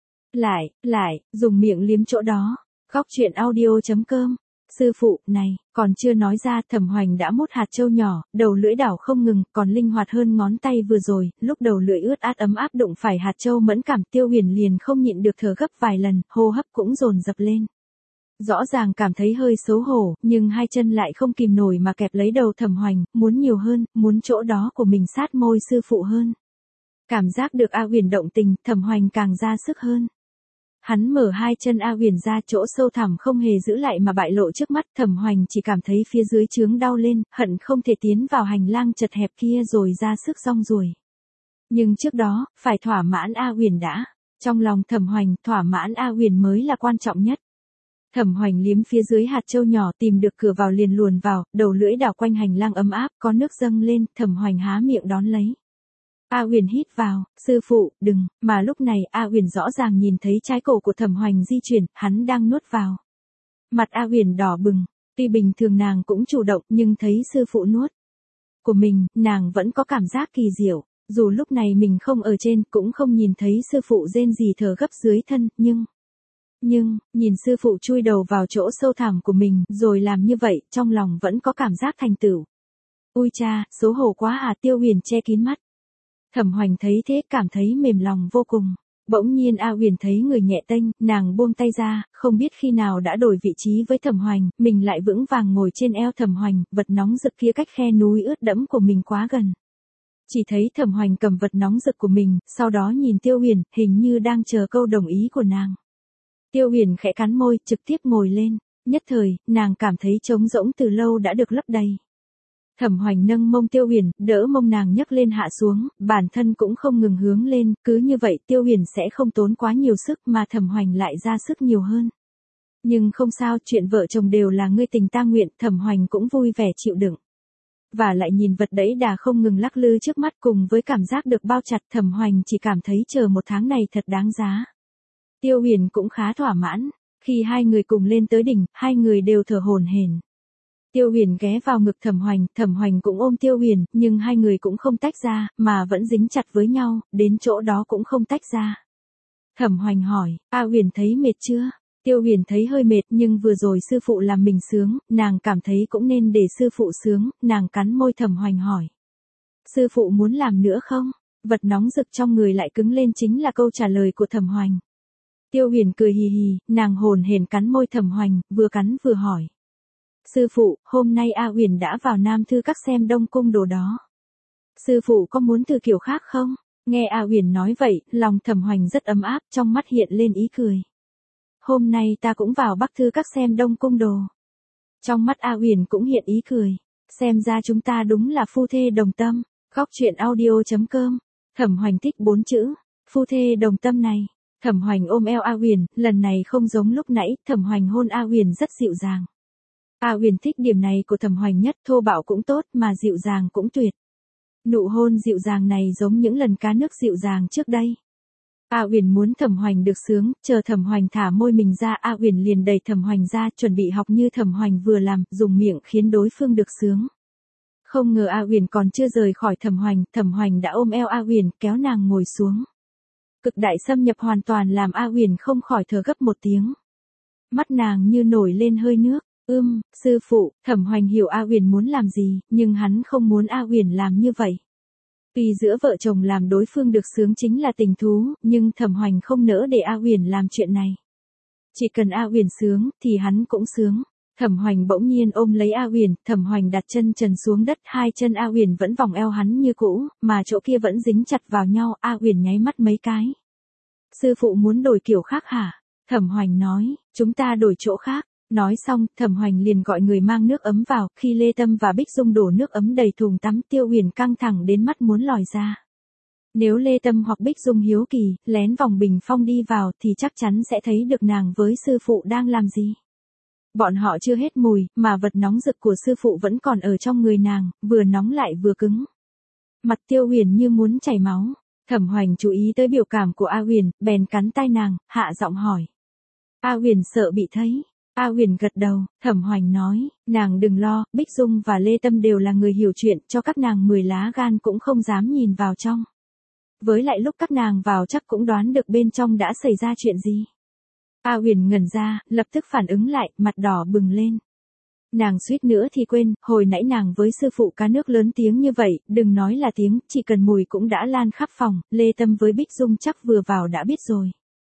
A: Lại, dùng miệng liếm chỗ đó. Góc truyện audio.com. Sư phụ, này, còn chưa nói ra, Thẩm Hoành đã mút hạt châu nhỏ, đầu lưỡi đảo không ngừng, còn linh hoạt hơn ngón tay vừa rồi, lúc đầu lưỡi ướt át ấm áp đụng phải hạt châu mẫn cảm, Tiêu Huyền liền không nhịn được thở gấp vài lần, hô hấp cũng dồn dập lên. Rõ ràng cảm thấy hơi xấu hổ, nhưng hai chân lại không kìm nổi mà kẹp lấy đầu Thẩm Hoành, muốn nhiều hơn, muốn chỗ đó của mình sát môi sư phụ hơn. Cảm giác được A Huyền động tình, Thẩm Hoành càng ra sức hơn. Hắn mở hai chân A Huyền ra, chỗ sâu thẳm không hề giữ lại mà bại lộ trước mắt. Thẩm Hoành chỉ cảm thấy phía dưới chướng đau lên, hận không thể tiến vào hành lang chật hẹp kia rồi ra sức rong ruổi. Nhưng trước đó, phải thỏa mãn A Huyền đã. Trong lòng Thẩm Hoành, thỏa mãn A Huyền mới là quan trọng nhất. Thẩm Hoành liếm phía dưới hạt châu nhỏ, tìm được cửa vào liền luồn vào, đầu lưỡi đảo quanh hành lang ấm áp, có nước dâng lên, Thẩm Hoành há miệng đón lấy. A Huyền hít vào, sư phụ, đừng, mà lúc này A Huyền rõ ràng nhìn thấy trái cổ của Thẩm Hoành di chuyển, hắn đang nuốt vào. Mặt A Huyền đỏ bừng, tuy bình thường nàng cũng chủ động nhưng thấy sư phụ nuốt của mình, nàng vẫn có cảm giác kỳ diệu, dù lúc này mình không ở trên cũng không nhìn thấy sư phụ rên rỉ thở gấp dưới thân, nhưng, nhìn sư phụ chui đầu vào chỗ sâu thẳm của mình, rồi làm như vậy, trong lòng vẫn có cảm giác thành tựu. Ui cha, xấu hổ quá à, Tiêu Huyền che kín mắt. Thẩm Hoành thấy thế cảm thấy mềm lòng vô cùng. Bỗng nhiên A Huyền thấy người nhẹ tênh, nàng buông tay ra, không biết khi nào đã đổi vị trí với Thẩm Hoành, mình lại vững vàng ngồi trên eo Thẩm Hoành, vật nóng rực kia cách khe núi ướt đẫm của mình quá gần. Chỉ thấy Thẩm Hoành cầm vật nóng rực của mình, sau đó nhìn Tiêu Huyền, hình như đang chờ câu đồng ý của nàng. Tiêu Huyền khẽ cắn môi, trực tiếp ngồi lên. Nhất thời, nàng cảm thấy trống rỗng từ lâu đã được lấp đầy. Thẩm Hoành nâng mông Tiêu Huyền, đỡ mông nàng nhấc lên hạ xuống, bản thân cũng không ngừng hướng lên, cứ như vậy Tiêu Huyền sẽ không tốn quá nhiều sức mà Thẩm Hoành lại ra sức nhiều hơn. Nhưng không sao, chuyện vợ chồng đều là ngươi tình ta nguyện, Thẩm Hoành cũng vui vẻ chịu đựng. Và lại nhìn vật đẫy đà không ngừng lắc lư trước mắt cùng với cảm giác được bao chặt, Thẩm Hoành chỉ cảm thấy chờ một tháng này thật đáng giá. Tiêu Huyền cũng khá thỏa mãn, khi hai người cùng lên tới đỉnh, hai người đều thở hổn hển. Tiêu Huyền ghé vào ngực Thẩm Hoành cũng ôm Tiêu Huyền, nhưng hai người cũng không tách ra, mà vẫn dính chặt với nhau, đến chỗ đó cũng không tách ra. Thẩm Hoành hỏi, A Huyền thấy mệt chưa? Tiêu Huyền thấy hơi mệt nhưng vừa rồi sư phụ làm mình sướng, nàng cảm thấy cũng nên để sư phụ sướng, nàng cắn môi Thẩm Hoành hỏi. Sư phụ muốn làm nữa không? Vật nóng rực trong người lại cứng lên chính là câu trả lời của Thẩm Hoành. Tiêu Huyền cười hì hì, nàng hồn hển cắn môi Thẩm Hoành, vừa cắn vừa hỏi. Sư phụ, hôm nay A Huyền đã vào Nam Thư Các xem Đông Cung đồ đó. Sư phụ có muốn từ kiểu khác không? Nghe A Huyền nói vậy, lòng Thẩm Hoành rất ấm áp, trong mắt hiện lên ý cười. Hôm nay ta cũng vào Bắc Thư Các xem Đông Cung đồ. Trong mắt A Huyền cũng hiện ý cười. Xem ra chúng ta đúng là phu thê đồng tâm. Góc truyện audio.com. Thẩm Hoành thích 4 chữ. Phu thê đồng tâm này. Thẩm Hoành ôm eo A Huyền, lần này không giống lúc nãy, Thẩm Hoành hôn A Huyền rất dịu dàng. A Huyền thích điểm này của Thẩm Hoành nhất, thô bạo cũng tốt mà dịu dàng cũng tuyệt. Nụ hôn dịu dàng này giống những lần cá nước dịu dàng trước đây. A Huyền muốn Thẩm Hoành được sướng, chờ Thẩm Hoành thả môi mình ra, A Huyền liền đẩy Thẩm Hoành ra, chuẩn bị học như Thẩm Hoành vừa làm, dùng miệng khiến đối phương được sướng. Không ngờ A Huyền còn chưa rời khỏi Thẩm Hoành đã ôm eo A Huyền, kéo nàng ngồi xuống. Cực đại xâm nhập hoàn toàn làm A Huyền không khỏi thở gấp một tiếng. Mắt nàng như nổi lên hơi nước. Sư phụ, Thẩm Hoành hiểu A Huyền muốn làm gì, nhưng hắn không muốn A Huyền làm như vậy. Vì giữa vợ chồng làm đối phương được sướng chính là tình thú, nhưng Thẩm Hoành không nỡ để A Huyền làm chuyện này. Chỉ cần A Huyền sướng, thì hắn cũng sướng. Thẩm Hoành bỗng nhiên ôm lấy A Huyền, Thẩm Hoành đặt chân trần xuống đất, hai chân A Huyền vẫn vòng eo hắn như cũ, mà chỗ kia vẫn dính chặt vào nhau, A Huyền nháy mắt mấy cái. Sư phụ muốn đổi kiểu khác hả? Thẩm Hoành nói, chúng ta đổi chỗ khác. Nói xong, Thẩm Hoành liền gọi người mang nước ấm vào, khi Lê Tâm và Bích Dung đổ nước ấm đầy thùng tắm, Tiêu Huyền căng thẳng đến mắt muốn lòi ra. Nếu Lê Tâm hoặc Bích Dung hiếu kỳ, lén vòng bình phong đi vào thì chắc chắn sẽ thấy được nàng với sư phụ đang làm gì. Bọn họ chưa hết mùi, mà vật nóng rực của sư phụ vẫn còn ở trong người nàng, vừa nóng lại vừa cứng. Mặt Tiêu Huyền như muốn chảy máu. Thẩm Hoành chú ý tới biểu cảm của A Huyền, bèn cắn tai nàng, hạ giọng hỏi. A Huyền sợ bị thấy. A Huyền gật đầu, Thẩm Hoành nói, nàng đừng lo, Bích Dung và Lê Tâm đều là người hiểu chuyện, cho các nàng 10 lá gan cũng không dám nhìn vào trong. Với lại lúc các nàng vào chắc cũng đoán được bên trong đã xảy ra chuyện gì. A Huyền ngẩn ra, lập tức phản ứng lại, mặt đỏ bừng lên. Nàng suýt nữa thì quên, hồi nãy nàng với sư phụ cá nước lớn tiếng như vậy, đừng nói là tiếng, chỉ cần mùi cũng đã lan khắp phòng, Lê Tâm với Bích Dung chắc vừa vào đã biết rồi.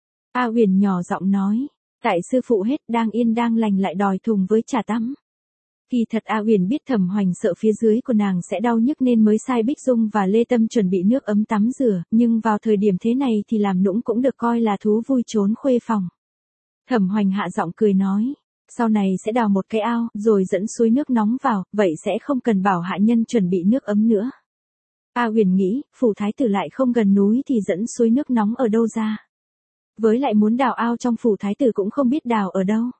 A: A Huyền nhỏ giọng nói. Tại sư phụ hết đang yên đang lành lại đòi thùng với trà tắm. Kỳ thật A Huyền biết Thẩm Hoành sợ phía dưới của nàng sẽ đau nhức nên mới sai Bích Dung và Lê Tâm chuẩn bị nước ấm tắm rửa, nhưng vào thời điểm thế này thì làm nũng cũng được coi là thú vui trốn khuê phòng. Thẩm Hoành hạ giọng cười nói, sau này sẽ đào một cái ao, rồi dẫn suối nước nóng vào, vậy sẽ không cần bảo hạ nhân chuẩn bị nước ấm nữa. A Huyền nghĩ, phủ thái tử lại không gần núi thì dẫn suối nước nóng ở đâu ra. Với lại muốn đào ao trong phủ thái tử cũng không biết đào ở đâu.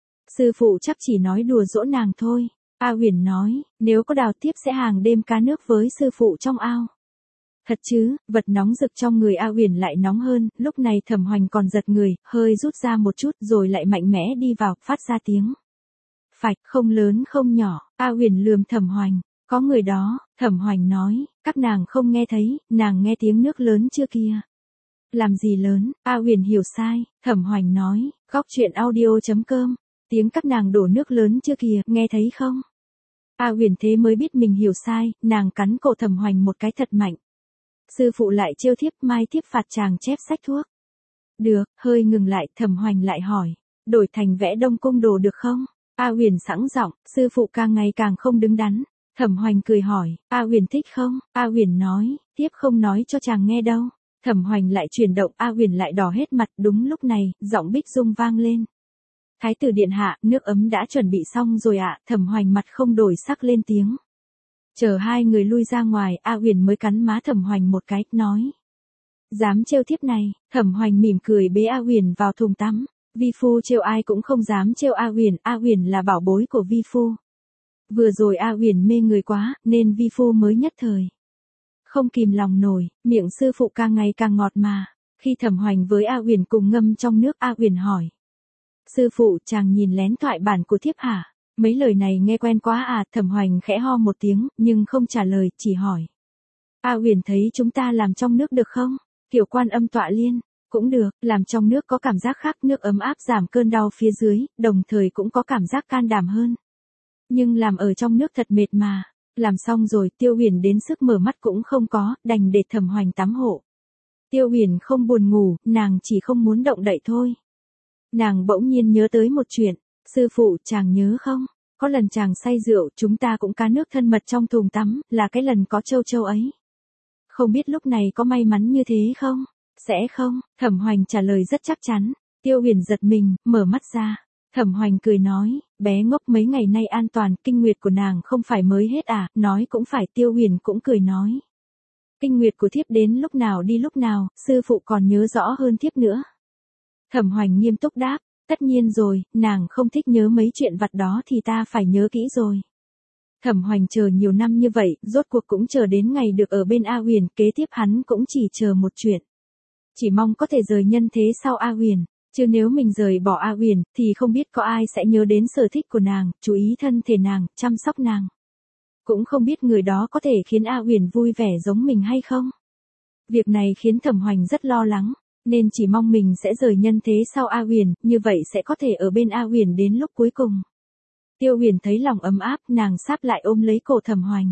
A: Sư phụ chắc chỉ nói đùa dỗ nàng thôi. A Huyền nói, nếu có đào tiếp sẽ hàng đêm cá nước với sư phụ trong ao. Thật chứ, vật nóng rực trong người A Huyền lại nóng hơn, lúc này Thẩm Hoành còn giật người, hơi rút ra một chút rồi lại mạnh mẽ đi vào, phát ra tiếng. Phạch, không lớn không nhỏ, A Huyền lườm Thẩm Hoành, có người đó, Thẩm Hoành nói, các nàng không nghe thấy, nàng nghe tiếng nước lớn chưa kia. Làm gì lớn, A Huyền hiểu sai, Thẩm Hoành nói, góc chuyện audio.com, tiếng các nàng đổ nước lớn chưa kìa, nghe thấy không? A Huyền thế mới biết mình hiểu sai, nàng cắn cổ Thẩm Hoành một cái thật mạnh. Sư phụ lại trêu thiếp, mai thiếp phạt chàng chép sách thuốc. Được, hơi ngừng lại, Thẩm Hoành lại hỏi, đổi thành vẽ Đông Cung đồ được không? A Huyền sẵn giọng, sư phụ càng ngày càng không đứng đắn. Thẩm Hoành cười hỏi, A Huyền thích không? A Huyền nói, tiếp không nói cho chàng nghe đâu. Thẩm Hoành lại chuyển động, A Huyền lại đỏ hết mặt, đúng lúc này, giọng Bích Dung vang lên. Thái tử điện hạ, nước ấm đã chuẩn bị xong rồi ạ, Thẩm Hoành mặt không đổi sắc lên tiếng. Chờ hai người lui ra ngoài, A Huyền mới cắn má Thẩm Hoành một cái, nói. Dám trêu thiếp này, Thẩm Hoành mỉm cười bế A Huyền vào thùng tắm. Vi phu trêu ai cũng không dám trêu A Huyền là bảo bối của vi phu. Vừa rồi A Huyền mê người quá, nên vi phu mới nhất thời. Không kìm lòng nổi, miệng sư phụ càng ngày càng ngọt mà. Khi Thẩm Hoành với A Huyền cùng ngâm trong nước, A Huyền hỏi. Sư phụ, chàng nhìn lén thoại bản của thiếp hả? Mấy lời này nghe quen quá à, Thẩm Hoành khẽ ho một tiếng, nhưng không trả lời, chỉ hỏi. A Huyền thấy chúng ta làm trong nước được không? Kiểu Quan Âm Tọa Liên, cũng được, làm trong nước có cảm giác khác, nước ấm áp giảm cơn đau phía dưới, đồng thời cũng có cảm giác can đảm hơn. Nhưng làm ở trong nước thật mệt mà. Làm xong rồi, Tiêu Huyền đến sức mở mắt cũng không có, đành để Thẩm Hoành tắm hộ. Tiêu Huyền không buồn ngủ, nàng chỉ không muốn động đậy thôi. Nàng bỗng nhiên nhớ tới một chuyện. Sư phụ, chàng nhớ không? Có lần chàng say rượu, chúng ta cũng cá nước thân mật trong thùng tắm, là cái lần có châu châu ấy. Không biết lúc này có may mắn như thế không? Sẽ không, Thẩm Hoành trả lời rất chắc chắn. Tiêu Huyền giật mình, mở mắt ra. Thẩm Hoành cười nói, bé ngốc mấy ngày nay an toàn, kinh nguyệt của nàng không phải mới hết à, nói cũng phải. Tiêu Huyền cũng cười nói. Kinh nguyệt của thiếp đến lúc nào đi lúc nào, sư phụ còn nhớ rõ hơn thiếp nữa. Thẩm Hoành nghiêm túc đáp, tất nhiên rồi, nàng không thích nhớ mấy chuyện vặt đó thì ta phải nhớ kỹ rồi. Thẩm Hoành chờ nhiều năm như vậy, rốt cuộc cũng chờ đến ngày được ở bên A Huyền, kế tiếp hắn cũng chỉ chờ một chuyện. Chỉ mong có thể rời nhân thế sau A Huyền, chứ nếu mình rời bỏ A Huyền, thì không biết có ai sẽ nhớ đến sở thích của nàng, chú ý thân thể nàng, chăm sóc nàng. Cũng không biết người đó có thể khiến A Huyền vui vẻ giống mình hay không. Việc này khiến Thẩm Hoành rất lo lắng, nên chỉ mong mình sẽ rời nhân thế sau A Huyền, như vậy sẽ có thể ở bên A Huyền đến lúc cuối cùng. Tiêu Huyền thấy lòng ấm áp, nàng sáp lại ôm lấy cổ Thẩm Hoành.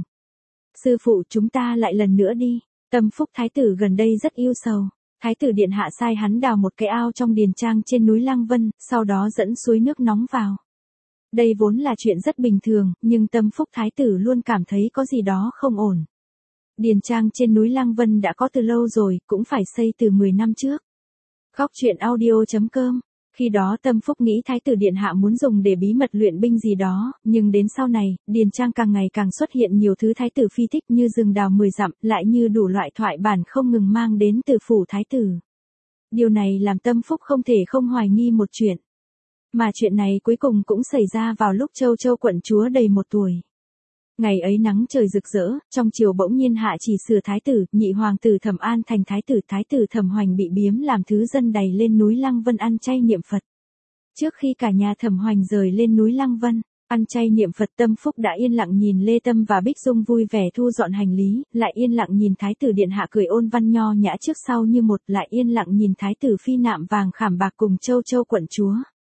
A: Sư phụ, chúng ta lại lần nữa đi. Tâm Phúc thái tử gần đây rất yêu sầu. Thái tử điện hạ sai hắn đào một cái ao trong điền trang trên núi Lăng Vân, sau đó dẫn suối nước nóng vào. Đây vốn là chuyện rất bình thường, nhưng Tâm Phúc thái tử luôn cảm thấy có gì đó không ổn. Điền trang trên núi Lăng Vân đã có từ lâu rồi, cũng phải xây từ 10 năm trước. Góc chuyện audio.com. Khi đó Tâm Phúc nghĩ thái tử điện hạ muốn dùng để bí mật luyện binh gì đó, nhưng đến sau này, điền trang càng ngày càng xuất hiện nhiều thứ thái tử phi thích như rừng đào 10 dặm, lại như đủ loại thoại bản không ngừng mang đến từ phủ thái tử. Điều này làm Tâm Phúc không thể không hoài nghi một chuyện. Mà chuyện này cuối cùng cũng xảy ra vào lúc Châu Châu quận chúa đầy 1 tuổi. Ngày ấy nắng trời rực rỡ, trong chiều bỗng nhiên hạ chỉ sửa thái tử, nhị hoàng tử Thẩm An thành thái tử Thẩm Hoành bị biếm làm thứ dân đày lên núi Lăng Vân ăn chay niệm Phật. Trước khi cả nhà Thẩm Hoành rời lên núi Lăng Vân, ăn chay niệm Phật, Tâm Phúc đã yên lặng nhìn Lê Tâm và Bích Dung vui vẻ thu dọn hành lý, lại yên lặng nhìn thái tử điện hạ cười ôn văn nho nhã trước sau như một, lại yên lặng nhìn thái tử phi nạm vàng khảm bạc cùng Châu Châu quận chúa.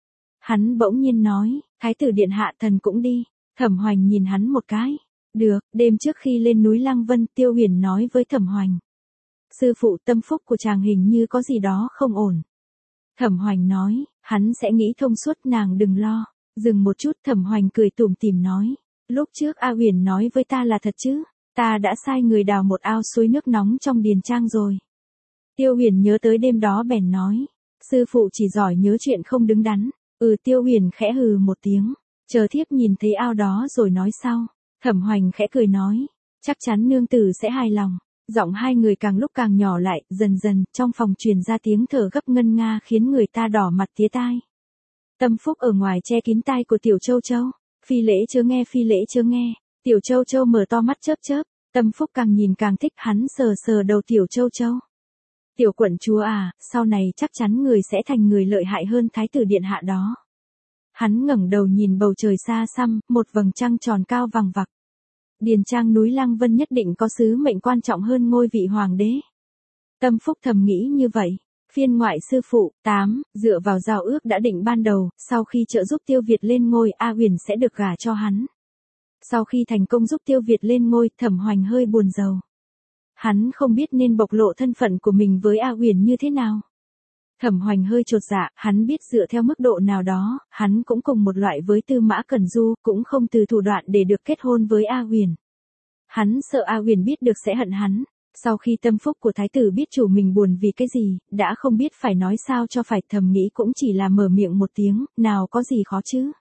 A: Hắn bỗng nhiên nói, thái tử điện hạ thần cũng đi. Thẩm Hoành nhìn hắn một cái. Được, đêm trước khi lên núi Lăng Vân, Tiêu Huyền nói với Thẩm Hoành. Sư phụ, Tâm Phúc của chàng hình như có gì đó không ổn. Thẩm Hoành nói, hắn sẽ nghĩ thông suốt, nàng đừng lo. Dừng một chút, Thẩm Hoành cười tủm tỉm nói. Lúc trước A Huyền nói với ta là thật chứ, ta đã sai người đào một ao suối nước nóng trong điền trang rồi. Tiêu Huyền nhớ tới đêm đó bèn nói. Sư phụ chỉ giỏi nhớ chuyện không đứng đắn. Tiêu Huyền khẽ hừ một tiếng. Chờ thiếp nhìn thấy ao đó rồi nói sau. Thẩm Hoành khẽ cười nói. Chắc chắn nương tử sẽ hài lòng. Giọng hai người càng lúc càng nhỏ lại, dần dần, trong phòng truyền ra tiếng thở gấp ngân nga khiến người ta đỏ mặt tía tai. Tâm Phúc ở ngoài che kín tai của Tiểu Châu Châu. Phi lễ chớ nghe, phi lễ chớ nghe. Tiểu Châu Châu mở to mắt chớp chớp. Tâm Phúc càng nhìn càng thích, hắn sờ sờ đầu Tiểu Châu Châu. Tiểu quận chúa à, sau này chắc chắn người sẽ thành người lợi hại hơn thái tử điện hạ đó. Hắn ngẩng đầu nhìn bầu trời xa xăm, một vầng trăng tròn cao vằng vặc. Điền trang núi Lăng Vân nhất định có sứ mệnh quan trọng hơn ngôi vị hoàng đế. Tâm Phúc thầm nghĩ như vậy. Phiên ngoại sư phụ, 8, dựa vào giao ước đã định ban đầu, sau khi trợ giúp Tiêu Việt lên ngôi, A Huyền sẽ được gả cho hắn. Sau khi thành công giúp Tiêu Việt lên ngôi, Thẩm Hoành hơi buồn rầu. Hắn không biết nên bộc lộ thân phận của mình với A Huyền như thế nào. Thẩm Hoành hơi chột dạ, hắn biết dựa theo mức độ nào đó, hắn cũng cùng một loại với Tư Mã Cẩn Du, cũng không từ thủ đoạn để được kết hôn với A Huyền. Hắn sợ A Huyền biết được sẽ hận hắn. Sau khi tâm phúc của thái tử biết chủ mình buồn vì cái gì, đã không biết phải nói sao cho phải, thầm nghĩ cũng chỉ là mở miệng một tiếng, nào có gì khó chứ.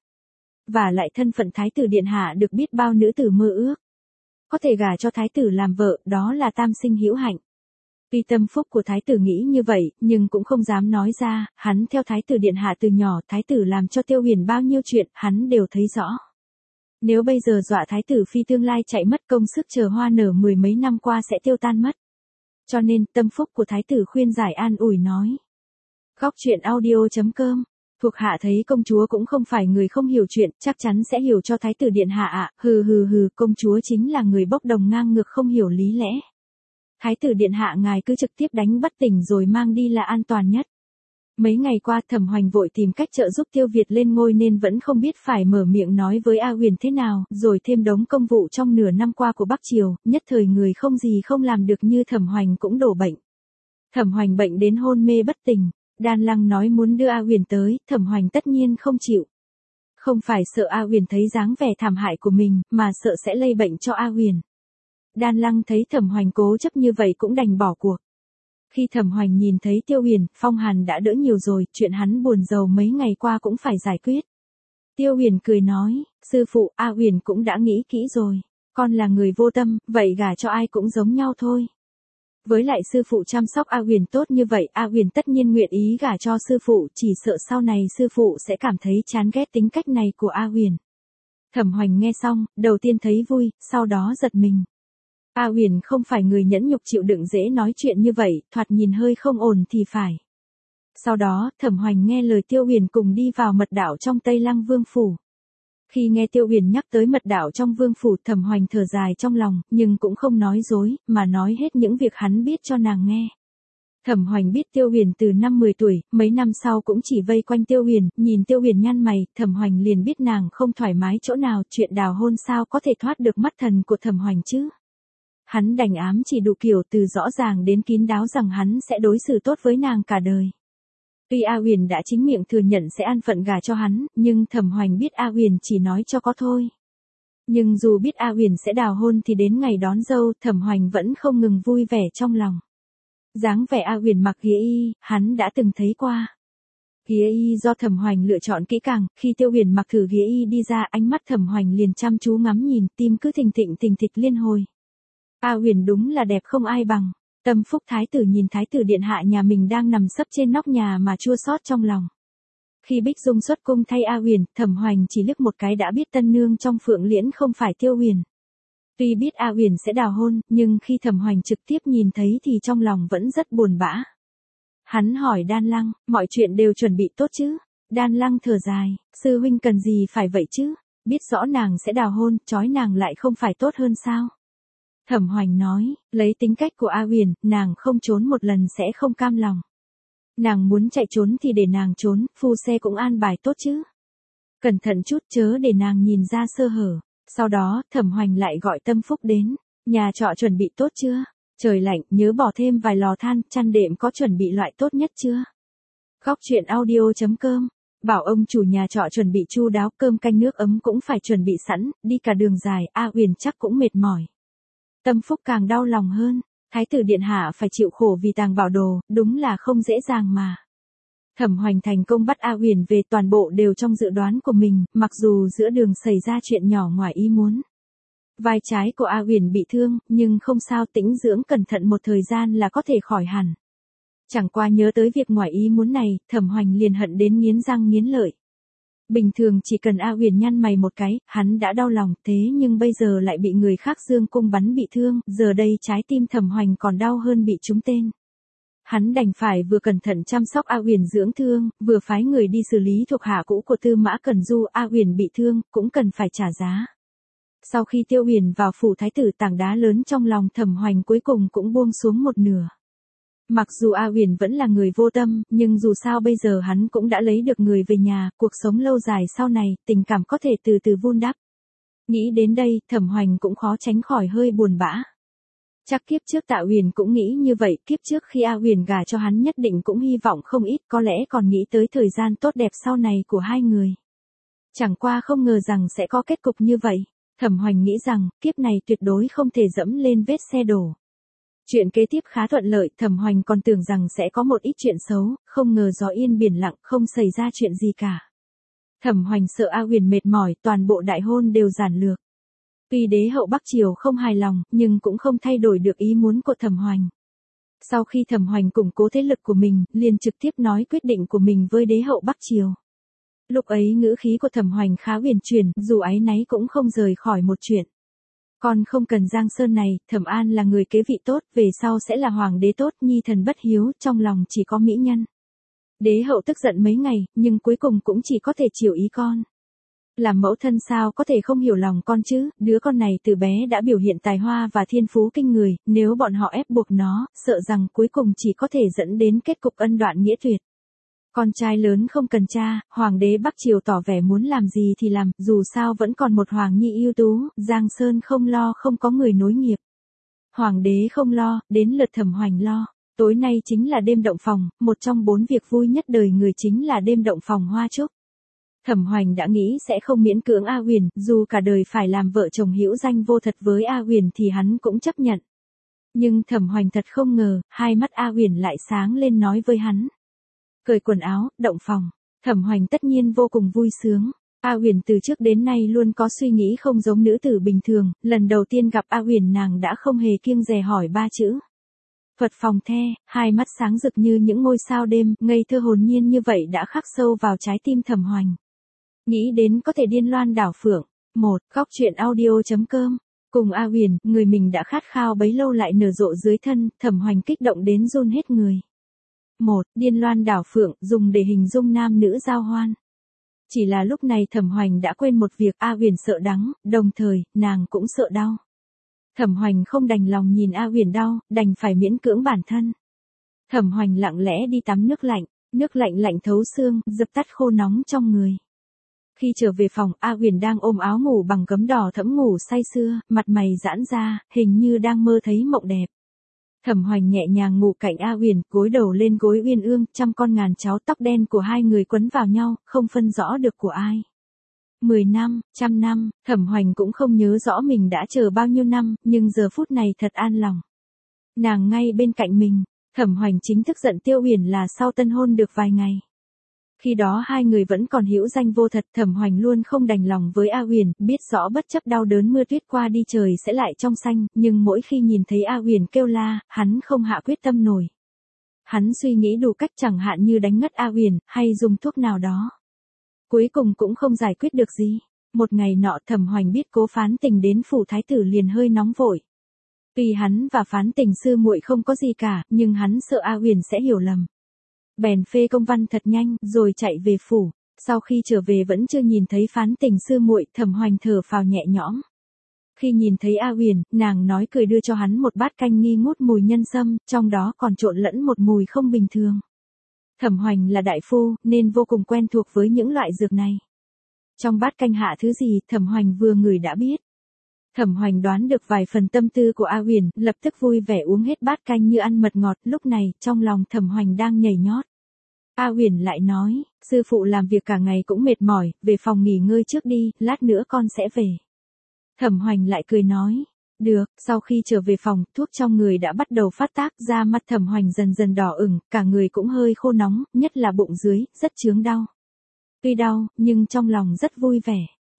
A: Và lại thân phận thái tử điện hạ được biết bao nữ tử mơ ước. Có thể gả cho thái tử làm vợ, đó là tam sinh hữu hạnh. Tuy tâm phúc của thái tử nghĩ như vậy, nhưng cũng không dám nói ra, hắn theo thái tử điện hạ từ nhỏ, thái tử làm cho Tiêu Huyền bao nhiêu chuyện, hắn đều thấy rõ. Nếu bây giờ dọa thái tử phi tương lai chạy mất, công sức chờ hoa nở mười mấy năm qua sẽ tiêu tan mất. Cho nên, tâm phúc của thái tử khuyên giải an ủi nói. Góc truyện audio.com. Thuộc hạ thấy công chúa cũng không phải người không hiểu chuyện, chắc chắn sẽ hiểu cho thái tử điện hạ ạ. Hừ hừ hừ, công chúa chính là người bốc đồng ngang ngược không hiểu lý lẽ. Thái tử điện hạ ngài cứ trực tiếp đánh bất tỉnh rồi mang đi là an toàn nhất. Mấy ngày qua Thẩm Hoành vội tìm cách trợ giúp Tiêu Việt lên ngôi nên vẫn không biết phải mở miệng nói với A Huyền thế nào, rồi thêm đống công vụ trong nửa năm qua của Bắc Triều, nhất thời người không gì không làm được như Thẩm Hoành cũng đổ bệnh. Thẩm Hoành bệnh đến hôn mê bất tỉnh, Đan Lăng nói muốn đưa A Huyền tới, Thẩm Hoành tất nhiên không chịu. Không phải sợ A Huyền thấy dáng vẻ thảm hại của mình, mà sợ sẽ lây bệnh cho A Huyền. Đan Lăng thấy Thẩm Hoành cố chấp như vậy cũng đành bỏ cuộc. Khi Thẩm Hoành nhìn thấy Tiêu Huyền, phong hàn đã đỡ nhiều rồi, chuyện hắn buồn rầu mấy ngày qua cũng phải giải quyết. Tiêu Huyền cười nói, sư phụ, A Huyền cũng đã nghĩ kỹ rồi, con là người vô tâm, vậy gả cho ai cũng giống nhau thôi. Với lại sư phụ chăm sóc A Huyền tốt như vậy, A Huyền tất nhiên nguyện ý gả cho sư phụ, chỉ sợ sau này sư phụ sẽ cảm thấy chán ghét tính cách này của A Huyền. Thẩm Hoành nghe xong, đầu tiên thấy vui, sau đó giật mình. A Huyền không phải người nhẫn nhục chịu đựng dễ nói chuyện như vậy, thoạt nhìn hơi không ổn thì phải. Sau đó, Thẩm Hoành nghe lời Tiêu Huyền cùng đi vào mật đạo trong Tây Lăng Vương phủ. Khi nghe Tiêu Huyền nhắc tới mật đạo trong Vương phủ, Thẩm Hoành thở dài trong lòng, nhưng cũng không nói dối, mà nói hết những việc hắn biết cho nàng nghe. Thẩm Hoành biết Tiêu Huyền từ năm 10 tuổi, mấy năm sau cũng chỉ vây quanh Tiêu Huyền, nhìn Tiêu Huyền nhăn mày, Thẩm Hoành liền biết nàng không thoải mái chỗ nào, chuyện đào hôn sao có thể thoát được mắt thần của Thẩm Hoành chứ. Hắn đành ám chỉ đủ kiểu từ rõ ràng đến kín đáo rằng hắn sẽ đối xử tốt với nàng cả đời. Tuy A Huyền đã chính miệng thừa nhận sẽ an phận gả cho hắn, nhưng Thẩm Hoành biết A Huyền chỉ nói cho có thôi. Nhưng dù biết A Huyền sẽ đào hôn thì đến ngày đón dâu, Thẩm Hoành vẫn không ngừng vui vẻ trong lòng. Dáng vẻ A Huyền mặc ghế y, hắn đã từng thấy qua. Ghế y do Thẩm Hoành lựa chọn kỹ càng, khi Tiêu Huyền mặc thử ghế y đi ra, ánh mắt Thẩm Hoành liền chăm chú ngắm nhìn, tim cứ thình thịch liên hồi. A Huyền đúng là đẹp không ai bằng. Tâm phúc thái tử nhìn thái tử điện hạ nhà mình đang nằm sấp trên nóc nhà mà chua xót trong lòng. Khi Bích Dung xuất cung thay A Huyền, Thẩm Hoành chỉ liếc một cái đã biết tân nương trong Phượng Liễn không phải Tiêu Huyền. Tuy biết A Huyền sẽ đào hôn, nhưng khi Thẩm Hoành trực tiếp nhìn thấy thì trong lòng vẫn rất buồn bã. Hắn hỏi Đan Lăng, mọi chuyện đều chuẩn bị tốt chứ? Đan Lăng thở dài, sư huynh cần gì phải vậy chứ? Biết rõ nàng sẽ đào hôn, trói nàng lại không phải tốt hơn sao? Thẩm Hoành nói, lấy tính cách của A Huyền, nàng không trốn một lần sẽ không cam lòng. Nàng muốn chạy trốn thì để nàng trốn, phu xe cũng an bài tốt chứ. Cẩn thận chút chớ để nàng nhìn ra sơ hở. Sau đó, Thẩm Hoành lại gọi Tâm Phúc đến. Nhà trọ chuẩn bị tốt chưa? Trời lạnh, nhớ bỏ thêm vài lò than, chăn đệm có chuẩn bị loại tốt nhất chưa? Góc truyện audio.com. Bảo ông chủ nhà trọ chuẩn bị chu đáo, cơm canh nước ấm cũng phải chuẩn bị sẵn, đi cả đường dài, A Huyền chắc cũng mệt mỏi. Tâm Phúc càng đau lòng hơn, thái tử điện hạ phải chịu khổ vì tàng bảo đồ, đúng là không dễ dàng mà. Thẩm Hoành thành công bắt A Huyền về, toàn bộ đều trong dự đoán của mình, mặc dù giữa đường xảy ra chuyện nhỏ ngoài ý muốn. Vai trái của A Huyền bị thương, nhưng không sao, tĩnh dưỡng cẩn thận một thời gian là có thể khỏi hẳn. Chẳng qua nhớ tới việc ngoài ý muốn này, Thẩm Hoành liền hận đến nghiến răng nghiến lợi. Bình thường chỉ cần A Huyền nhăn mày một cái, hắn đã đau lòng, thế nhưng bây giờ lại bị người khác dương cung bắn bị thương, giờ đây trái tim Thẩm Hoành còn đau hơn bị trúng tên. Hắn đành phải vừa cẩn thận chăm sóc A Huyền dưỡng thương, vừa phái người đi xử lý thuộc hạ cũ của Tư Mã Cẩn Du. A Huyền bị thương, cũng cần phải trả giá. Sau khi Tiêu Huyền vào phủ thái tử, tảng đá lớn trong lòng Thẩm Hoành cuối cùng cũng buông xuống một nửa. Mặc dù A Huyền vẫn là người vô tâm, nhưng dù sao bây giờ hắn cũng đã lấy được người về nhà, cuộc sống lâu dài sau này, tình cảm có thể từ từ vun đắp. Nghĩ đến đây, Thẩm Hoành cũng khó tránh khỏi hơi buồn bã. Chắc kiếp trước Tạ Huyền cũng nghĩ như vậy, kiếp trước khi A Huyền gả cho hắn nhất định cũng hy vọng không ít, có lẽ còn nghĩ tới thời gian tốt đẹp sau này của hai người. Chẳng qua không ngờ rằng sẽ có kết cục như vậy. Thẩm Hoành nghĩ rằng, kiếp này tuyệt đối không thể dẫm lên vết xe đổ. Chuyện kế tiếp khá thuận lợi, Thẩm Hoành còn tưởng rằng sẽ có một ít chuyện xấu, không ngờ gió yên biển lặng, không xảy ra chuyện gì cả. Thẩm Hoành sợ A Huyền mệt mỏi, toàn bộ đại hôn đều giản lược. Tuy đế hậu Bắc Triều không hài lòng, nhưng cũng không thay đổi được ý muốn của Thẩm Hoành. Sau khi Thẩm Hoành củng cố thế lực của mình, liền trực tiếp nói quyết định của mình với đế hậu Bắc Triều. Lúc ấy ngữ khí của Thẩm Hoành khá huyền chuyển, dù áy náy cũng không rời khỏi một chuyện. Còn không cần Giang Sơn này, Thẩm An là người kế vị tốt, về sau sẽ là hoàng đế tốt, nhi thần bất hiếu, trong lòng chỉ có mỹ nhân. Đế hậu tức giận mấy ngày, nhưng cuối cùng cũng chỉ có thể chiều ý con. Làm mẫu thân sao có thể không hiểu lòng con chứ, đứa con này từ bé đã biểu hiện tài hoa và thiên phú kinh người, nếu bọn họ ép buộc nó, sợ rằng cuối cùng chỉ có thể dẫn đến kết cục ân đoạn nghĩa tuyệt. Con trai lớn không cần cha, hoàng đế Bắc Triều tỏ vẻ muốn làm gì thì làm, dù sao vẫn còn một hoàng nhi ưu tú, Giang Sơn không lo không có người nối nghiệp. Hoàng đế không lo, đến lượt Thẩm Hoành lo. Tối nay chính là đêm động phòng, một trong 4 việc vui nhất đời người chính là đêm động phòng hoa trúc. Thẩm Hoành đã nghĩ sẽ không miễn cưỡng A Huyền, dù cả đời phải làm vợ chồng hữu danh vô thật với A Huyền thì hắn cũng chấp nhận. Nhưng Thẩm Hoành thật không ngờ, hai mắt A Huyền lại sáng lên nói với hắn. Cởi quần áo, động phòng. Thẩm Hoành tất nhiên vô cùng vui sướng. A Huyền từ trước đến nay luôn có suy nghĩ không giống nữ tử bình thường, lần đầu tiên gặp A Huyền nàng đã không hề kiêng dè hỏi 3 chữ. Phật phòng the, hai mắt sáng rực như những ngôi sao đêm, ngây thơ hồn nhiên như vậy đã khắc sâu vào trái tim Thẩm Hoành. Nghĩ đến có thể điên loan đảo phượng. Góc truyện audio.com. Cùng A Huyền, người mình đã khát khao bấy lâu lại nở rộ dưới thân, Thẩm Hoành kích động đến run hết người. Điên loan đảo phượng, dùng để hình dung nam nữ giao hoan. Chỉ là lúc này Thẩm Hoành đã quên một việc, A Huyền sợ đắng, đồng thời, nàng cũng sợ đau. Thẩm Hoành không đành lòng nhìn A Huyền đau, đành phải miễn cưỡng bản thân. Thẩm Hoành lặng lẽ đi tắm nước lạnh lạnh thấu xương, dập tắt khô nóng trong người. Khi trở về phòng, A Huyền đang ôm áo ngủ bằng gấm đỏ thẫm ngủ say sưa, mặt mày giãn ra, hình như đang mơ thấy mộng đẹp. Thẩm Hoành nhẹ nhàng ngủ cạnh A Huyền, gối đầu lên gối uyên ương, trăm con ngàn cháu tóc đen của hai người quấn vào nhau, không phân rõ được của ai. 10 năm, 100 năm, Thẩm Hoành cũng không nhớ rõ mình đã chờ bao nhiêu năm, nhưng giờ phút này thật an lòng. Nàng ngay bên cạnh mình, Thẩm Hoành chính thức giận Tiêu Huyền là sau tân hôn được vài ngày. Khi đó hai người vẫn còn hữu danh vô thật, Thẩm Hoành luôn không đành lòng với A Huyền, biết rõ bất chấp đau đớn mưa tuyết qua đi trời sẽ lại trong xanh, nhưng mỗi khi nhìn thấy A Huyền kêu la, hắn không hạ quyết tâm nổi. Hắn suy nghĩ đủ cách, chẳng hạn như đánh ngất A Huyền, hay dùng thuốc nào đó. Cuối cùng cũng không giải quyết được gì. Một ngày nọ Thẩm Hoành biết Cố Phán Tình đến phủ thái tử liền hơi nóng vội. Tuy hắn và Phán Tình sư muội không có gì cả, nhưng hắn sợ A Huyền sẽ hiểu lầm. Bèn phê công văn thật nhanh, rồi chạy về phủ. Sau khi trở về vẫn chưa nhìn thấy Phán Tình sư muội, Thẩm Hoành thở phào nhẹ nhõm. Khi nhìn thấy A Huyền, nàng nói cười đưa cho hắn một bát canh nghi ngút mùi nhân sâm, trong đó còn trộn lẫn một mùi không bình thường. Thẩm Hoành là đại phu, nên vô cùng quen thuộc với những loại dược này. Trong bát canh hạ thứ gì, Thẩm Hoành vừa ngửi đã biết. Thẩm Hoành đoán được vài phần tâm tư của A Huyền, lập tức vui vẻ uống hết bát canh như ăn mật ngọt, lúc này, trong lòng Thẩm Hoành đang nhảy nhót. A Huyền lại nói, sư phụ làm việc cả ngày cũng mệt mỏi, về phòng nghỉ ngơi trước đi, lát nữa con sẽ về. Thẩm Hoành lại cười nói, được. Sau khi trở về phòng, thuốc trong người đã bắt đầu phát tác, da mặt Thẩm Hoành dần dần đỏ ửng, cả người cũng hơi khô nóng, nhất là bụng dưới, rất chướng đau. Tuy đau, nhưng trong lòng rất vui vẻ.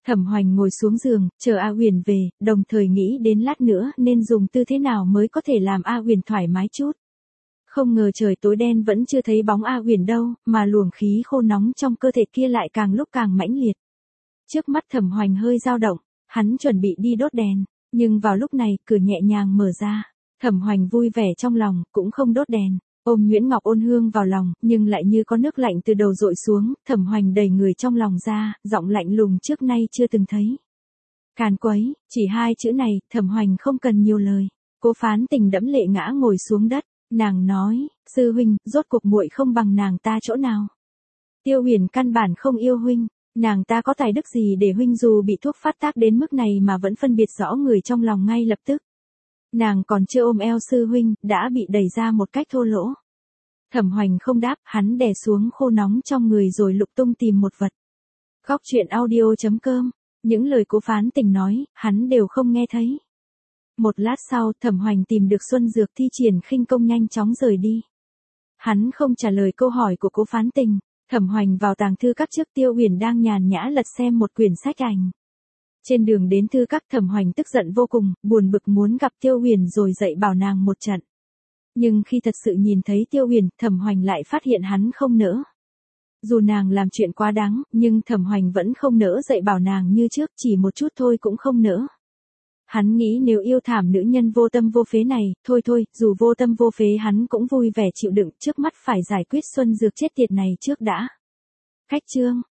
A: Thẩm Hoành ngồi xuống giường, chờ A Huyền về, đồng thời nghĩ đến lát nữa nên dùng tư thế nào mới có thể làm A Huyền thoải mái chút. Không ngờ trời tối đen vẫn chưa thấy bóng A Huyền đâu, mà luồng khí khô nóng trong cơ thể kia lại càng lúc càng mãnh liệt. Trước mắt Thẩm Hoành hơi dao động, hắn chuẩn bị đi đốt đèn, nhưng vào lúc này cửa nhẹ nhàng mở ra. Thẩm Hoành vui vẻ trong lòng, cũng không đốt đèn, ôm Nguyễn Ngọc Ôn Hương vào lòng, nhưng lại như có nước lạnh từ đầu dội xuống. Thẩm Hoành đẩy người trong lòng ra, giọng lạnh lùng trước nay chưa từng thấy. Càn quấy, chỉ 2 chữ này, Thẩm Hoành không cần nhiều lời. Cố Phán Tình đẫm lệ ngã ngồi xuống đất, nàng nói, sư huynh, rốt cuộc muội không bằng nàng ta chỗ nào. Tiêu Huyền căn bản không yêu huynh, nàng ta có tài đức gì để huynh dù bị thuốc phát tác đến mức này mà vẫn phân biệt rõ người trong lòng ngay lập tức. Nàng còn chưa ôm eo sư huynh, đã bị đẩy ra một cách thô lỗ. Thẩm Hoành không đáp, hắn đè xuống khô nóng trong người rồi lục tung tìm một vật. Góc truyện audio.com, những lời Cố Phán Tình nói, hắn đều không nghe thấy. Một lát sau, Thẩm Hoành tìm được Xuân Dược thi triển khinh công nhanh chóng rời đi. Hắn không trả lời câu hỏi của Cố Phán Tình. Thẩm Hoành vào tàng thư các trước Tiêu Huyền đang nhàn nhã lật xem một quyển sách ảnh. Trên đường đến thư các, Thẩm Hoành tức giận vô cùng, buồn bực muốn gặp Tiêu Huyền rồi dạy bảo nàng một trận. Nhưng khi thật sự nhìn thấy Tiêu Huyền, Thẩm Hoành lại phát hiện hắn không nỡ. Dù nàng làm chuyện quá đáng, nhưng Thẩm Hoành vẫn không nỡ dạy bảo nàng như trước, chỉ một chút thôi cũng không nỡ. Hắn nghĩ nếu yêu thảm nữ nhân vô tâm vô phế này, thôi, dù vô tâm vô phế hắn cũng vui vẻ chịu đựng, trước mắt phải giải quyết Xuân Dược chết tiệt này trước đã. Cách chương